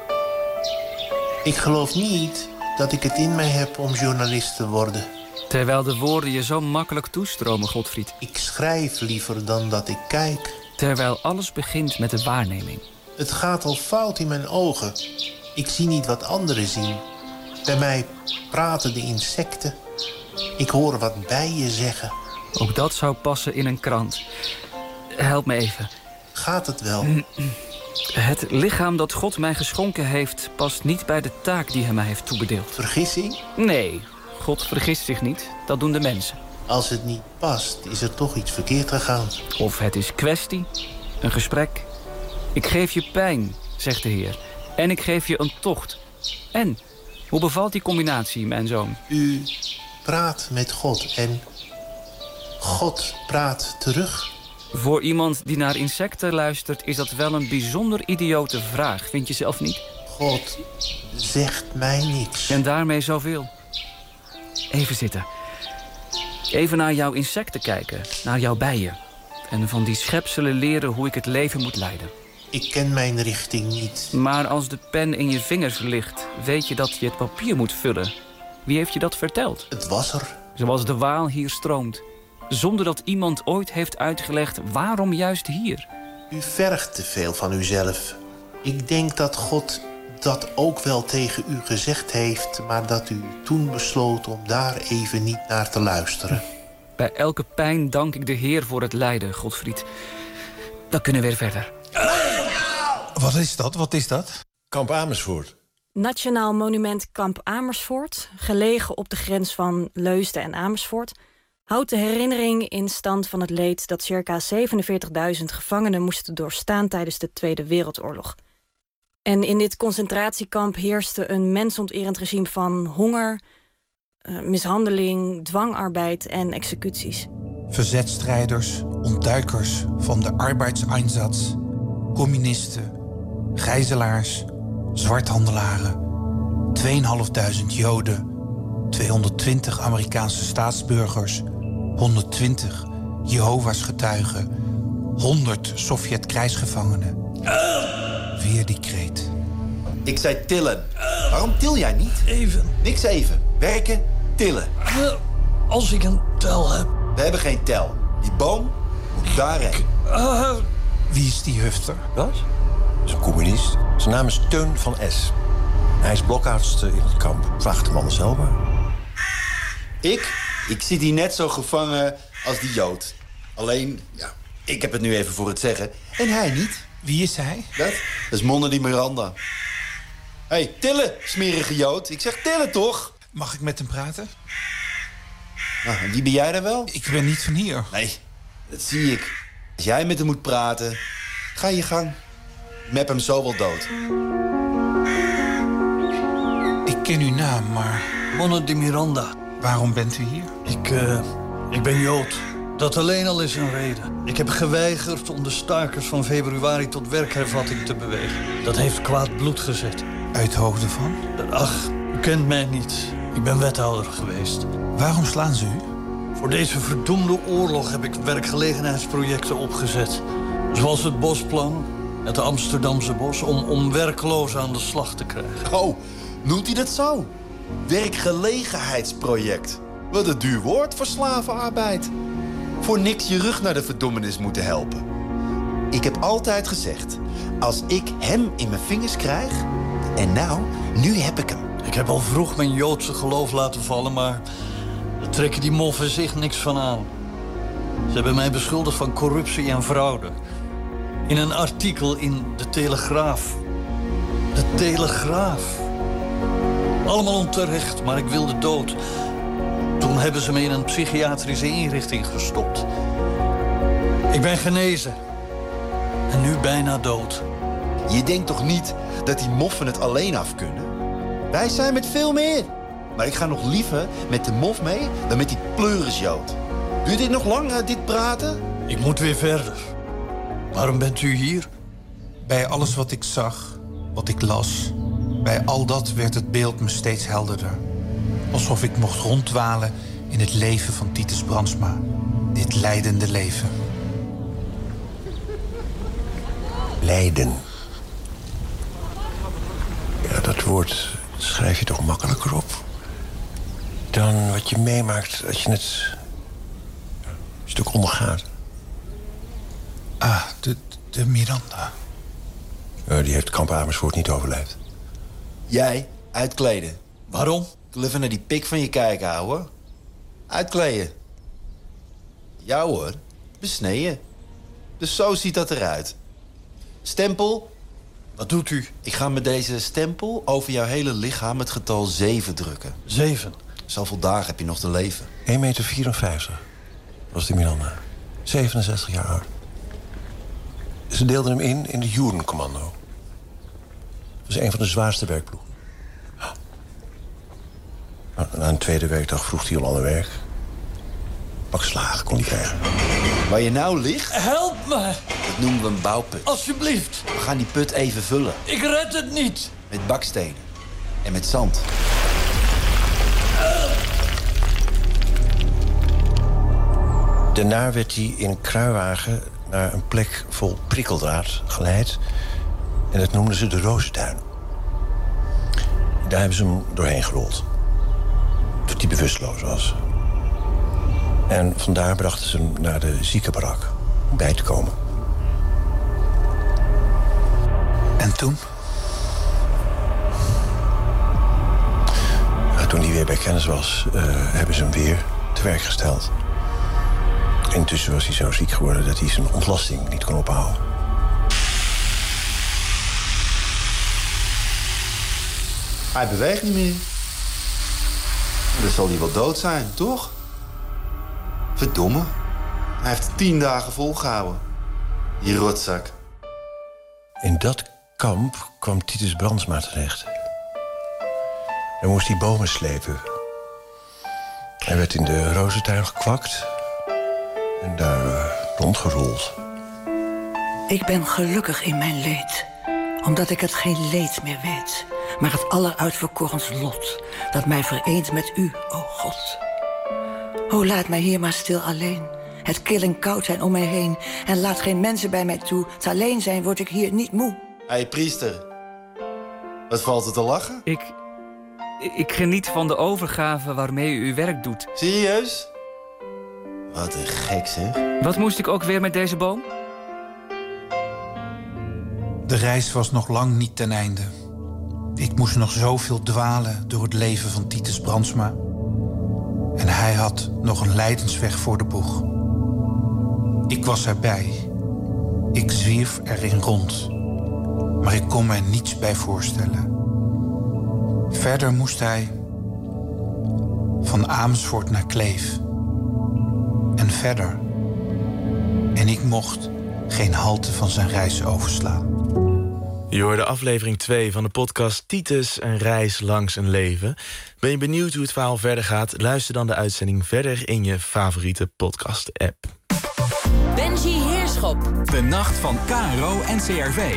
Ik geloof niet dat ik het in mij heb om journalist te worden. Terwijl de woorden je zo makkelijk toestromen, Godfried. Ik schrijf liever dan dat ik kijk. Terwijl alles begint met de waarneming. Het gaat al fout in mijn ogen. Ik zie niet wat anderen zien. Bij mij praten de insecten. Ik hoor wat bijen zeggen. Ook dat zou passen in een krant. Help me even. Gaat het wel? Het lichaam dat God mij geschonken heeft past niet bij de taak die hij mij heeft toebedeeld. Vergissing? Nee, God vergist zich niet. Dat doen de mensen. Als het niet past, is er toch iets verkeerd gegaan. Of het is kwestie, een gesprek. Ik geef je pijn, zegt de Heer. En ik geef je een tocht. En, hoe bevalt die combinatie, mijn zoon? U praat met God en God praat terug. Voor iemand die naar insecten luistert is dat wel een bijzonder idiote vraag. Vind je zelf niet? God zegt mij niks. En daarmee zoveel. Even zitten. Even naar jouw insecten kijken, naar jouw bijen. En van die schepselen leren hoe ik het leven moet leiden. Ik ken mijn richting niet. Maar als de pen in je vingers ligt, weet je dat je het papier moet vullen. Wie heeft je dat verteld? Het was er. Zoals de Waal hier stroomt. Zonder dat iemand ooit heeft uitgelegd waarom juist hier. U vergt te veel van uzelf. Ik denk dat God dat ook wel tegen u gezegd heeft, maar dat u toen besloot om daar even niet naar te luisteren. Bij elke pijn dank ik de Heer voor het lijden, Godfried. Dan kunnen we weer verder. Wat is dat? Wat is dat? Kamp Amersfoort. Nationaal Monument Kamp Amersfoort, gelegen op de grens van Leusden en Amersfoort, houdt de herinnering in stand van het leed dat circa 47.000 gevangenen moesten doorstaan tijdens de Tweede Wereldoorlog. En in dit concentratiekamp heerste een mensonterend regime van honger, mishandeling, dwangarbeid en executies. Verzetstrijders, ontduikers van de arbeidseinsatz, communisten, gijzelaars, zwarthandelaren, 2.500 Joden, 220 Amerikaanse staatsburgers, 120 Jehovah's getuigen, 100 Sovjet-krijgsgevangenen. Weer die kreet. Ik zei tillen. Waarom til jij niet? Even. Niks even. Werken, tillen. Als ik een tel heb. We hebben geen tel. Die boom moet daarheen. Wie is die hufter? Wat? Dat is een communist. Zijn naam is Teun van S. Hij is blokarts in het kamp. Vraag de man zelf maar. Ik Ik zit hier net zo gevangen als die Jood. Alleen, ja, ik heb het nu even voor het zeggen. En hij niet. Wie is hij? Dat is Monna di Miranda. Hé, Tille, smerige Jood. Ik zeg Tille, toch? Mag ik met hem praten? Nou, en wie ben jij dan wel? Ik ben niet van hier. Nee, dat zie ik. Als jij met hem moet praten, ga je gang. Mep hem zo wel dood. Ik ken uw naam, maar... Monna di Miranda. Waarom bent u hier? Ik ben Jood. Dat alleen al is een reden. Ik heb geweigerd om de stakers van februari tot werkhervatting te bewegen. Dat heeft kwaad bloed gezet. Uit hoofde van? Ach, u kent mij niet. Ik ben wethouder geweest. Waarom slaan ze u? Voor deze verdoemde oorlog heb ik werkgelegenheidsprojecten opgezet. Zoals het Bosplan, het Amsterdamse Bos... om werklozen aan de slag te krijgen. Oh, noemt hij dat zo? Werkgelegenheidsproject. Wat een duur woord voor slavenarbeid. Voor niks je rug naar de verdommenis moeten helpen. Ik heb altijd gezegd, als ik hem in mijn vingers krijg... en nou, nu heb ik hem. Ik heb al vroeg mijn Joodse geloof laten vallen, maar... daar trekken die moffen zich niks van aan. Ze hebben mij beschuldigd van corruptie en fraude. In een artikel in De Telegraaf. De Telegraaf. Allemaal onterecht, maar ik wilde dood. Toen hebben ze me in een psychiatrische inrichting gestopt. Ik ben genezen. En nu bijna dood. Je denkt toch niet dat die moffen het alleen af kunnen? Wij zijn met veel meer. Maar ik ga nog liever met de mof mee dan met die pleurisjood. Duurt dit nog lang, dit praten? Ik moet weer verder. Waarom bent u hier? Bij alles wat ik zag, wat ik las... bij al dat werd het beeld me steeds helderder. Alsof ik mocht ronddwalen in het leven van Titus Brandsma. Dit lijdende leven. Lijden. Ja, dat woord schrijf je toch makkelijker op dan wat je meemaakt als je het een stuk ondergaat. Ah, de Miranda. Die heeft kamp Amersfoort niet overleefd. Jij, uitkleden. Waarom? Ik wil even naar die pik van je kijken, ouwe. Uitkleden. Ja hoor, besneden. Dus zo ziet dat eruit. Stempel. Wat doet u? Ik ga met deze stempel over jouw hele lichaam het getal 7 drukken. 7? Zoveel dagen heb je nog te leven. 1,54 meter was die Miranda. 67 jaar oud. Ze deelden hem in de Jurencommando. Dat was een van de zwaarste werkploegen. Na een tweede werkdag vroeg hij al aan het werk. Pak slagen kon hij krijgen. Waar je nou ligt? Help me! Dat noemen we een bouwput. Alsjeblieft. We gaan die put even vullen. Ik red het niet. Met bakstenen. En met zand. Daarna werd hij in een kruiwagen naar een plek vol prikkeldraad geleid. En dat noemden ze de Rozentuin. Daar hebben ze hem doorheen gerold. Tot hij bewusteloos was. En vandaar brachten ze hem naar de ziekenbarak om bij te komen. En toen? Toen hij weer bij kennis was, hebben ze hem weer te werk gesteld. Intussen was hij zo ziek geworden dat hij zijn ontlasting niet kon ophouden. Hij beweegt niet meer. Dan zal hij wel dood zijn, toch? Verdomme. Hij heeft 10 dagen volgehouden. Die rotzak. In dat kamp kwam Titus Brandsma terecht. Dan moest hij bomen slepen. Hij werd in de Rozentuin gekwakt en daar rondgerold. Ik ben gelukkig in mijn leed, omdat ik het geen leed meer weet, maar het alleruitverkorens lot dat mij vereent met u, o God. O, laat mij hier maar stil alleen, het kil en koud zijn om mij heen, en laat geen mensen bij mij toe, het alleen zijn word ik hier niet moe. Hé, priester. Wat valt er te lachen? Ik geniet van de overgave waarmee u uw werk doet. Serieus? Wat een gek, zeg. Wat moest ik ook weer met deze boom? De reis was nog lang niet ten einde. Ik moest nog zoveel dwalen door het leven van Titus Brandsma. En hij had nog een lijdensweg voor de boeg. Ik was erbij. Ik zwierf erin rond. Maar ik kon me er niets bij voorstellen. Verder moest hij van Amersfoort naar Kleef. En verder. En ik mocht geen halte van zijn reis overslaan. Je hoorde aflevering 2 van de podcast Titus, een reis langs een leven. Ben je benieuwd hoe het verhaal verder gaat? Luister dan de uitzending verder in je favoriete podcast-app. Benji Heerschop. De nacht van KRO en CRV.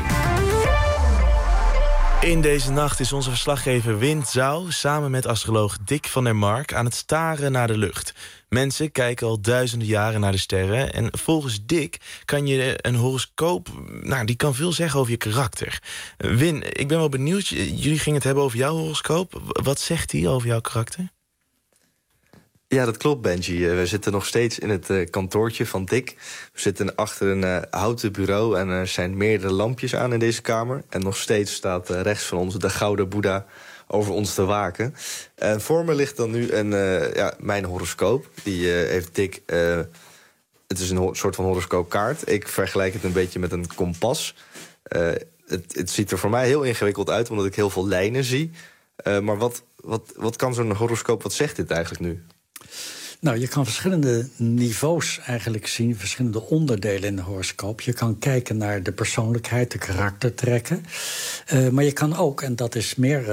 In deze nacht is onze verslaggever Wint Zouw samen met astroloog Dick van der Mark aan het staren naar de lucht. Mensen kijken al duizenden jaren naar de sterren en volgens Dick kan je een horoscoop, die kan veel zeggen over je karakter. Win, ik ben wel benieuwd, jullie gingen het hebben over jouw horoscoop. Wat zegt hij over jouw karakter? Ja, dat klopt, Benji. We zitten nog steeds in het kantoortje van Dick. We zitten achter een houten bureau en er zijn meerdere lampjes aan in deze kamer. En nog steeds staat rechts van ons de Gouden Boeddha over ons te waken. Voor me ligt dan nu mijn horoscoop. Die heeft Dick... het is een soort van horoscoopkaart. Ik vergelijk het een beetje met een kompas. Het ziet er voor mij heel ingewikkeld uit, omdat ik heel veel lijnen zie. Maar wat kan zo'n horoscoop, wat zegt dit eigenlijk nu? Nou, je kan verschillende niveaus eigenlijk zien, verschillende onderdelen in de horoscoop. Je kan kijken naar de persoonlijkheid, de karaktertrekken. Maar je kan ook, en dat is meer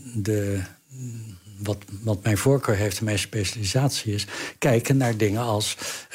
wat mijn voorkeur heeft en mijn specialisatie is, kijken naar dingen als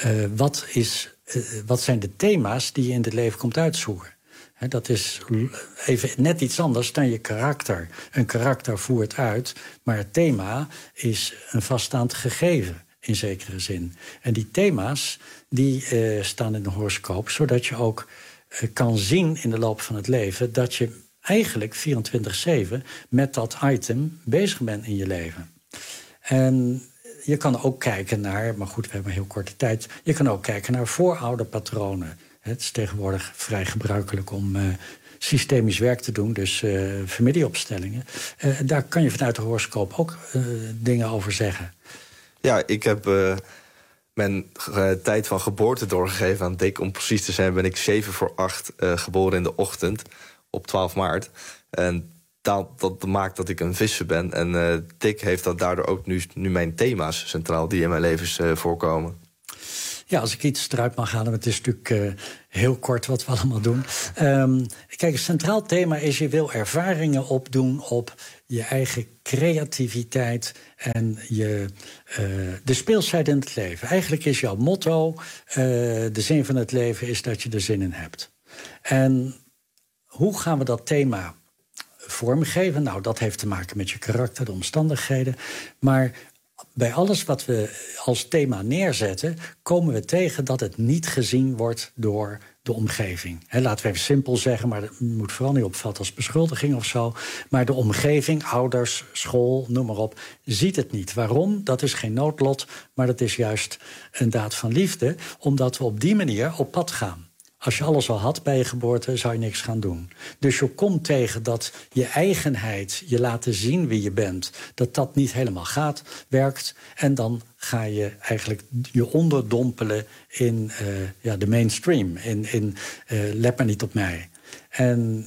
wat zijn de thema's die je in het leven komt uitzoeken. Dat is even net iets anders dan je karakter. Een karakter voert uit, maar het thema is een vaststaand gegeven in zekere zin. En die thema's die staan in de horoscoop, zodat je ook kan zien in de loop van het leven dat je eigenlijk 24/7 met dat item bezig bent in je leven. En je kan ook kijken naar, maar goed, we hebben een heel korte tijd, je kan ook kijken naar voorouderpatronen. Het is tegenwoordig vrij gebruikelijk om systemisch werk te doen, dus familieopstellingen. Daar kan je vanuit de horoscoop ook dingen over zeggen. Ja, ik heb mijn tijd van geboorte doorgegeven aan Dick. Om precies te zijn ben ik 7:08 geboren in de ochtend op 12 maart. En dat maakt dat ik een visser ben. En Dick heeft dat daardoor ook nu mijn thema's centraal die in mijn leven voorkomen. Ja, als ik iets eruit mag halen, het is natuurlijk heel kort wat we allemaal doen. Kijk, een centraal thema is je wil ervaringen opdoen op je eigen creativiteit en de speelsheid in het leven. Eigenlijk is jouw motto, de zin van het leven is dat je er zin in hebt. En hoe gaan we dat thema vormgeven? Nou, dat heeft te maken met je karakter, de omstandigheden. Maar bij alles wat we als thema neerzetten, komen we tegen dat het niet gezien wordt door de omgeving. Laten we even simpel zeggen, maar dat moet vooral niet opvatten als beschuldiging of zo. Maar de omgeving, ouders, school, noem maar op, ziet het niet. Waarom? Dat is geen noodlot, maar dat is juist een daad van liefde, omdat we op die manier op pad gaan. Als je alles al had bij je geboorte, zou je niks gaan doen. Dus je komt tegen dat je eigenheid, je laten zien wie je bent, dat niet helemaal werkt. En dan ga je eigenlijk je onderdompelen in de mainstream. Let maar niet op mij. En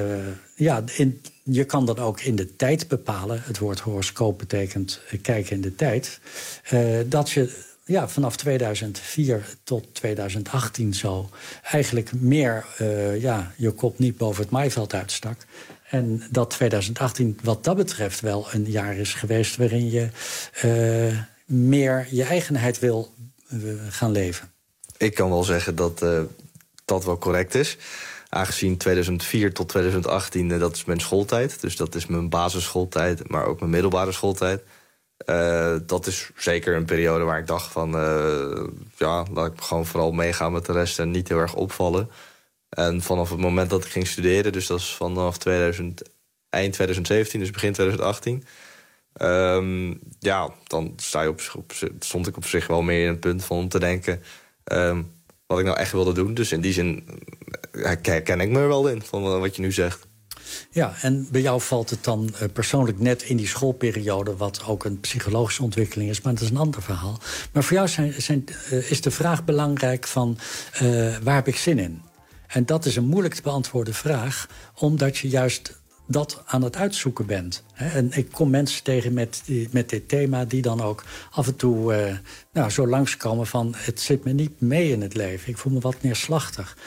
je kan dan ook in de tijd bepalen. Het woord horoscoop betekent kijken in de tijd. Dat je vanaf 2004 tot 2018 zo eigenlijk meer je kop niet boven het maaiveld uitstak. En dat 2018 wat dat betreft wel een jaar is geweest waarin je meer je eigenheid wil gaan leven. Ik kan wel zeggen dat dat wel correct is. Aangezien 2004 tot 2018, dat is mijn schooltijd. Dus dat is mijn basisschooltijd, maar ook mijn middelbare schooltijd. Dat is zeker een periode waar ik dacht van laat ik gewoon vooral meegaan met de rest en niet heel erg opvallen. En vanaf het moment dat ik ging studeren, dus dat is vanaf eind 2017, dus begin 2018. Dan stond ik op zich wel meer in het punt van om te denken wat ik nou echt wilde doen. Dus in die zin herken ik me er wel in van wat je nu zegt. Ja, en bij jou valt het dan persoonlijk net in die schoolperiode, wat ook een psychologische ontwikkeling is, maar dat is een ander verhaal. Maar voor jou is de vraag belangrijk van waar heb ik zin in? En dat is een moeilijk te beantwoorden vraag, omdat je juist dat aan het uitzoeken bent. En ik kom mensen tegen met dit thema die dan ook af en toe zo langskomen van het zit me niet mee in het leven. Ik voel me wat neerslachtig.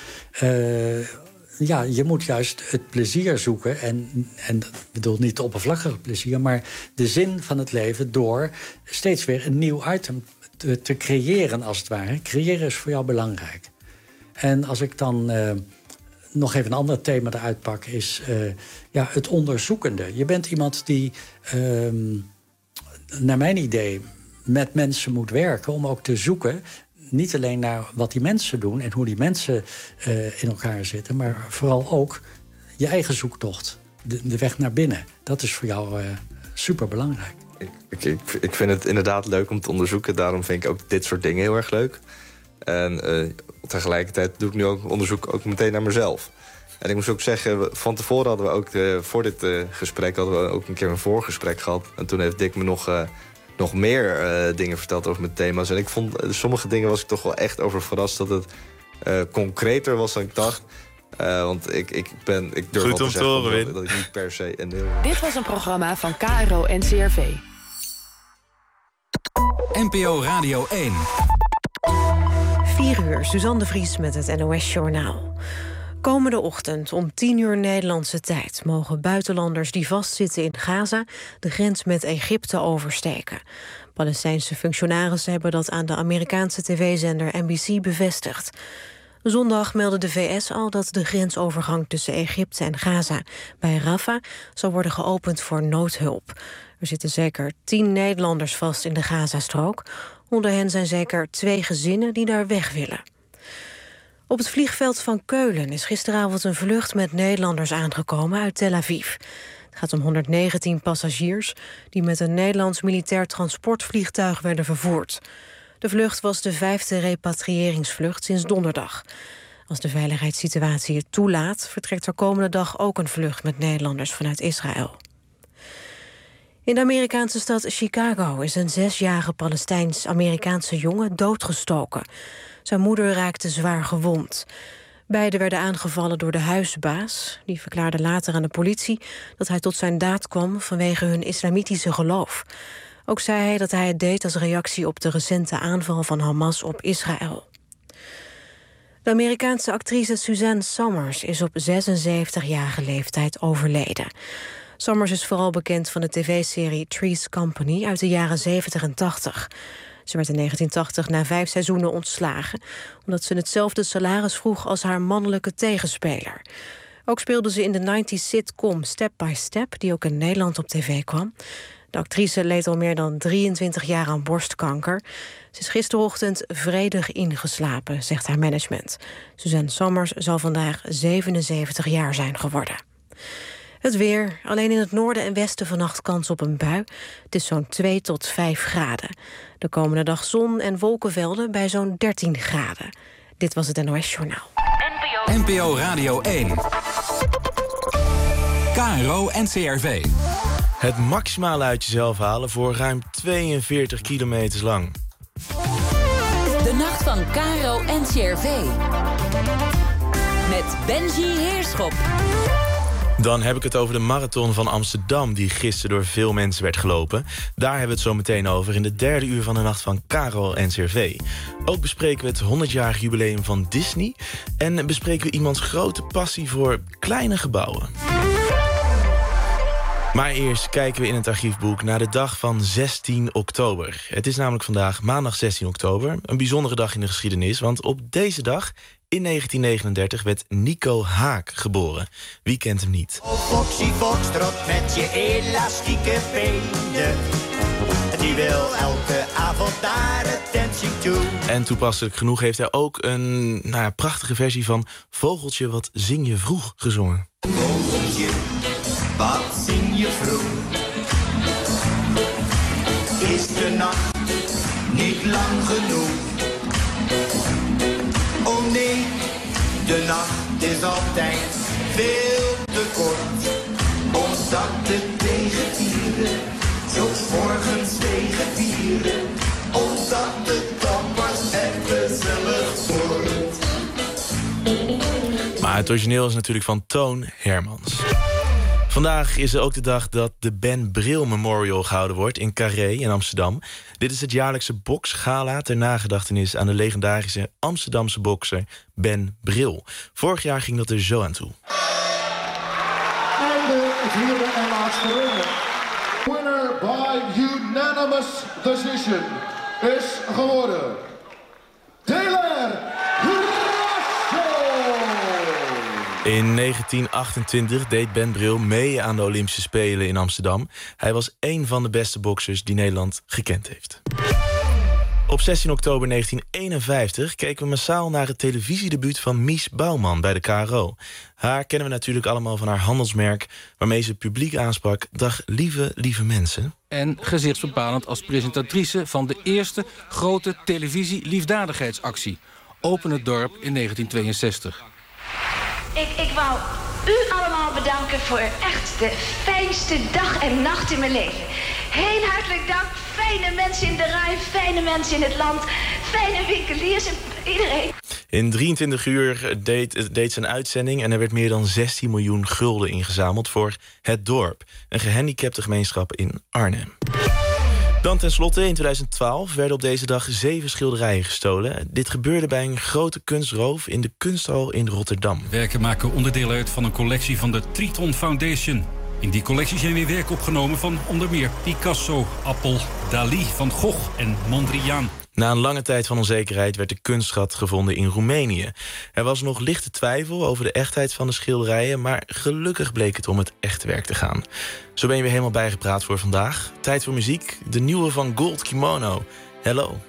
Je moet juist het plezier zoeken. En dat bedoel niet het oppervlakkige plezier, maar de zin van het leven door steeds weer een nieuw item te creëren, als het ware. Creëren is voor jou belangrijk. En als ik dan nog even een ander thema eruit pak, is het onderzoekende. Je bent iemand die, naar mijn idee, met mensen moet werken om ook te zoeken, niet alleen naar wat die mensen doen en hoe die mensen in elkaar zitten, maar vooral ook je eigen zoektocht, de weg naar binnen. Dat is voor jou superbelangrijk. Ik vind het inderdaad leuk om te onderzoeken. Daarom vind ik ook dit soort dingen heel erg leuk. En tegelijkertijd doe ik nu ook onderzoek ook meteen naar mezelf. En ik moest ook zeggen, van tevoren hadden we ook voor dit gesprek hadden we ook een keer een voorgesprek gehad. En toen heeft Dick me nog meer dingen verteld over mijn thema's. En ik vond sommige dingen was ik toch wel echt over verrast dat het concreter was dan ik dacht. Want ik durf wel te zeggen dat ik niet per se een heel... Dit was een programma van KRO NCRV. NPO Radio 1. 4 uur, Suzanne de Vries met het NOS-journaal. Komende ochtend om 10 uur Nederlandse tijd mogen buitenlanders die vastzitten in Gaza de grens met Egypte oversteken. Palestijnse functionarissen hebben dat aan de Amerikaanse tv-zender NBC bevestigd. Zondag meldde de VS al dat de grensovergang tussen Egypte en Gaza bij Rafah zal worden geopend voor noodhulp. Er zitten zeker 10 Nederlanders vast in de Gazastrook. Onder hen zijn zeker 2 gezinnen die daar weg willen. Op het vliegveld van Keulen is gisteravond een vlucht met Nederlanders aangekomen uit Tel Aviv. Het gaat om 119 passagiers die met een Nederlands militair transportvliegtuig werden vervoerd. De vlucht was de 5e repatriëringsvlucht sinds donderdag. Als de veiligheidssituatie het toelaat, vertrekt er komende dag ook een vlucht met Nederlanders vanuit Israël. In de Amerikaanse stad Chicago is een 6-jarige Palestijns-Amerikaanse jongen doodgestoken. Zijn moeder raakte zwaar gewond. Beiden werden aangevallen door de huisbaas. Die verklaarde later aan de politie dat hij tot zijn daad kwam vanwege hun islamitische geloof. Ook zei hij dat hij het deed als reactie op de recente aanval van Hamas op Israël. De Amerikaanse actrice Suzanne Somers is op 76-jarige leeftijd overleden. Somers is vooral bekend van de tv-serie Three's Company uit de jaren 70 en 80. Ze werd in 1980 na 5 seizoenen ontslagen, omdat ze hetzelfde salaris vroeg als haar mannelijke tegenspeler. Ook speelde ze in de 90s sitcom Step by Step, die ook in Nederland op tv kwam. De actrice leed al meer dan 23 jaar aan borstkanker. Ze is gisterochtend vredig ingeslapen, zegt haar management. Suzanne Somers zal vandaag 77 jaar zijn geworden. Het weer. Alleen in het noorden en westen vannacht kans op een bui. Het is zo'n 2 tot 5 graden. De komende dag zon en wolkenvelden bij zo'n 13 graden. Dit was het NOS-journaal. NPO Radio 1. KRO NCRV. Het maximale uit jezelf halen voor ruim 42 kilometer lang. De nacht van KRO NCRV. Met Benji Heerschop. Dan heb ik het over de marathon van Amsterdam, die gisteren door veel mensen werd gelopen. Daar hebben we het zo meteen over in de 3e uur van de nacht van KRO NCRV. Ook bespreken we het 100-jarig jubileum van Disney. En bespreken we iemands grote passie voor kleine gebouwen. Maar eerst kijken we in het archiefboek naar de dag van 16 oktober. Het is namelijk vandaag maandag 16 oktober. Een bijzondere dag in de geschiedenis, want op deze dag in 1939 werd Nico Haak geboren. Wie kent hem niet? Oh, Foxy Foxtrot met je elastieke benen. Die wil elke avond naar het dancing toe. En toepasselijk genoeg heeft hij ook een prachtige versie van Vogeltje, wat zing je vroeg gezongen. Vogeltje, wat zing je vroeg? Is de nacht niet lang genoeg? Oh nee, de nacht is altijd veel te tekort. Omdat de tegenvieren tot morgens tegen vieren. Omdat het dan pas echt gezellig wordt. Maar het origineel is natuurlijk van Toon Hermans. Vandaag is er ook de dag dat de Ben Bril Memorial gehouden wordt in Carré in Amsterdam. Dit is het jaarlijkse boksgala ter nagedachtenis aan de legendarische Amsterdamse bokser Ben Bril. Vorig jaar ging dat er zo aan toe. En de vierde en laatste ronde. Winner by unanimous decision is geworden Taylor In 1928 deed Ben Bril mee aan de Olympische Spelen in Amsterdam. Hij was één van de beste boksers die Nederland gekend heeft. Op 16 oktober 1951 keken we massaal naar het televisiedebuut van Mies Bouwman bij de KRO. Haar kennen we natuurlijk allemaal van haar handelsmerk, waarmee ze het publiek aansprak: dag lieve mensen. En gezichtsbepalend als presentatrice van de eerste grote televisie-liefdadigheidsactie. Open het dorp in 1962. Ik wou u allemaal bedanken voor echt de fijnste dag en nacht in mijn leven. Heel hartelijk dank. Fijne mensen in de rij, fijne mensen in het land, fijne winkeliers en iedereen. In 23 uur deed ze een uitzending en er werd meer dan 16 miljoen gulden ingezameld voor Het Dorp, een gehandicapte gemeenschap in Arnhem. Dan tenslotte, in 2012 werden op deze dag 7 schilderijen gestolen. Dit gebeurde bij een grote kunstroof in de kunsthal in Rotterdam. Werken maken onderdeel uit van een collectie van de Triton Foundation. In die collectie zijn weer werken opgenomen van onder meer Picasso, Appel, Dali, Van Gogh en Mondriaan. Na een lange tijd van onzekerheid werd de kunstschat gevonden in Roemenië. Er was nog lichte twijfel over de echtheid van de schilderijen, maar gelukkig bleek het om het echte werk te gaan. Zo ben je weer helemaal bijgepraat voor vandaag. Tijd voor muziek, de nieuwe van Gold Kimono. Hello.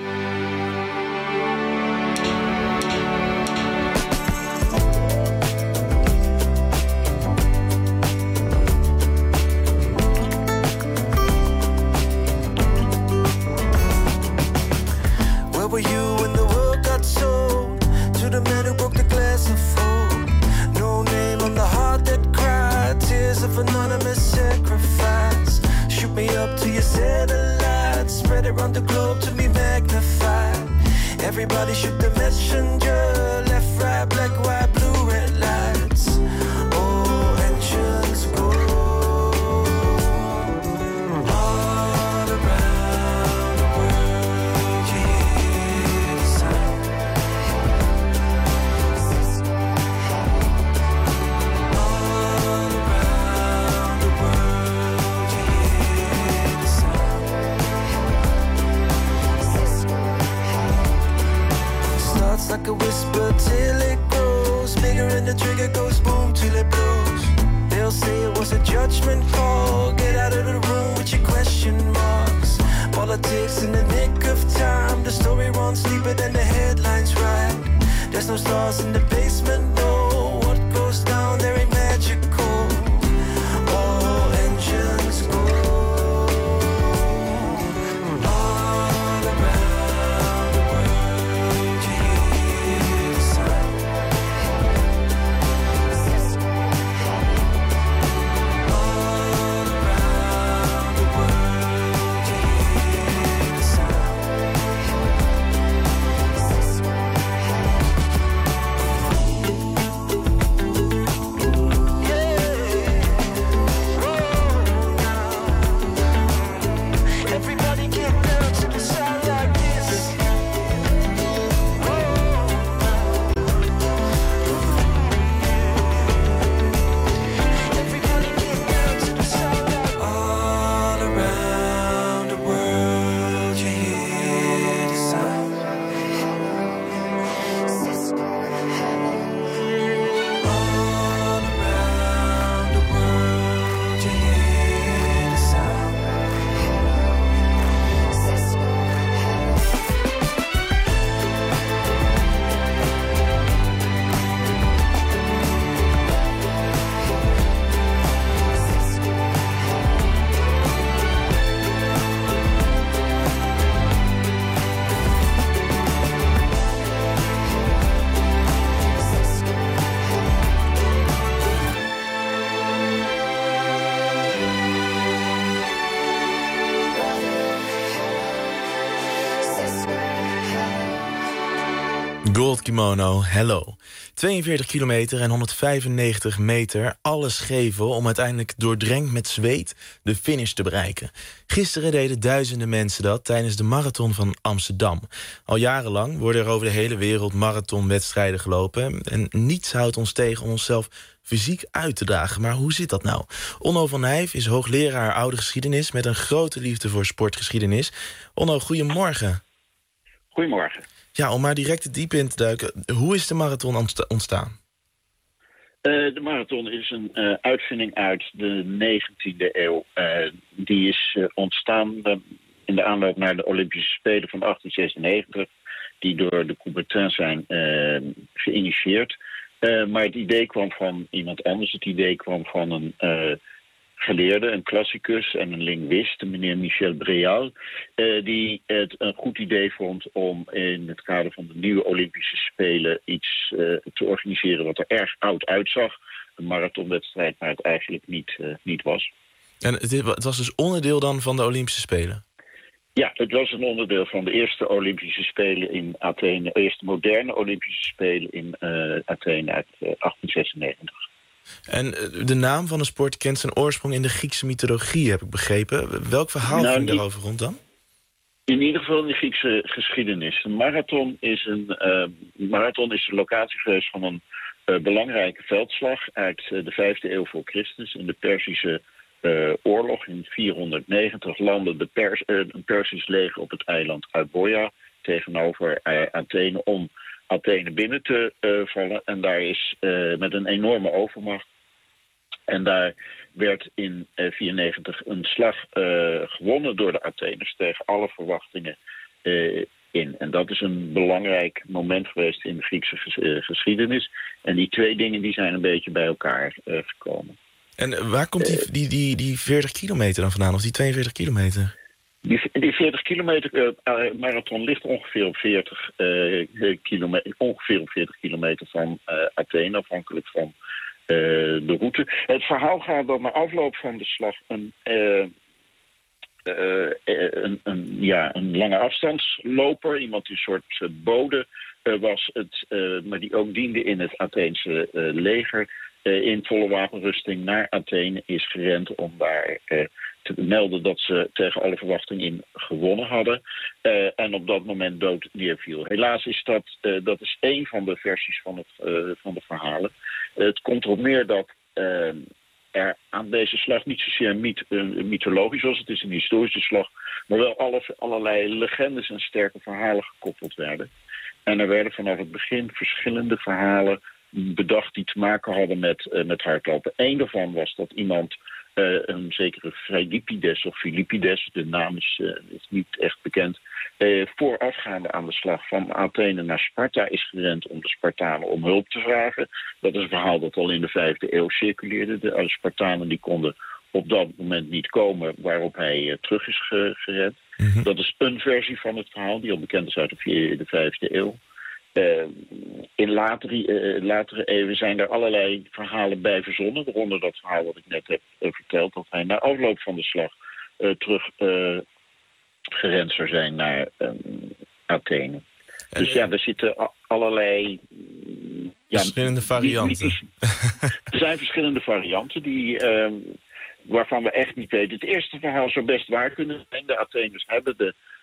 Anonymous sacrifice. Shoot me up to your satellites. Spread around the globe to be magnified. Everybody shoot the messenger. Left, right, black, white, blue, red lights. Oh, engines go all around the world. You hear the sound. Like a whisper till it grows bigger and the trigger goes boom till it blows. They'll say it was a judgment call. Get out of the room with your question marks. Politics in the nick of time. The story runs deeper than the headlines write. There's no stars in the basement, no. What goes down there ain't magical. All engines go. Gold Kimono, Hello. 42 kilometer en 195 meter, alles geven om uiteindelijk doordrenkt met zweet de finish te bereiken. Gisteren deden duizenden mensen dat tijdens de marathon van Amsterdam. Al jarenlang worden er over de hele wereld marathonwedstrijden gelopen. En niets houdt ons tegen om onszelf fysiek uit te dagen. Maar hoe zit dat nou? Onno van Nijf is hoogleraar oude geschiedenis met een grote liefde voor sportgeschiedenis. Onno, goedemorgen. Goedemorgen. Ja, om maar direct het diep in te duiken. Hoe is de marathon ontstaan? De marathon is een uitvinding uit de 19e eeuw. Die is ontstaan in de aanloop naar de Olympische Spelen van 1896... die door de Coubertin zijn geïnitieerd. Maar het idee kwam van iemand anders. Het idee kwam van een geleerde, een klassicus en een linguist, meneer Michel Bréal, die het een goed idee vond om in het kader van de nieuwe Olympische Spelen iets te organiseren wat er erg oud uitzag. Een marathonwedstrijd, maar het eigenlijk niet was. En het was dus onderdeel dan van de Olympische Spelen? Ja, het was een onderdeel van de eerste Olympische Spelen in Athene, eerste moderne Olympische Spelen in Athene uit 1896. En de naam van de sport kent zijn oorsprong in de Griekse mythologie, heb ik begrepen. Welk verhaal ging daarover rond dan? In ieder geval in de Griekse geschiedenis. Een marathon is de locatie geweest van een belangrijke veldslag uit de 5e eeuw voor Christus. In de Perzische oorlog in 490 landde een Persisch leger op het eiland Euboea tegenover Athene om Athene binnen te vallen. En daar is met een enorme overmacht. En daar werd in 494 een slag gewonnen door de Atheners tegen alle verwachtingen in. En dat is een belangrijk moment geweest in de Griekse geschiedenis. En die twee dingen die zijn een beetje bij elkaar gekomen. En waar komt die 40 kilometer dan vandaan, of die 42 kilometer? Die 40 kilometer marathon ligt ongeveer op 40 kilometer van Athene, afhankelijk van de route. Het verhaal gaat dat na afloop van de slag een lange afstandsloper, iemand die een soort bode was, maar die ook diende in het Atheense leger, in volle wapenrusting naar Athene is gerend om daar te melden dat ze tegen alle verwachting in gewonnen hadden. En op dat moment dood neerviel. Helaas is dat is één van de versies van de verhalen. Het komt erop neer dat er aan deze slag niet zozeer mythologisch was. Het is een historische slag. Maar wel allerlei legendes en sterke verhalen gekoppeld werden. En er werden vanaf het begin verschillende verhalen bedacht die te maken hadden met hardlopen. Eén daarvan was dat iemand, een zekere Philippides of Philippides, de naam is niet echt bekend, voorafgaande aan de slag van Athene naar Sparta is gerend om de Spartanen om hulp te vragen. Dat is een verhaal dat al in de 5e eeuw circuleerde. De Spartanen die konden op dat moment niet komen, waarop hij terug is gerend. Mm-hmm. Dat is een versie van het verhaal die al bekend is uit de 5e eeuw. In latere eeuwen zijn er allerlei verhalen bij verzonnen. Waaronder dat verhaal wat ik net heb verteld. Dat hij na afloop van de slag terug gerend zou zijn naar Athene. Dus ja, er zitten allerlei verschillende varianten. Er zijn verschillende varianten waarvan we echt niet weten. Het eerste verhaal zou best waar kunnen zijn. De Atheners hebben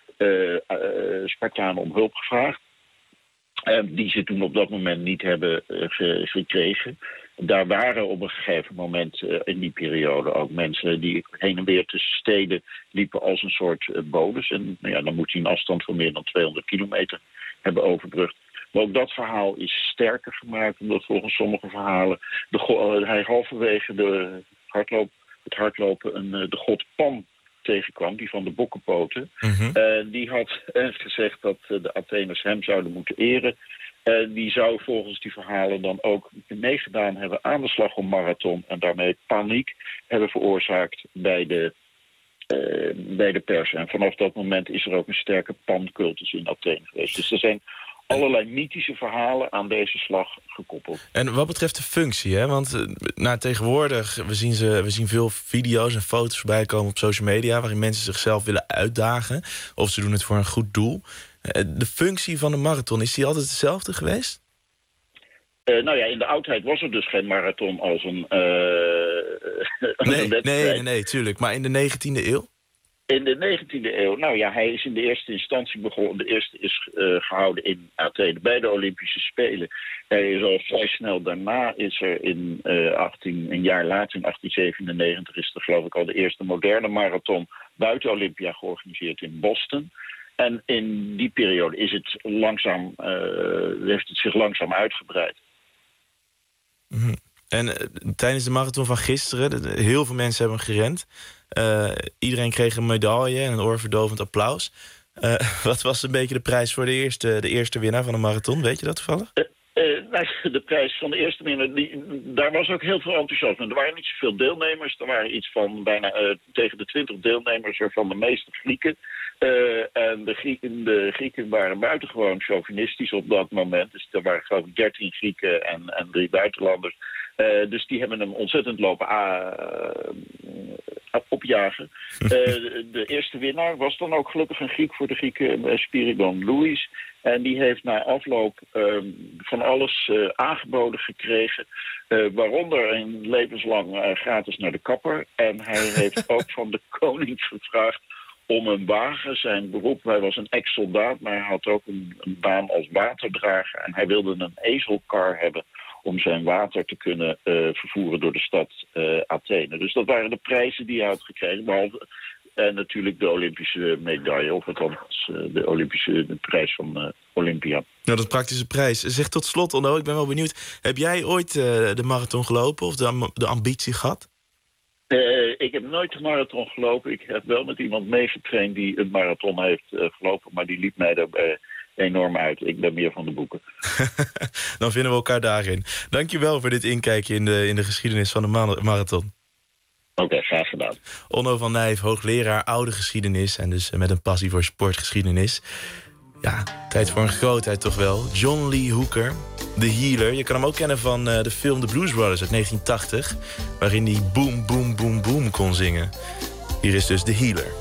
de Spartanen om hulp gevraagd. Die ze toen op dat moment niet hebben gekregen. Daar waren op een gegeven moment in die periode ook mensen die heen en weer tussen steden liepen als een soort bodes. En dan moet hij een afstand van meer dan 200 kilometer hebben overbrugd. Maar ook dat verhaal is sterker gemaakt, omdat volgens sommige verhalen hij halverwege het hardlopen de god Pan tegenkwam, die van de bokkenpoten. Mm-hmm. Die had gezegd dat de Atheners hem zouden moeten eren. Die zou volgens die verhalen dan ook meegedaan hebben aan de slag om Marathon en daarmee paniek hebben veroorzaakt bij de Persen. En vanaf dat moment is er ook een sterke pancultus in Athene geweest. Dus er zijn allerlei mythische verhalen aan deze slag gekoppeld. En wat betreft de functie, hè? Want tegenwoordig, we zien veel video's en foto's voorbij komen op social media waarin mensen zichzelf willen uitdagen of ze doen het voor een goed doel. De functie van de marathon, is die altijd hetzelfde geweest? In de oudheid was er dus geen marathon als een Nee, tuurlijk. Maar in de 19e eeuw? In de 19e eeuw, hij is in de eerste instantie begonnen. De eerste is gehouden in Athene bij de Olympische Spelen. Hij is al vrij snel daarna, is er een jaar later, in 1897, is er geloof ik al de eerste moderne marathon buiten Olympia georganiseerd in Boston. En in die periode is het heeft het zich langzaam uitgebreid. Mm-hmm. En tijdens de marathon van gisteren, heel veel mensen hebben gerend. Iedereen kreeg een medaille en een oorverdovend applaus. Wat was een beetje de prijs voor de eerste winnaar van de marathon? Weet je dat toevallig? De prijs van de eerste winnaar, daar was ook heel veel enthousiasme. Er waren niet zoveel deelnemers. Er waren iets van bijna tegen de 20 deelnemers, waarvan de meeste Grieken. En de Grieken waren buitengewoon chauvinistisch op dat moment. Dus er waren geloof ik 13 Grieken en 3 buitenlanders. Dus die hebben hem ontzettend lopen opjagen. De eerste winnaar was dan ook gelukkig een Griek voor de Grieken, Spiridon Louis. En die heeft na afloop van alles aangeboden gekregen. Waaronder een levenslang gratis naar de kapper. En hij heeft ook van de koning gevraagd om een wagen. Zijn beroep, hij was een ex-soldaat, maar hij had ook een baan als waterdrager. En hij wilde een ezelkar hebben om zijn water te kunnen vervoeren door de stad Athene. Dus dat waren de prijzen die hij had gekregen. Behalve natuurlijk de Olympische medaille, of althans de prijs van Olympia. Nou, dat is een praktische prijs. Zeg tot slot, Onno, ik ben wel benieuwd. Heb jij ooit de marathon gelopen of de ambitie gehad? Ik heb nooit de marathon gelopen. Ik heb wel met iemand meegetraind die een marathon heeft gelopen, maar die liep mij daarbij enorm uit. Ik ben meer van de boeken. Dan vinden we elkaar daarin. Dankjewel voor dit inkijkje in de geschiedenis van de marathon. Oké, graag gedaan. Onno van Nijf, hoogleraar oude geschiedenis en dus met een passie voor sportgeschiedenis. Ja, tijd voor een grootheid toch wel. John Lee Hooker, The Healer. Je kan hem ook kennen van de film The Blues Brothers uit 1980... waarin hij boom, boom, boom, boom kon zingen. Hier is dus The Healer.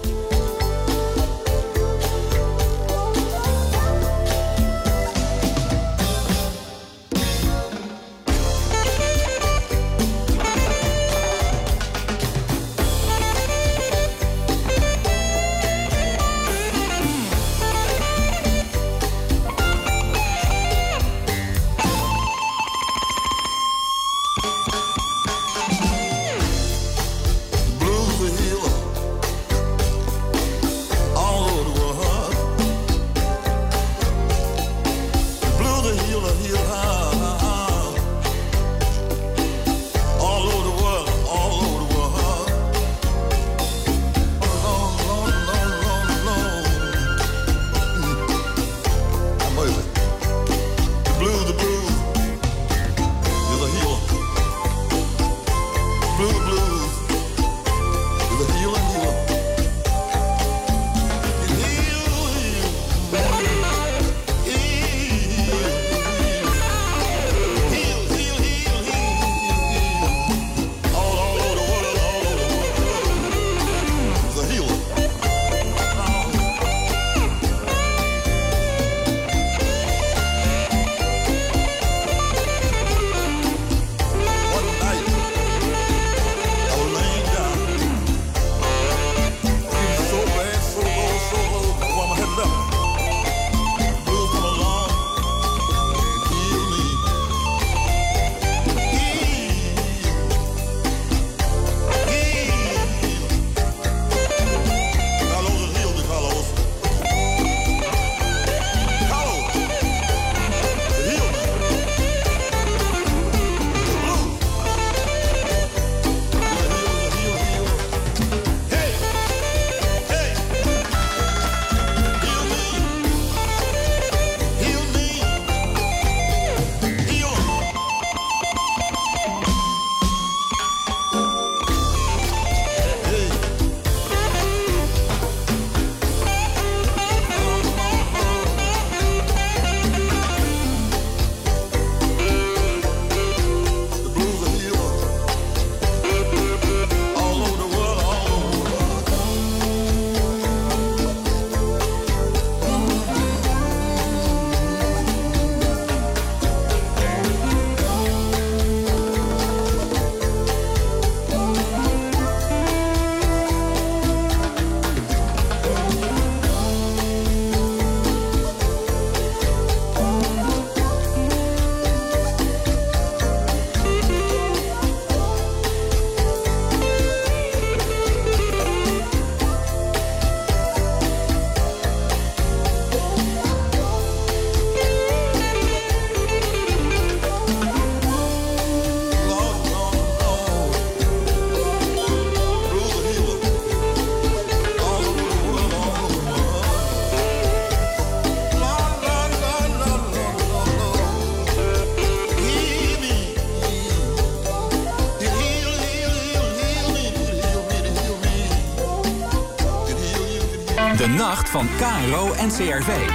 nacht van KRO en CRV.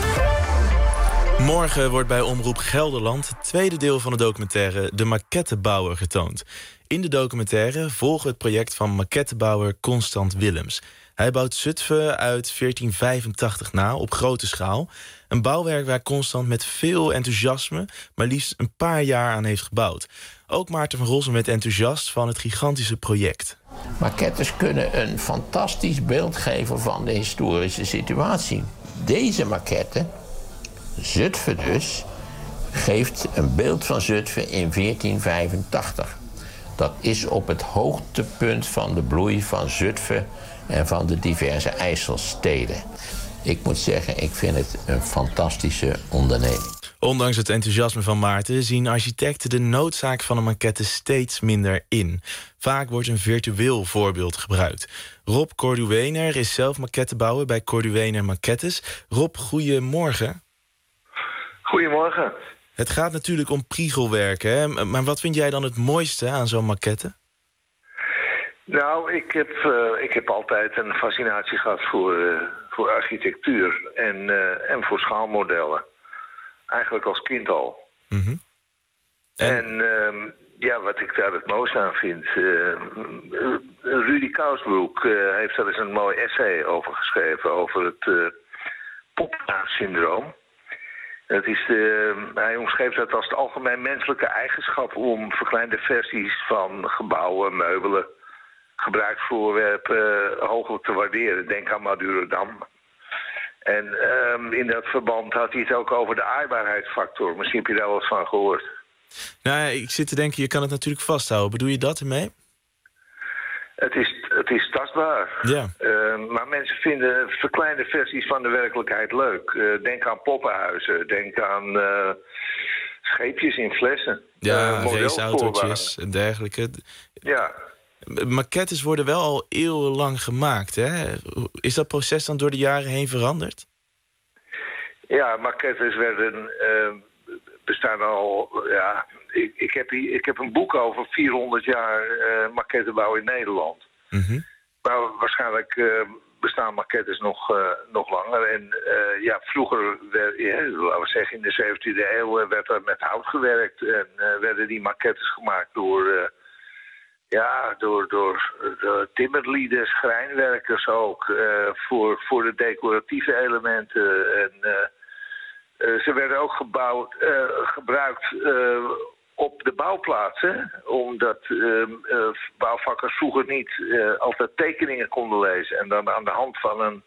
Morgen wordt bij Omroep Gelderland het tweede deel van de documentaire De Maquettebouwer getoond. In de documentaire volgen we het project van maquettebouwer Constant Willems. Hij bouwt Zutphen uit 1485 na op grote schaal. Een bouwwerk waar Constant met veel enthousiasme maar liefst een paar jaar aan heeft gebouwd. Ook Maarten van Rossum werd enthousiast van het gigantische project. Maquettes kunnen een fantastisch beeld geven van de historische situatie. Deze maquette, Zutphen dus, geeft een beeld van Zutphen in 1485. Dat is op het hoogtepunt van de bloei van Zutphen en van de diverse IJsselsteden. Ik moet zeggen, ik vind het een fantastische onderneming. Ondanks het enthousiasme van Maarten zien architecten de noodzaak van een maquette steeds minder in. Vaak wordt een virtueel voorbeeld gebruikt. Rob Corduwener is zelf maquettebouwer bij Corduwener Maquettes. Rob, goedemorgen. Goedemorgen. Het gaat natuurlijk om priegelwerken, hè? Maar wat vind jij dan het mooiste aan zo'n maquette? Nou, ik heb altijd een fascinatie gehad voor architectuur en voor schaalmodellen. Eigenlijk als kind al. Mm-hmm. En wat ik daar het mooiste aan vind... Rudy Kousbroek heeft daar eens een mooi essay over geschreven... over het Poppenhaus-syndroom. Hij omschreef dat als het algemeen menselijke eigenschap... om verkleinde versies van gebouwen, meubelen... gebruiksvoorwerpen hooglijk te waarderen. Denk aan Madurodam. En in dat verband had hij het ook over de aardbaarheidsfactor. Misschien heb je daar wel eens van gehoord. Nou, ik zit te denken, je kan het natuurlijk vasthouden. Bedoel je dat ermee? Het is tastbaar. Ja. Maar mensen vinden verkleinde versies van de werkelijkheid leuk. Denk aan poppenhuizen. Denk aan scheepjes in flessen. Ja, raceautootjes en dergelijke. Ja. Maquettes worden wel al eeuwenlang gemaakt, hè? Is dat proces dan door de jaren heen veranderd? Ja, maquettes bestaan al... Ja, ik heb een boek over 400 jaar maquettebouw in Nederland. Mm-hmm. Maar waarschijnlijk bestaan maquettes nog langer. En vroeger, laten we zeggen in de 17e eeuw... werd er met hout gewerkt en werden die maquettes gemaakt door timmerlieden, schrijnwerkers ook, voor de decoratieve elementen. En ze werden ook gebruikt op de bouwplaatsen, omdat bouwvakkers vroeger niet altijd tekeningen konden lezen. En dan aan de hand van een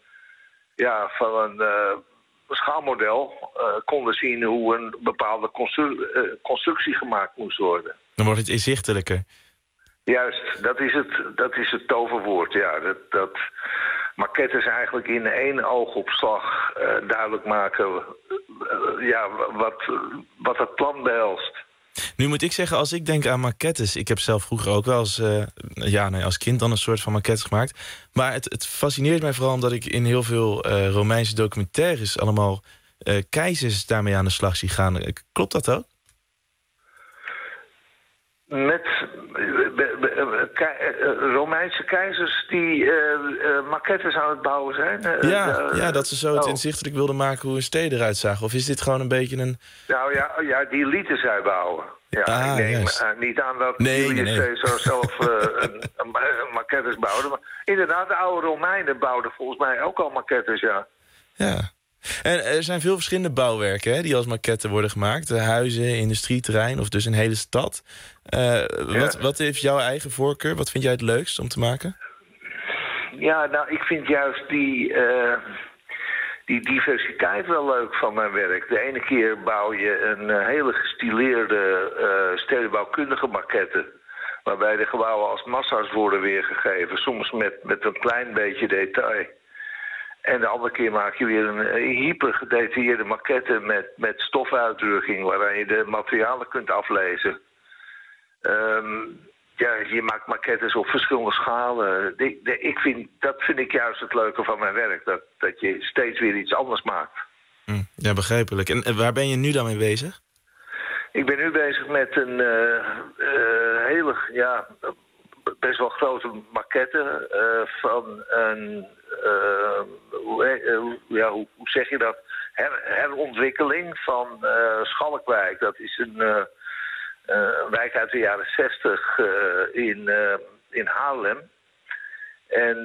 schaalmodel konden zien hoe een bepaalde constructie gemaakt moest worden. Dan wordt het inzichtelijker. Juist, dat is het toverwoord. Ja, dat maquettes eigenlijk in één oogopslag duidelijk maken wat het plan behelst. Nu moet ik zeggen, als ik denk aan maquettes... ik heb zelf vroeger ook wel als kind dan een soort van maquettes gemaakt. Maar het fascineert mij vooral omdat ik in heel veel Romeinse documentaires... allemaal keizers daarmee aan de slag zie gaan. Klopt dat ook? Met Romeinse keizers die maquettes aan het bouwen zijn? Dat ze zo het inzichtelijk wilden maken hoe een steden eruit zagen. Of is dit gewoon een beetje een... Nou ja, die lieten zij bouwen. Ja, ik neem niet aan dat Julius Caesar zelf een maquettes bouwde. Maar inderdaad, de oude Romeinen bouwden volgens mij ook al maquettes, ja. Ja. En er zijn veel verschillende bouwwerken, hè, die als maquette worden gemaakt. Huizen, industrieterrein of dus een hele stad. Wat heeft jouw eigen voorkeur? Wat vind jij het leukst om te maken? Ja, nou, ik vind juist die diversiteit wel leuk van mijn werk. De ene keer bouw je een hele gestileerde stedenbouwkundige maquette, waarbij de gebouwen als massa's worden weergegeven. Soms met een klein beetje detail. En de andere keer maak je weer een hyper gedetailleerde maquette met stofuitdrukking, waarin je de materialen kunt aflezen. Je maakt maquettes op verschillende schalen. Dat vind ik juist het leuke van mijn werk, dat je steeds weer iets anders maakt. Ja, begrijpelijk. En waar ben je nu dan mee bezig? Ik ben nu bezig met een hele, best wel grote maquette van een hoe zeg je dat? Herontwikkeling van Schalkwijk. Dat is een wijk uit de jaren 60 in Haarlem. En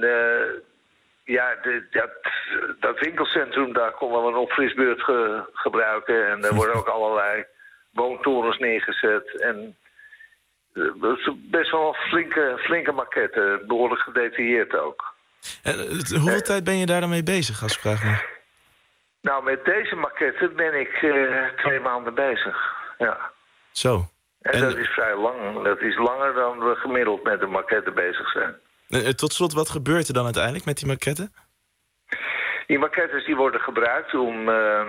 dat winkelcentrum, daar konden we een opfrisbeurt gebruiken. En er worden ook allerlei woontorens neergezet. En dat is best wel een flinke maquette, behoorlijk gedetailleerd ook. En hoeveel tijd ben je daar dan mee bezig, als ik vraag me? Nou, met deze maquette ben ik 2 maanden bezig, ja. Zo. En dat is vrij lang. Dat is langer dan we gemiddeld met de maquette bezig zijn. Tot slot, wat gebeurt er dan uiteindelijk met die maquette? Die maquettes die worden gebruikt om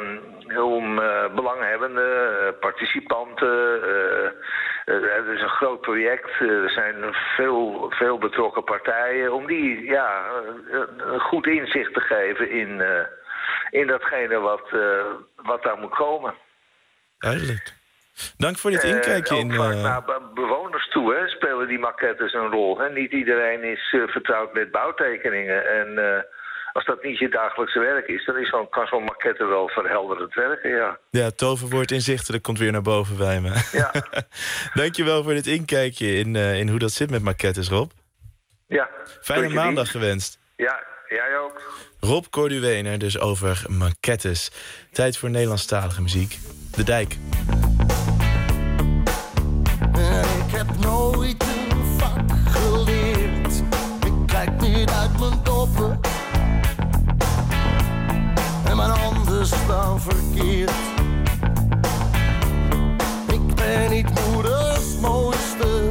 belanghebbenden, participanten. Het is een groot project. Er zijn veel betrokken partijen om die een goed inzicht te geven in datgene wat daar moet komen. Duidelijk. Dank voor dit inkijkje in... Naar bewoners toe spelen die maquettes een rol. Hè. Niet iedereen is vertrouwd met bouwtekeningen. En als dat niet je dagelijkse werk is, dan kan zo'n maquette wel verhelderend werken, ja. Ja, het toverwoord inzichtelijk komt weer naar boven bij me. Ja. Dankjewel voor dit inkijkje in hoe dat zit met maquettes, Rob. Ja. Fijne maandag gewenst. Ja, jij ook. Rob Corduwener, dus over maquettes. Tijd voor Nederlandstalige muziek. De Dijk. Ik heb nooit een vak geleerd. Ik kijk niet uit mijn doppen. En mijn handen staan verkeerd. Ik ben niet moeders mooiste.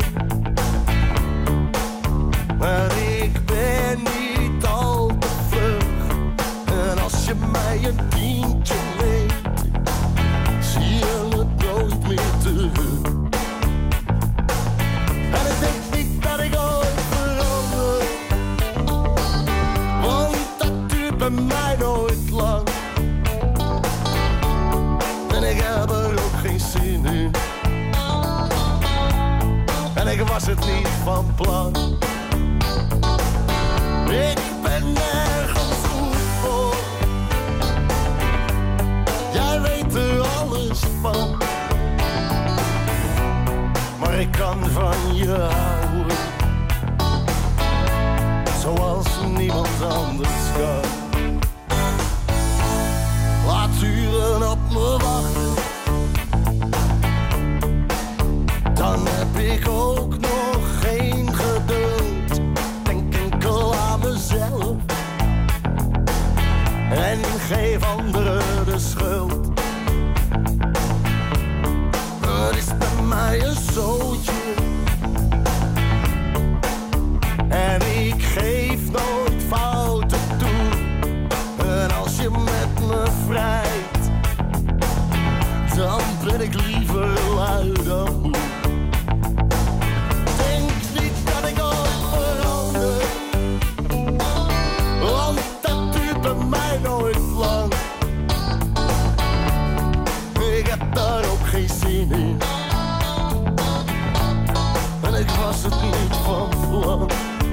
Maar ik ben niet al te vlug. En als je mij een tientje leent, zie je het nooit meer terug. En ik denk niet dat ik ooit verander, want dat duurt bij mij nooit lang. En ik heb er ook geen zin in. En ik was het niet van plan. Ik ben nergens goed voor. Jij weet er alles van. Maar ik kan van je houden, zoals niemand anders kan. Laat uren op me wachten, dan heb ik ook nog geen geduld. Denk enkel aan mezelf en geef anderen de schuld. Het is bij mij een zootje en ik geef nooit fouten toe. En als je met me vrijt, dan ben ik liever lui dan moe. Denk niet dat ik ooit verander, want dat duurt bij mij nooit lang. Ik heb daar ook geen zin in. En ik was het niet van plan.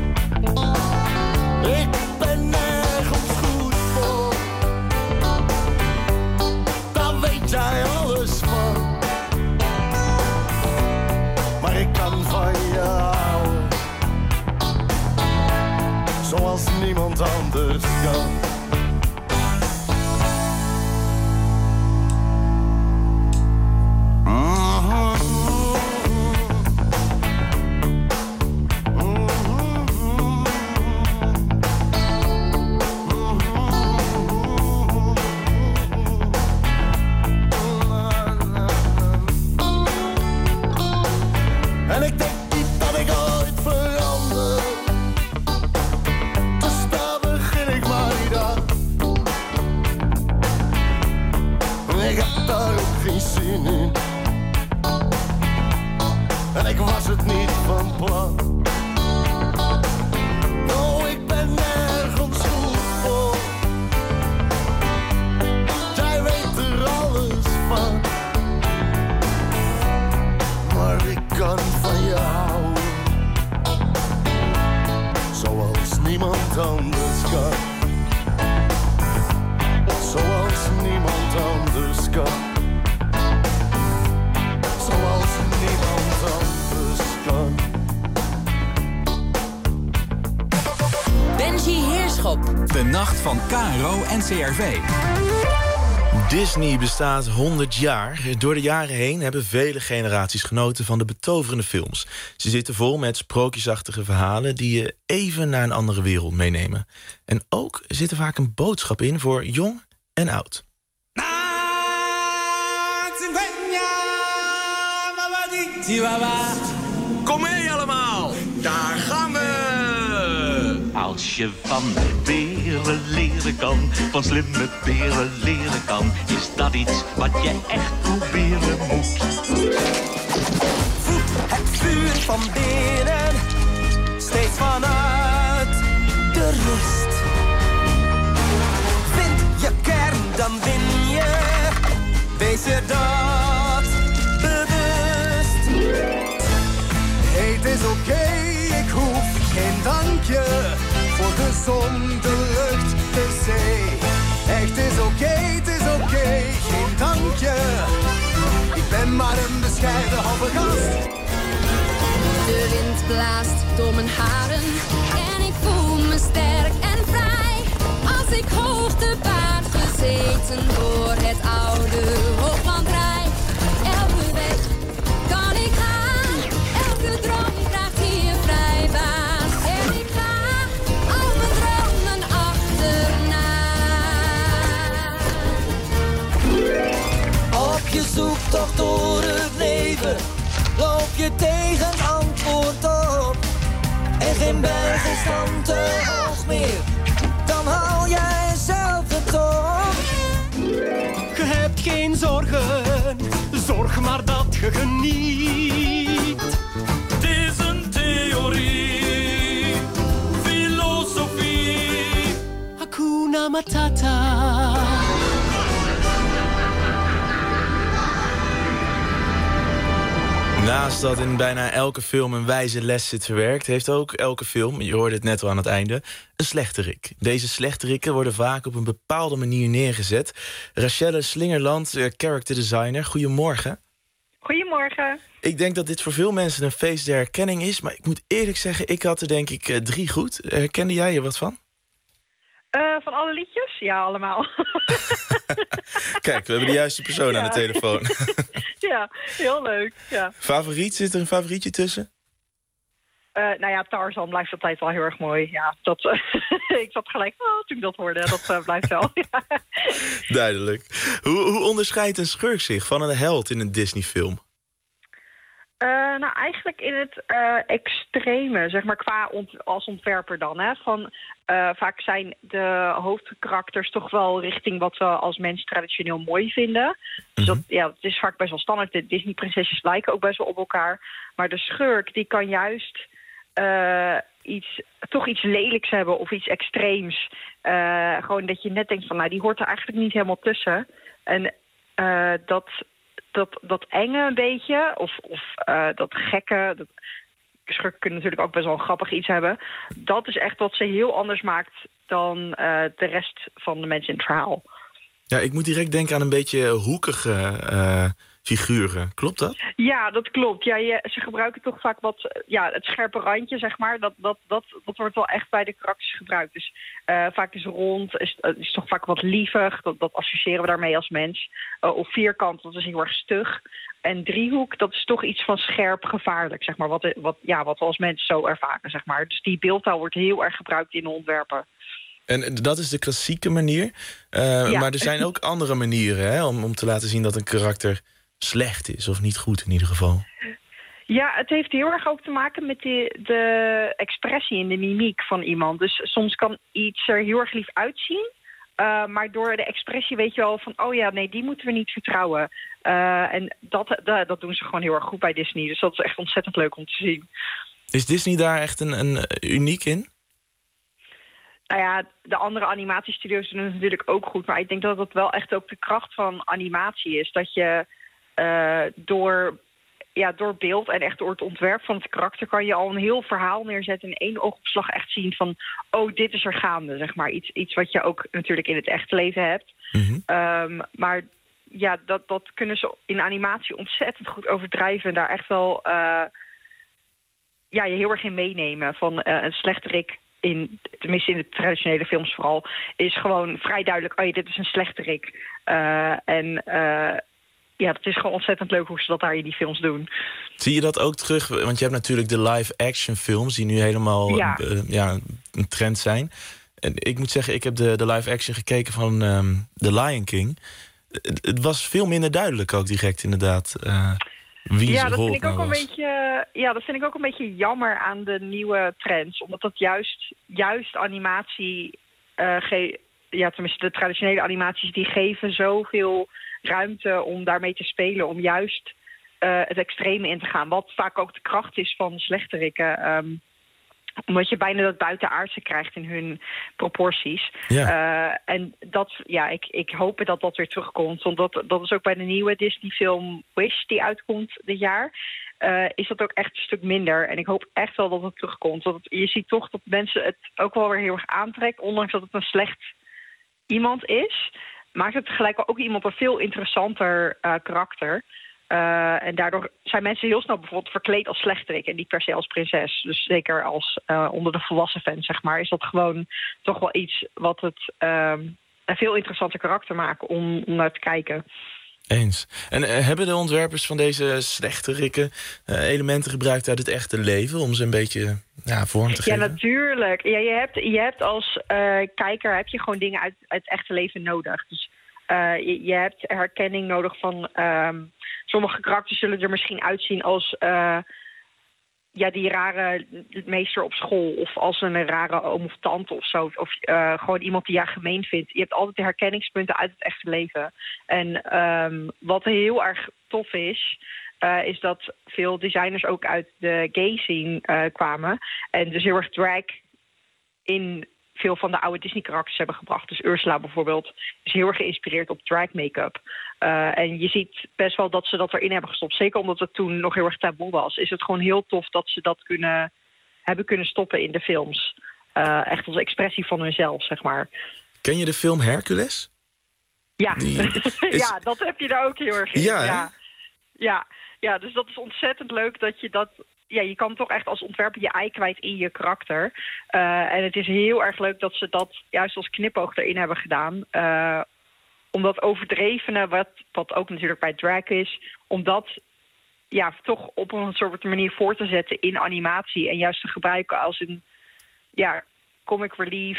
Ik ben nergens goed voor. Daar weet jij alles van. Maar ik kan van je houden, zoals niemand anders kan. En ik denk niet dat ik ooit verander, dus daar begin ik maar niet aan. Ik heb daar ook geen zin in. En ik was het niet van plan. Oh, ik ben nergens goed voor. Jij weet er alles van. Maar ik kan van je houden, zoals niemand anders kan. De nacht van KRO en CRV. Disney bestaat 100 jaar. Door de jaren heen hebben vele generaties genoten van de betoverende films. Ze zitten vol met sprookjesachtige verhalen die je even naar een andere wereld meenemen. En ook zit er vaak een boodschap in voor jong en oud. Kom mee allemaal, daar gaan we! Als je van beren leren kan, van slimme beren leren kan, is dat iets wat je echt proberen moet. Voed het vuur van binnen, steeds vanuit de rust. Vind je kern, dan win je, wees je dat bewust. Hey, het is oké, ik hoef geen dankje voor de zon, de lucht, de zee. Echt is oké, het is oké, geen dankje. Ik ben maar een bescheiden halve gast. De wind blaast door mijn haren en ik voel me sterk en vrij. Als ik hoog te paard gezeten door het oude Hoogland rijd. Elke weg kan ik gaan, elke droom krijgt hier vrijbaan. En ik ga al mijn dromen achterna. Op je zoektocht door het leven loop je tegen het antwoord op. En geen berg is dan te hoog meer, dan haal jij zelf de top. Je hebt geen zorgen, zorg maar dat je geniet. Het is een theorie, filosofie. Hakuna Matata. Naast dat in bijna elke film een wijze les zit verwerkt, heeft ook elke film, je hoorde het net al aan het einde, een slechterik. Deze slechterikken worden vaak op een bepaalde manier neergezet. Rachelle Slingerland, character designer, goedemorgen. Goedemorgen. Ik denk dat dit voor veel mensen een feest der herkenning is, maar ik moet eerlijk zeggen, ik had er denk ik 3 goed. Herkende jij er wat van? Van alle liedjes? Ja, allemaal. Kijk, we hebben de juiste persoon aan de telefoon. Ja, heel leuk. Ja. Favoriet? Zit er een favorietje tussen? Nou ja, Tarzan blijft altijd wel heel erg mooi. Ja, dat, ik zat gelijk, toen ik dat hoorde, dat blijft wel. Ja. Duidelijk. Hoe onderscheidt een schurk zich van een held in een Disney-film? Nou, eigenlijk in het extreme, zeg maar, als ontwerper dan. Hè, van, vaak zijn de hoofdkarakters toch wel richting wat we als mens traditioneel mooi vinden. Dus dat is vaak best wel standaard. De Disney-prinsesjes lijken ook best wel op elkaar. Maar de schurk, die kan juist toch iets lelijks hebben of iets extreems. Gewoon dat je net denkt van, nou, die hoort er eigenlijk niet helemaal tussen. En dat enge een beetje, of dat gekke, schurken kunnen natuurlijk ook best wel een grappig iets hebben. Dat is echt wat ze heel anders maakt dan de rest van de mensen in het verhaal. Ja, ik moet direct denken aan een beetje hoekige figuren. Klopt dat? Ja, dat klopt. Ja, ze gebruiken toch vaak het scherpe randje, zeg maar. Dat wordt wel echt bij de karakters gebruikt. Dus vaak is rond, is toch vaak wat lievig. Dat associëren we daarmee als mens. Of vierkant, dat is heel erg stug. En driehoek, dat is toch iets van scherp gevaarlijk, zeg maar. Wat we als mens zo ervaren, zeg maar. Dus die beeldtaal wordt heel erg gebruikt in de ontwerpen. En dat is de klassieke manier. Ja. Maar er zijn ook andere manieren, hè, om te laten zien dat een karakter slecht is, of niet goed in ieder geval. Ja, het heeft heel erg ook te maken met de expressie en de mimiek van iemand. Dus soms kan iets er heel erg lief uitzien, maar door de expressie weet je wel van, oh ja, nee, die moeten we niet vertrouwen. En dat doen ze gewoon heel erg goed bij Disney. Dus dat is echt ontzettend leuk om te zien. Is Disney daar echt een uniek in? Nou ja, de andere animatiestudio's doen het natuurlijk ook goed. Maar ik denk dat dat wel echt ook de kracht van animatie is. Dat je door beeld en echt door het ontwerp van het karakter kan je al een heel verhaal neerzetten. In 1 oogopslag echt zien van, oh, dit is er gaande, zeg maar. Iets wat je ook natuurlijk in het echte leven hebt. Mm-hmm. Maar ja, dat kunnen ze in animatie ontzettend goed overdrijven. En daar echt wel je heel erg in meenemen. Van een slechterik tenminste in de traditionele films vooral, is gewoon vrij duidelijk, dit is een slechterik. Het is gewoon ontzettend leuk hoe ze dat daar in die films doen. Zie je dat ook terug? Want je hebt natuurlijk de live-action films die nu helemaal een trend zijn. En ik moet zeggen, ik heb de live-action gekeken van The Lion King. Het was veel minder duidelijk ook direct inderdaad. Wie zijn rol nou was. Dat vind ik ook een beetje jammer aan de nieuwe trends. Omdat dat juist animatie... tenminste de traditionele animaties... die geven zoveel ruimte om daarmee te spelen. Om juist het extreme in te gaan. Wat vaak ook de kracht is van slechterikken. Omdat je bijna dat buitenaardse krijgt in hun proporties. Ja. En dat, ik hoop dat dat weer terugkomt. Want dat is ook bij de nieuwe Disney-film Wish die uitkomt dit jaar. Is dat ook echt een stuk minder. En ik hoop echt wel dat het terugkomt. Want je ziet toch dat mensen het ook wel weer heel erg aantrekt. Ondanks dat het een slecht iemand is, maakt het tegelijk ook iemand een veel interessanter karakter. En daardoor zijn mensen heel snel bijvoorbeeld verkleed als slechterik en niet per se als prinses. Dus zeker als onder de volwassen fans, zeg maar, is dat gewoon toch wel iets wat het een veel interessanter karakter maakt om naar te kijken. Eens. En hebben de ontwerpers van deze slechterikken elementen gebruikt uit het echte leven om ze een beetje vorm te geven? Ja, natuurlijk. Ja, je hebt als kijker heb je gewoon dingen uit het echte leven nodig. Dus je hebt herkenning nodig van... sommige karakters zullen er misschien uitzien als die rare meester op school. Of als een rare oom of tante of zo. Of gewoon iemand die je gemeen vindt. Je hebt altijd de herkenningspunten uit het echte leven. En wat heel erg tof is dat veel designers ook uit de gay scene kwamen. En dus heel erg drag in veel van de oude Disney-karakters hebben gebracht. Dus Ursula bijvoorbeeld is heel erg geïnspireerd op drag make-up. En je ziet best wel dat ze dat erin hebben gestopt. Zeker omdat het toen nog heel erg taboe was. Is het gewoon heel tof dat ze dat hebben kunnen stoppen in de films. Echt als expressie van hunzelf, zeg maar. Ken je de film Hercules? Ja, ja, dat heb je daar ook heel erg in. Ja, dus dat is ontzettend leuk dat je dat... Ja, je kan toch echt als ontwerper je ei kwijt in je karakter. En het is heel erg leuk dat ze dat juist als knipoog erin hebben gedaan. Omdat overdrevene, wat ook natuurlijk bij drag is, om dat toch op een soort manier voor te zetten in animatie. En juist te gebruiken als een comic relief.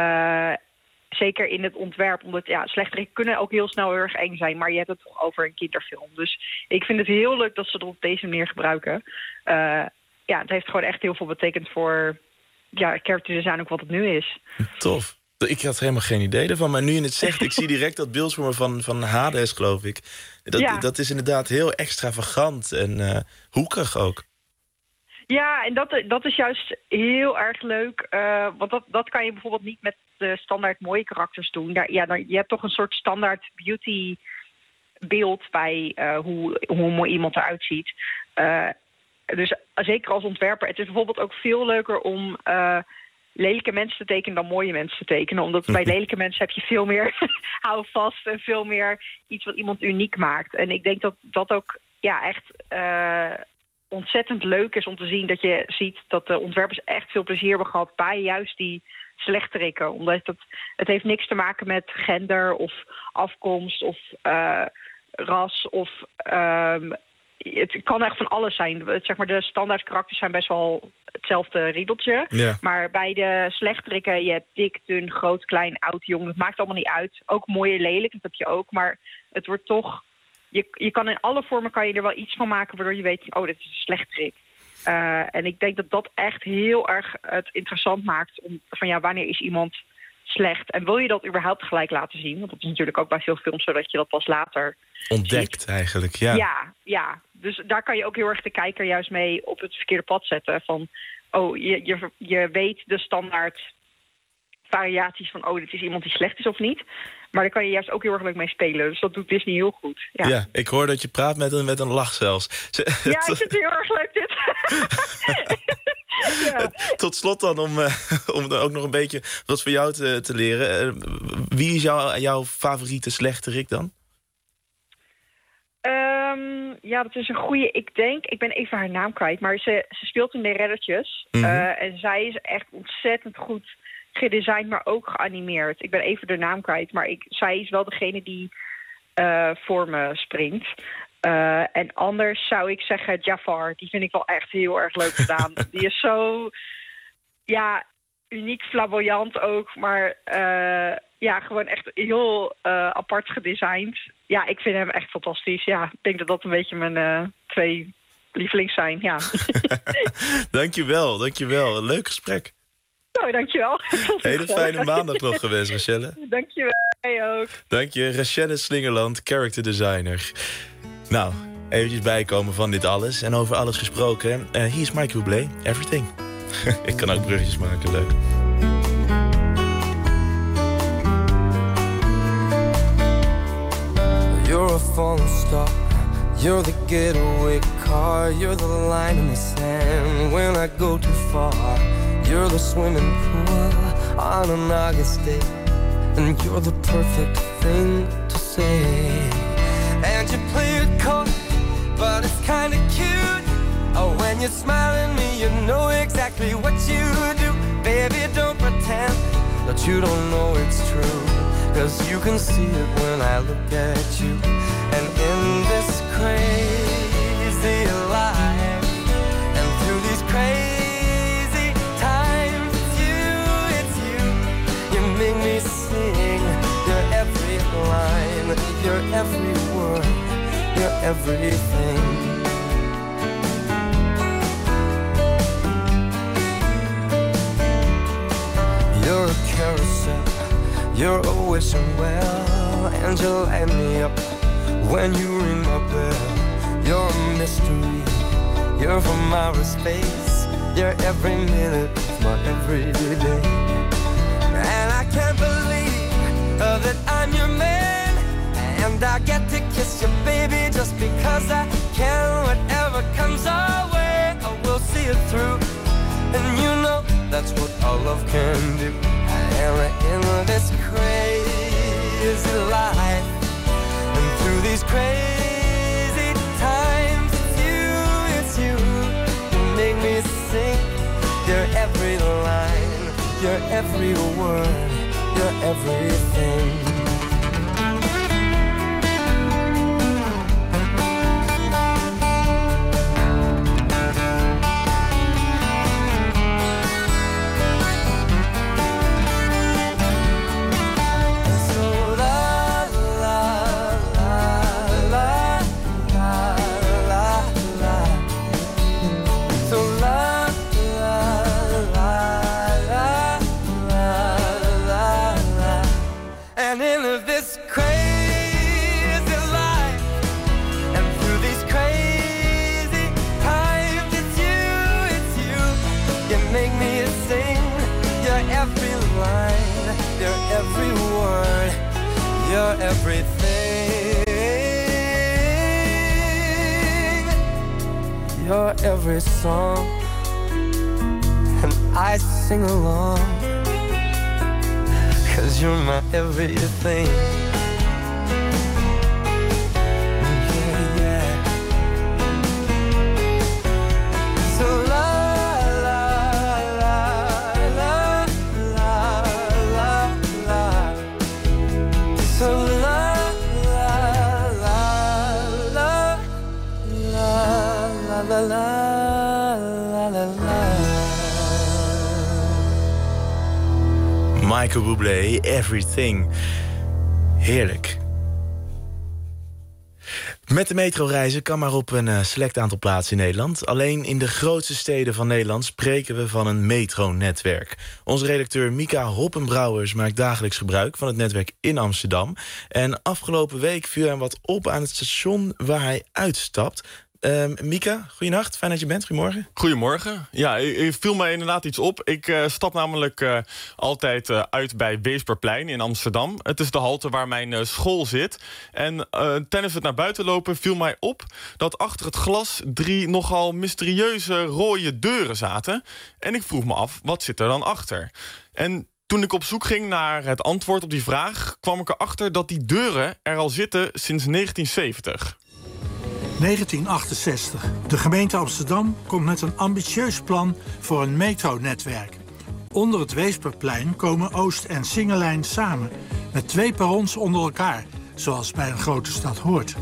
Zeker in het ontwerp. Omdat slechterikken kunnen ook heel snel heel erg eng zijn. Maar je hebt het toch over een kinderfilm. Dus ik vind het heel leuk dat ze het op deze manier gebruiken. Het heeft gewoon echt heel veel betekend voor character design ook wat het nu is. Tof. Ik had helemaal geen idee ervan. Maar nu je het zegt, ik zie direct dat beeld voor me van Hades, geloof ik. Dat is inderdaad heel extravagant en hoekig ook. Ja, en dat is juist heel erg leuk. Want dat kan je bijvoorbeeld niet met de standaard mooie karakters doen. Je hebt toch een soort standaard beauty beeld bij hoe mooi iemand eruit ziet. Dus zeker als ontwerper. Het is bijvoorbeeld ook veel leuker om lelijke mensen te tekenen dan mooie mensen te tekenen. Omdat bij lelijke mensen heb je veel meer houvast en veel meer iets wat iemand uniek maakt. En ik denk dat dat ook echt ontzettend leuk is om te zien dat je ziet dat de ontwerpers echt veel plezier hebben gehad bij juist die slechterikken. Omdat het heeft niks te maken met gender of afkomst of ras of het kan echt van alles zijn. Zeg maar, de standaard karakters zijn best wel hetzelfde riedeltje. Ja. Maar bij de slechterikken, je hebt dik, dun, groot, klein, oud, jong. Dat maakt allemaal niet uit. Ook mooi en lelijk, dat heb je ook. Maar het wordt toch... Je kan in alle vormen kan je er wel iets van maken waardoor je weet, dit is een slechterik. En ik denk dat dat echt heel erg het interessant maakt van wanneer is iemand slecht. En wil je dat überhaupt gelijk laten zien? Want dat is natuurlijk ook bij veel films zo dat je dat pas later ontdekt ziet. Eigenlijk, ja. Ja. Dus daar kan je ook heel erg de kijker juist mee op het verkeerde pad zetten. Van, je weet de standaard variaties van, dit is iemand die slecht is of niet. Maar daar kan je juist ook heel erg leuk mee spelen. Dus dat doet Disney heel goed. Ja, ik hoor dat je praat met een lach zelfs. Ja, ik vind het heel erg leuk dit. Ja. Tot slot dan, om ook nog een beetje wat voor jou te leren. Wie is jouw favoriete slechterik dan? Ja, dat is een goede. Ik ben even haar naam kwijt, maar ze speelt in de Reddertjes. En zij is echt ontzettend goed gedesigned, maar ook geanimeerd. Ik ben even de naam kwijt, maar zij is wel degene die voor me springt. En anders zou ik zeggen Jafar. Die vind ik wel echt heel erg leuk gedaan. Die is zo, uniek, flamboyant ook, maar gewoon echt heel apart gedesigned. Ja, ik vind hem echt fantastisch. Ja, ik denk dat dat een beetje mijn 2 lievelings zijn, ja. Dankjewel. Een leuk gesprek. Nou, dankjewel. Hele fijne maandag nog gewenst, Rachelle. Dankjewel, jij ook. Dank je, Rachelle Slingerland, character designer. Nou, eventjes bijkomen van dit alles. En over alles gesproken, hier is Michael Bublé, Everything. Ik kan ook bruggetjes maken, leuk. You're a falling star, you're the getaway car, you're the line in the sand when I go too far. You're the swimming pool on an August day, and you're the perfect thing to say. And you play it cold, but it's kinda cute. Oh, when you smile at me, you know exactly what you do. Baby, don't pretend that you don't know it's true, 'cause you can see it when I look at you. And in this crazy life, and through these crazy times, it's you, you make me sing. You're every line, you're every word, you're everything. You're a carousel, you're a wishing well, and you light me up when you ring my bell. You're a mystery, you're from outer space, you're every minute of my everyday. And I can't believe that I'm your man, and I get to kiss you, baby, just because I can. Whatever comes our way, I will see it through, and you know that's what our love can do. And in this crazy life, and through these crazy times, it's you, you make me sing. You're every line, you're every word, you're everything. Every word, you're everything. You're every song, and I sing along, 'cause you're my everything. Michael Bublé, Everything. Heerlijk. Met de metro reizen kan maar op een select aantal plaatsen in Nederland. Alleen in de grootste steden van Nederland spreken we van een metronetwerk. Onze redacteur Mika Hoppenbrouwers maakt dagelijks gebruik van het netwerk in Amsterdam. En afgelopen week viel hem wat op aan het station waar hij uitstapt. Mika, goeienacht. Fijn dat je bent. Goedemorgen. Goedemorgen. Ja, er viel mij inderdaad iets op. Ik stap namelijk altijd uit bij Weesperplein in Amsterdam. Het is de halte waar mijn school zit. En tijdens het naar buiten lopen viel mij op dat achter het glas 3 nogal mysterieuze rode deuren zaten. En ik vroeg me af, wat zit er dan achter? En toen ik op zoek ging naar het antwoord op die vraag, kwam ik erachter dat die deuren er al zitten sinds 1970. 1968. De gemeente Amsterdam komt met een ambitieus plan voor een metronetwerk. Onder het Weesperplein komen Oost- en Singelijn samen, met 2 perrons onder elkaar, zoals bij een grote stad hoort.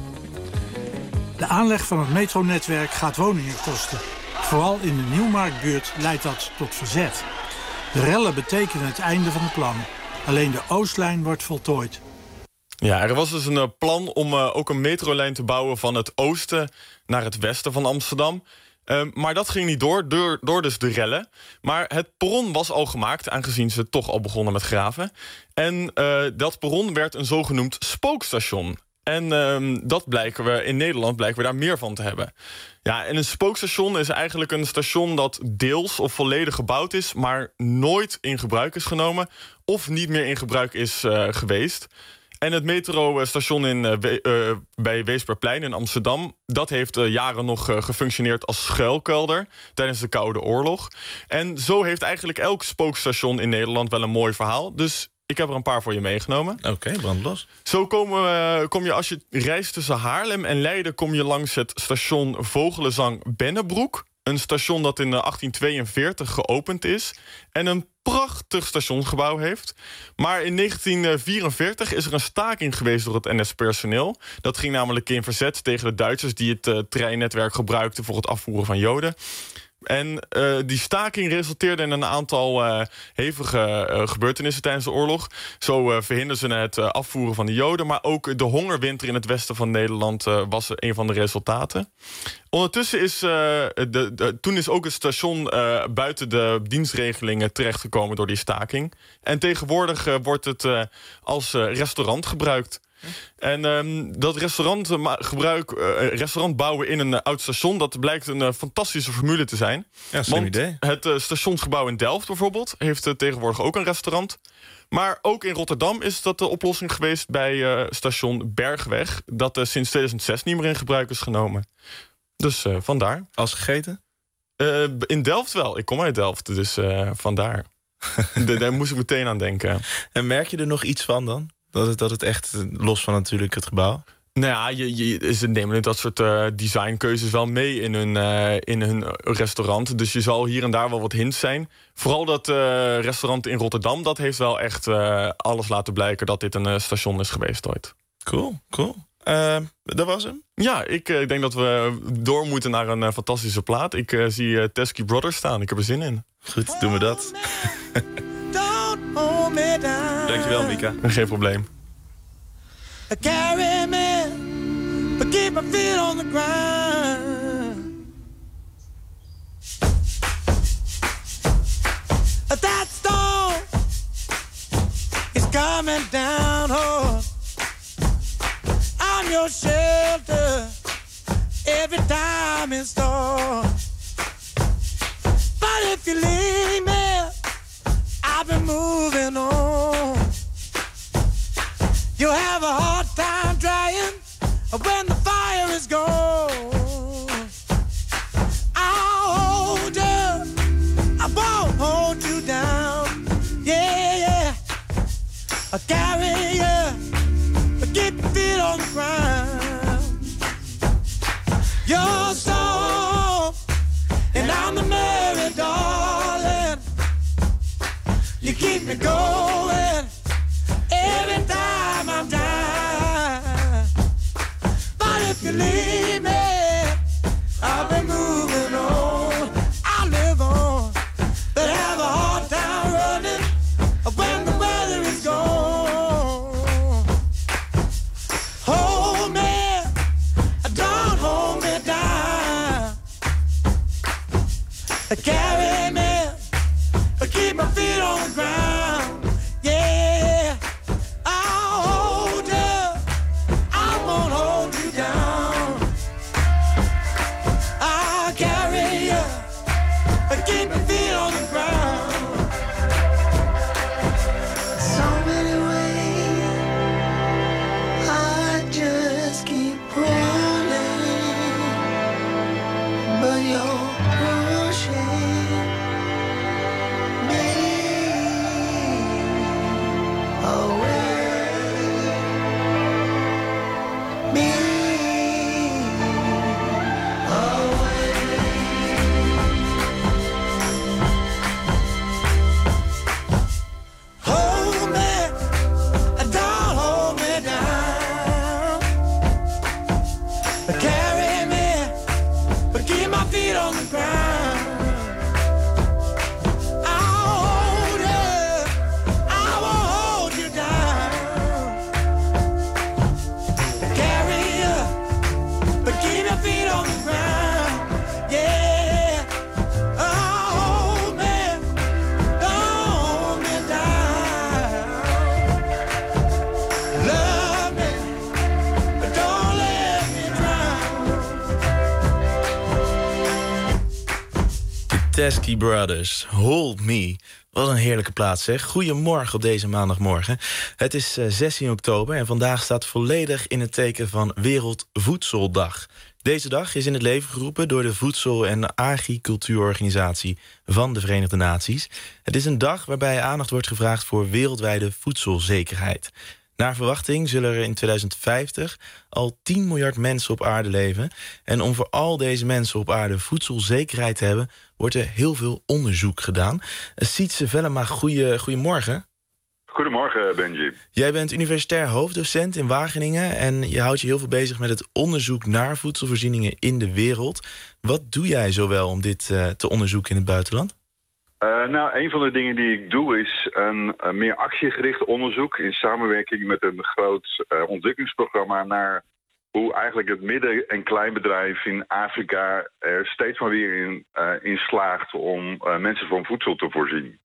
De aanleg van het metronetwerk gaat woningen kosten. Vooral in de Nieuwmarktbuurt leidt dat tot verzet. De rellen betekenen het einde van de plannen. Alleen de Oostlijn wordt voltooid. Ja, er was dus een plan om ook een metrolijn te bouwen van het oosten naar het westen van Amsterdam. Maar dat ging niet door dus de rellen. Maar het perron was al gemaakt, aangezien ze toch al begonnen met graven. En dat perron werd een zogenoemd spookstation. En in Nederland blijken we daar meer van te hebben. Ja, en een spookstation is eigenlijk een station dat deels of volledig gebouwd is, maar nooit in gebruik is genomen of niet meer in gebruik is geweest. En het metrostation bij Weesperplein in Amsterdam, dat heeft jaren nog gefunctioneerd als schuilkelder tijdens de Koude Oorlog. En zo heeft eigenlijk elk spookstation in Nederland wel een mooi verhaal. Dus ik heb er een paar voor je meegenomen. Oké, brand los. Zo kom je, als je reist tussen Haarlem en Leiden, kom je langs het station Vogelenzang-Bennebroek. Een station dat in 1842 geopend is en een prachtig stationsgebouw heeft. Maar in 1944 is er een staking geweest door het NS-personeel. Dat ging namelijk in verzet tegen de Duitsers die het treinnetwerk gebruikten voor het afvoeren van Joden. En die staking resulteerde in een aantal hevige gebeurtenissen tijdens de oorlog. Zo verhinderden ze het afvoeren van de Joden, maar ook de hongerwinter in het westen van Nederland was een van de resultaten. Ondertussen is toen is ook het station buiten de dienstregelingen terechtgekomen door die staking. En tegenwoordig wordt het als restaurant gebruikt. En dat restaurant bouwen in een oud station, dat blijkt een fantastische formule te zijn. Ja, slim idee. Het stationsgebouw in Delft bijvoorbeeld heeft tegenwoordig ook een restaurant. Maar ook in Rotterdam is dat de oplossing geweest bij station Bergweg, dat sinds 2006 niet meer in gebruik is genomen. Dus vandaar. Als gegeten? In Delft wel. Ik kom uit Delft, dus vandaar. Daar moest ik meteen aan denken. En merk je er nog iets van dan? Dat het echt, los van natuurlijk het gebouw? Nou ja, ze nemen dat soort designkeuzes wel mee in hun restaurant. Dus je zal hier en daar wel wat hints zijn. Vooral dat restaurant in Rotterdam, dat heeft wel echt alles laten blijken dat dit een station is geweest ooit. Cool. Dat was hem? Ja, ik denk dat we door moeten naar een fantastische plaat. Ik zie Teskey Brothers staan. Ik heb er zin in. Goed, doen we dat. Dankjewel, Mika. Geen probleem. Carry me, but keep my feet on the ground. That storm is coming down hard. I'm your shelter every time it storms. But if you leave me, I've been moving on. You'll have a hard time drying when the fire is gone. I'll hold you, I won't hold you down. Yeah. I'll carry you, but keep your feet on the ground. You're soft, and I'm the merry darling. You keep me going every time I'm down. But if you leave me, I'll be moving on. I'll live on, but have a hard time running when the weather is gone. Hold me, don't hold me down. Carry me, keep my feet on the ground. Yeah, I'll hold you, I won't hold you down. I'll carry you, keep my feet on the ground. So many ways, I just keep running, but you're pushing away. Me my feet on the ground. I'll hold you, I will hold you down. Carry you, but keep your feet on the ground. Yeah, hold me, don't hold me down. Love me, but don't let me drown. De Teskey Brothers, Hold Me. Wat een heerlijke plaats, zeg. Goedemorgen op deze maandagmorgen. Het is 16 oktober en vandaag staat volledig in het teken van Wereldvoedseldag. Deze dag is in het leven geroepen door de Voedsel- en Agricultuurorganisatie van de Verenigde Naties. Het is een dag waarbij aandacht wordt gevraagd voor wereldwijde voedselzekerheid. Naar verwachting zullen er in 2050 al 10 miljard mensen op aarde leven. En om voor al deze mensen op aarde voedselzekerheid te hebben, wordt er heel veel onderzoek gedaan. Sietse Vellema, goedemorgen. Goedemorgen, Benji. Jij bent universitair hoofddocent in Wageningen en je houdt je heel veel bezig met het onderzoek naar voedselvoorzieningen in de wereld. Wat doe jij zowel om dit te onderzoeken in het buitenland? Nou, een van de dingen die ik doe is een meer actiegericht onderzoek in samenwerking met een groot ontwikkelingsprogramma naar hoe eigenlijk het midden- en kleinbedrijf in Afrika er steeds maar weer in slaagt om mensen van voedsel te voorzien.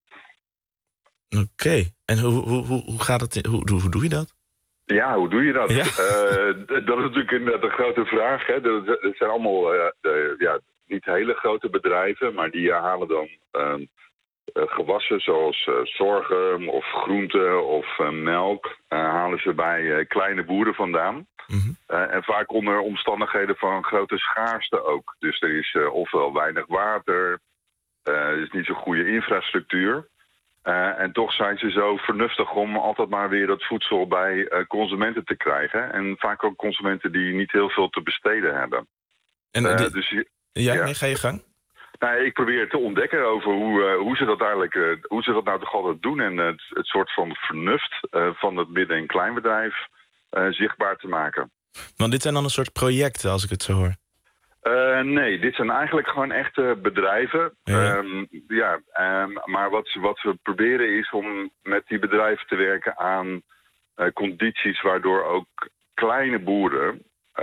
Oké. En hoe gaat het? Hoe doe je dat? Ja, hoe doe je dat? Ja. Dat is natuurlijk inderdaad een grote vraag. Hè. Dat zijn allemaal niet hele grote bedrijven, maar die halen dan gewassen zoals sorghum of groenten of melk halen ze bij kleine boeren vandaan. Mm-hmm. En vaak onder omstandigheden van grote schaarste ook. Dus er is ofwel weinig water, er is niet zo'n goede infrastructuur. En toch zijn ze zo vernuftig om altijd maar weer dat voedsel bij consumenten te krijgen. En vaak ook consumenten die niet heel veel te besteden hebben. En nee, ga je gang? Nou, ik probeer te ontdekken over hoe ze dat eigenlijk, hoe ze dat nou toch altijd doen. En het soort van vernuft van het midden- en kleinbedrijf zichtbaar te maken. Want dit zijn dan een soort projecten, als ik het zo hoor. Nee, dit zijn eigenlijk gewoon echte bedrijven. Ja. Maar wat we proberen is om met die bedrijven te werken aan condities waardoor ook kleine boeren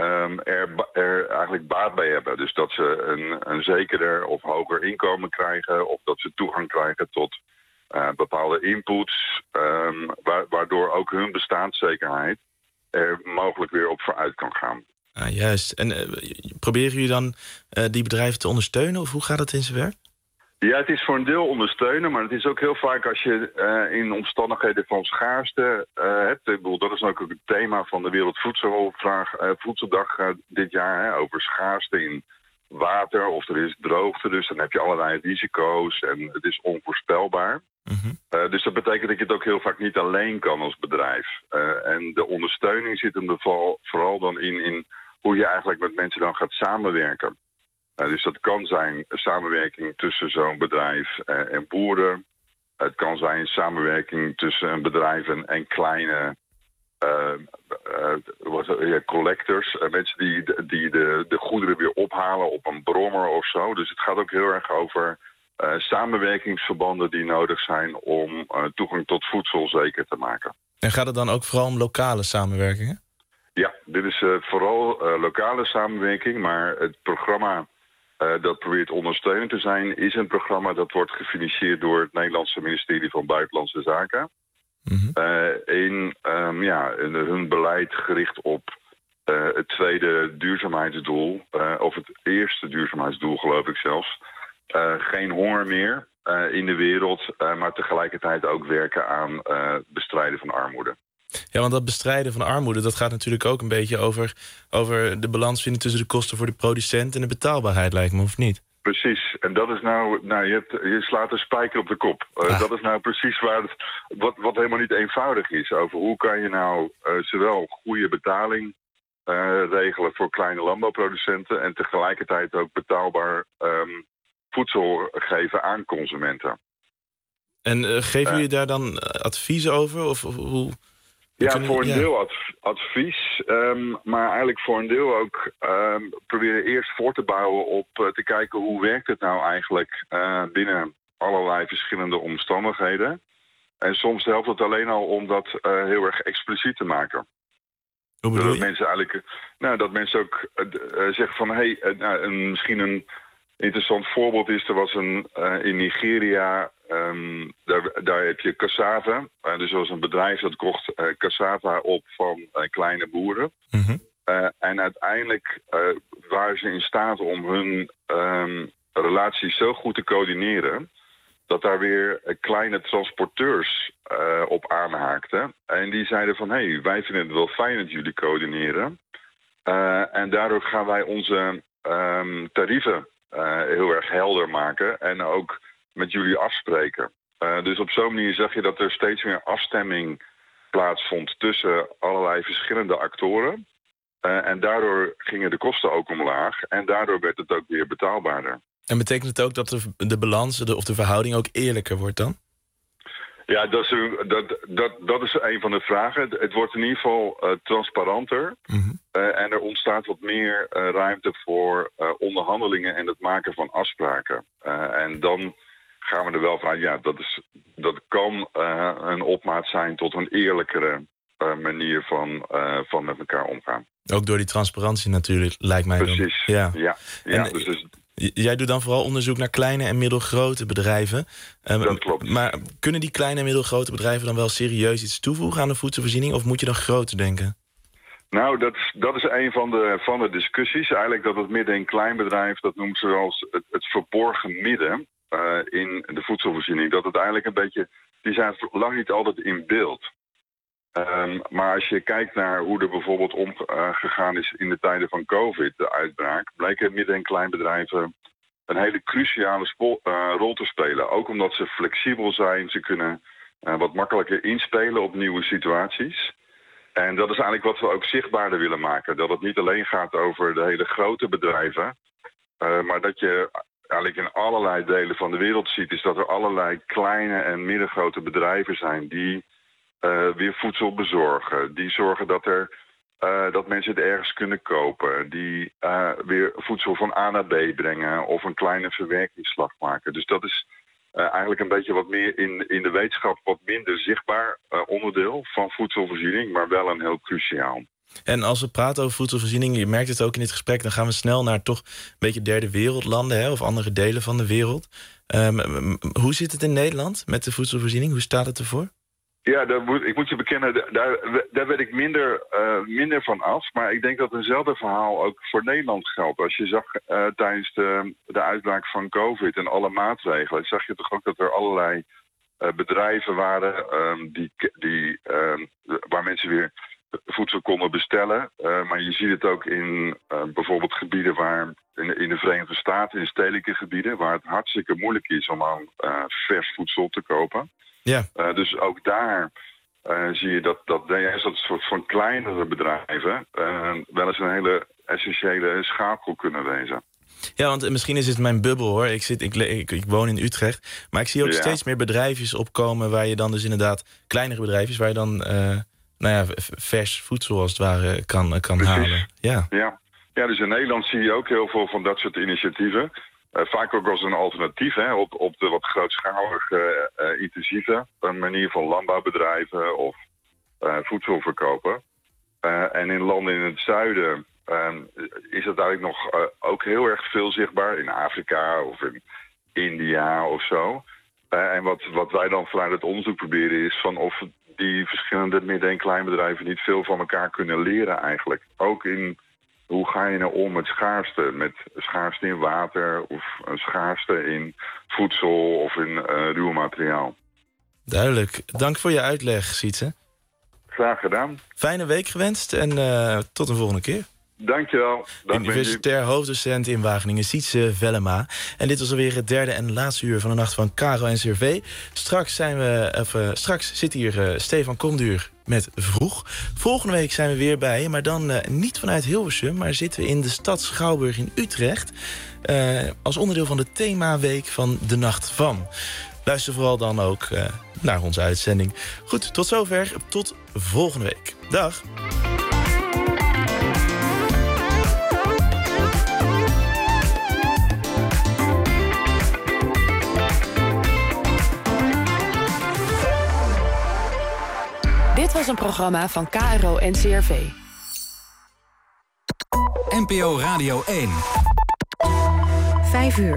er eigenlijk baat bij hebben. Dus dat ze een zekerder of hoger inkomen krijgen, of dat ze toegang krijgen tot bepaalde inputs, waardoor ook hun bestaanszekerheid er mogelijk weer op vooruit kan gaan. Ah, juist. En proberen jullie dan die bedrijven te ondersteunen? Of hoe gaat het in zijn werk? Ja, het is voor een deel ondersteunen, maar het is ook heel vaak als je in omstandigheden van schaarste hebt. Ik bedoel, dat is ook het thema van de Wereldvoedseldag dit jaar, hè, over schaarste in water of er is droogte. Dus dan heb je allerlei risico's en het is onvoorspelbaar. Mm-hmm. Dus dat betekent dat je het ook heel vaak niet alleen kan als bedrijf. En de ondersteuning zit hem vooral dan in hoe je eigenlijk met mensen dan gaat samenwerken. Dus dat kan zijn samenwerking tussen zo'n bedrijf en boeren. Het kan zijn samenwerking tussen een bedrijf en kleine collectors. Mensen die de goederen weer ophalen op een brommer of zo. Dus het gaat ook heel erg over samenwerkingsverbanden die nodig zijn om toegang tot voedsel zeker te maken. En gaat het dan ook vooral om lokale samenwerkingen? Ja, dit is vooral lokale samenwerking, maar het programma dat probeert ondersteunend te zijn, is een programma dat wordt gefinancierd door het Nederlandse ministerie van Buitenlandse Zaken. Mm-hmm. In hun beleid gericht op het tweede duurzaamheidsdoel, of het eerste duurzaamheidsdoel geloof ik zelfs. Geen honger meer in de wereld, maar tegelijkertijd ook werken aan bestrijden van armoede. Ja, want dat bestrijden van armoede, dat gaat natuurlijk ook een beetje over de balans vinden tussen de kosten voor de producent en de betaalbaarheid, lijkt me, of niet? Precies. En dat is je slaat een spijker op de kop. Dat is nou precies wat helemaal niet eenvoudig is. Over hoe kan je nou zowel goede betaling regelen voor kleine landbouwproducenten en tegelijkertijd ook betaalbaar voedsel geven aan consumenten. En geven jullie daar dan adviezen over? Of hoe? Ja, voor een deel advies, maar eigenlijk voor een deel ook proberen eerst voor te bouwen op te kijken hoe werkt het nou eigenlijk binnen allerlei verschillende omstandigheden. En soms helpt het alleen al om dat heel erg expliciet te maken. Hoe bedoel je? Dat mensen ook zeggen van misschien een interessant voorbeeld is, er was in Nigeria, daar heb je cassava. Dus er was een bedrijf dat kocht cassava op van kleine boeren. Mm-hmm. En uiteindelijk waren ze in staat om hun relaties zo goed te coördineren dat daar weer kleine transporteurs op aanhaakten. En die zeiden van, wij vinden het wel fijn dat jullie coördineren. En daardoor gaan wij onze tarieven heel erg helder maken en ook met jullie afspreken. Dus op zo'n manier zag je dat er steeds meer afstemming plaatsvond tussen allerlei verschillende actoren. En daardoor gingen de kosten ook omlaag en daardoor werd het ook weer betaalbaarder. En betekent het ook dat de balans of de verhouding ook eerlijker wordt dan? Ja, dat is een van de vragen. Het wordt in ieder geval transparanter. Mm-hmm. En er ontstaat wat meer ruimte voor onderhandelingen en het maken van afspraken. En dan gaan we er wel vanuit, dat kan een opmaat zijn tot een eerlijkere manier van met elkaar omgaan. Ook door die transparantie natuurlijk, lijkt mij. Precies, dan. ja. Dus jij doet dan vooral onderzoek naar kleine en middelgrote bedrijven. Dat klopt. Maar kunnen die kleine en middelgrote bedrijven dan wel serieus iets toevoegen aan de voedselvoorziening? Of moet je dan groter denken? Nou, dat is een van de discussies. Eigenlijk dat het midden- en kleinbedrijf, dat noemen ze wel het verborgen midden in de voedselvoorziening. Dat het eigenlijk een beetje, die zijn lang niet altijd in beeld. Maar als je kijkt naar hoe er bijvoorbeeld omgegaan is in de tijden van COVID, de uitbraak, blijken midden- en kleinbedrijven een hele cruciale rol te spelen. Ook omdat ze flexibel zijn, ze kunnen wat makkelijker inspelen op nieuwe situaties. En dat is eigenlijk wat we ook zichtbaarder willen maken. Dat het niet alleen gaat over de hele grote bedrijven, maar dat je eigenlijk in allerlei delen van de wereld ziet, is dat er allerlei kleine en middengrote bedrijven zijn die weer voedsel bezorgen. Die zorgen dat mensen het ergens kunnen kopen. Die weer voedsel van A naar B brengen of een kleine verwerkingsslag maken. Dus dat is eigenlijk een beetje wat meer in de wetenschap wat minder zichtbaar onderdeel van voedselvoorziening, maar wel een heel cruciaal. En als we praten over voedselvoorziening, je merkt het ook in dit gesprek, dan gaan we snel naar toch een beetje derde wereldlanden, of andere delen van de wereld. Hoe zit het in Nederland met de voedselvoorziening? Hoe staat het ervoor? Ja, ik moet je bekennen, daar werd ik minder van af. Maar ik denk dat eenzelfde verhaal ook voor Nederland geldt. Als je zag tijdens de uitbraak van COVID en alle maatregelen, zag je toch ook dat er allerlei bedrijven waren waar mensen weer voedsel konden bestellen. Maar je ziet het ook in bijvoorbeeld gebieden waar in de Verenigde Staten, in stedelijke gebieden, waar het hartstikke moeilijk is om aan vers voedsel te kopen. Ja. Dus ook daar zie je dat soort van kleinere bedrijven wel eens een hele essentiële schakel kunnen wezen. Ja, want misschien is het mijn bubbel, hoor. Ik woon in Utrecht. Maar ik zie ook steeds meer bedrijfjes opkomen waar je dan dus inderdaad kleinere bedrijfjes waar je dan vers voedsel als het ware kan halen. Ja, dus in Nederland zie je ook heel veel van dat soort initiatieven. Vaak ook als een alternatief op de wat grootschalige, intensieve manier van landbouwbedrijven of voedsel verkopen. En in landen in het zuiden is dat eigenlijk nog ook heel erg veel zichtbaar. In Afrika of in India of zo. En wat wij dan vanuit het onderzoek proberen is van of die verschillende midden- en kleinbedrijven niet veel van elkaar kunnen leren eigenlijk. Ook in hoe ga je nou om met schaarste? Met schaarste in water of schaarste in voedsel of in ruw materiaal. Duidelijk. Dank voor je uitleg, Sietse. Graag gedaan. Fijne week gewenst en tot een volgende keer. Dankjewel. Universitair hoofddocent in Wageningen, Sietse Vellema. En dit was alweer het derde en laatste uur van de Nacht van Caro en CRV. Straks zit hier Stefan Komduur met Vroeg. Volgende week zijn we weer bij je, maar dan niet vanuit Hilversum, maar zitten we in de stad Schouwburg in Utrecht. Als onderdeel van de themaweek van de Nacht van. Luister vooral dan ook naar onze uitzending. Goed, tot zover. Tot volgende week. Dag. Dit was een programma van KRO NCRV. NPO Radio 1. 5 uur.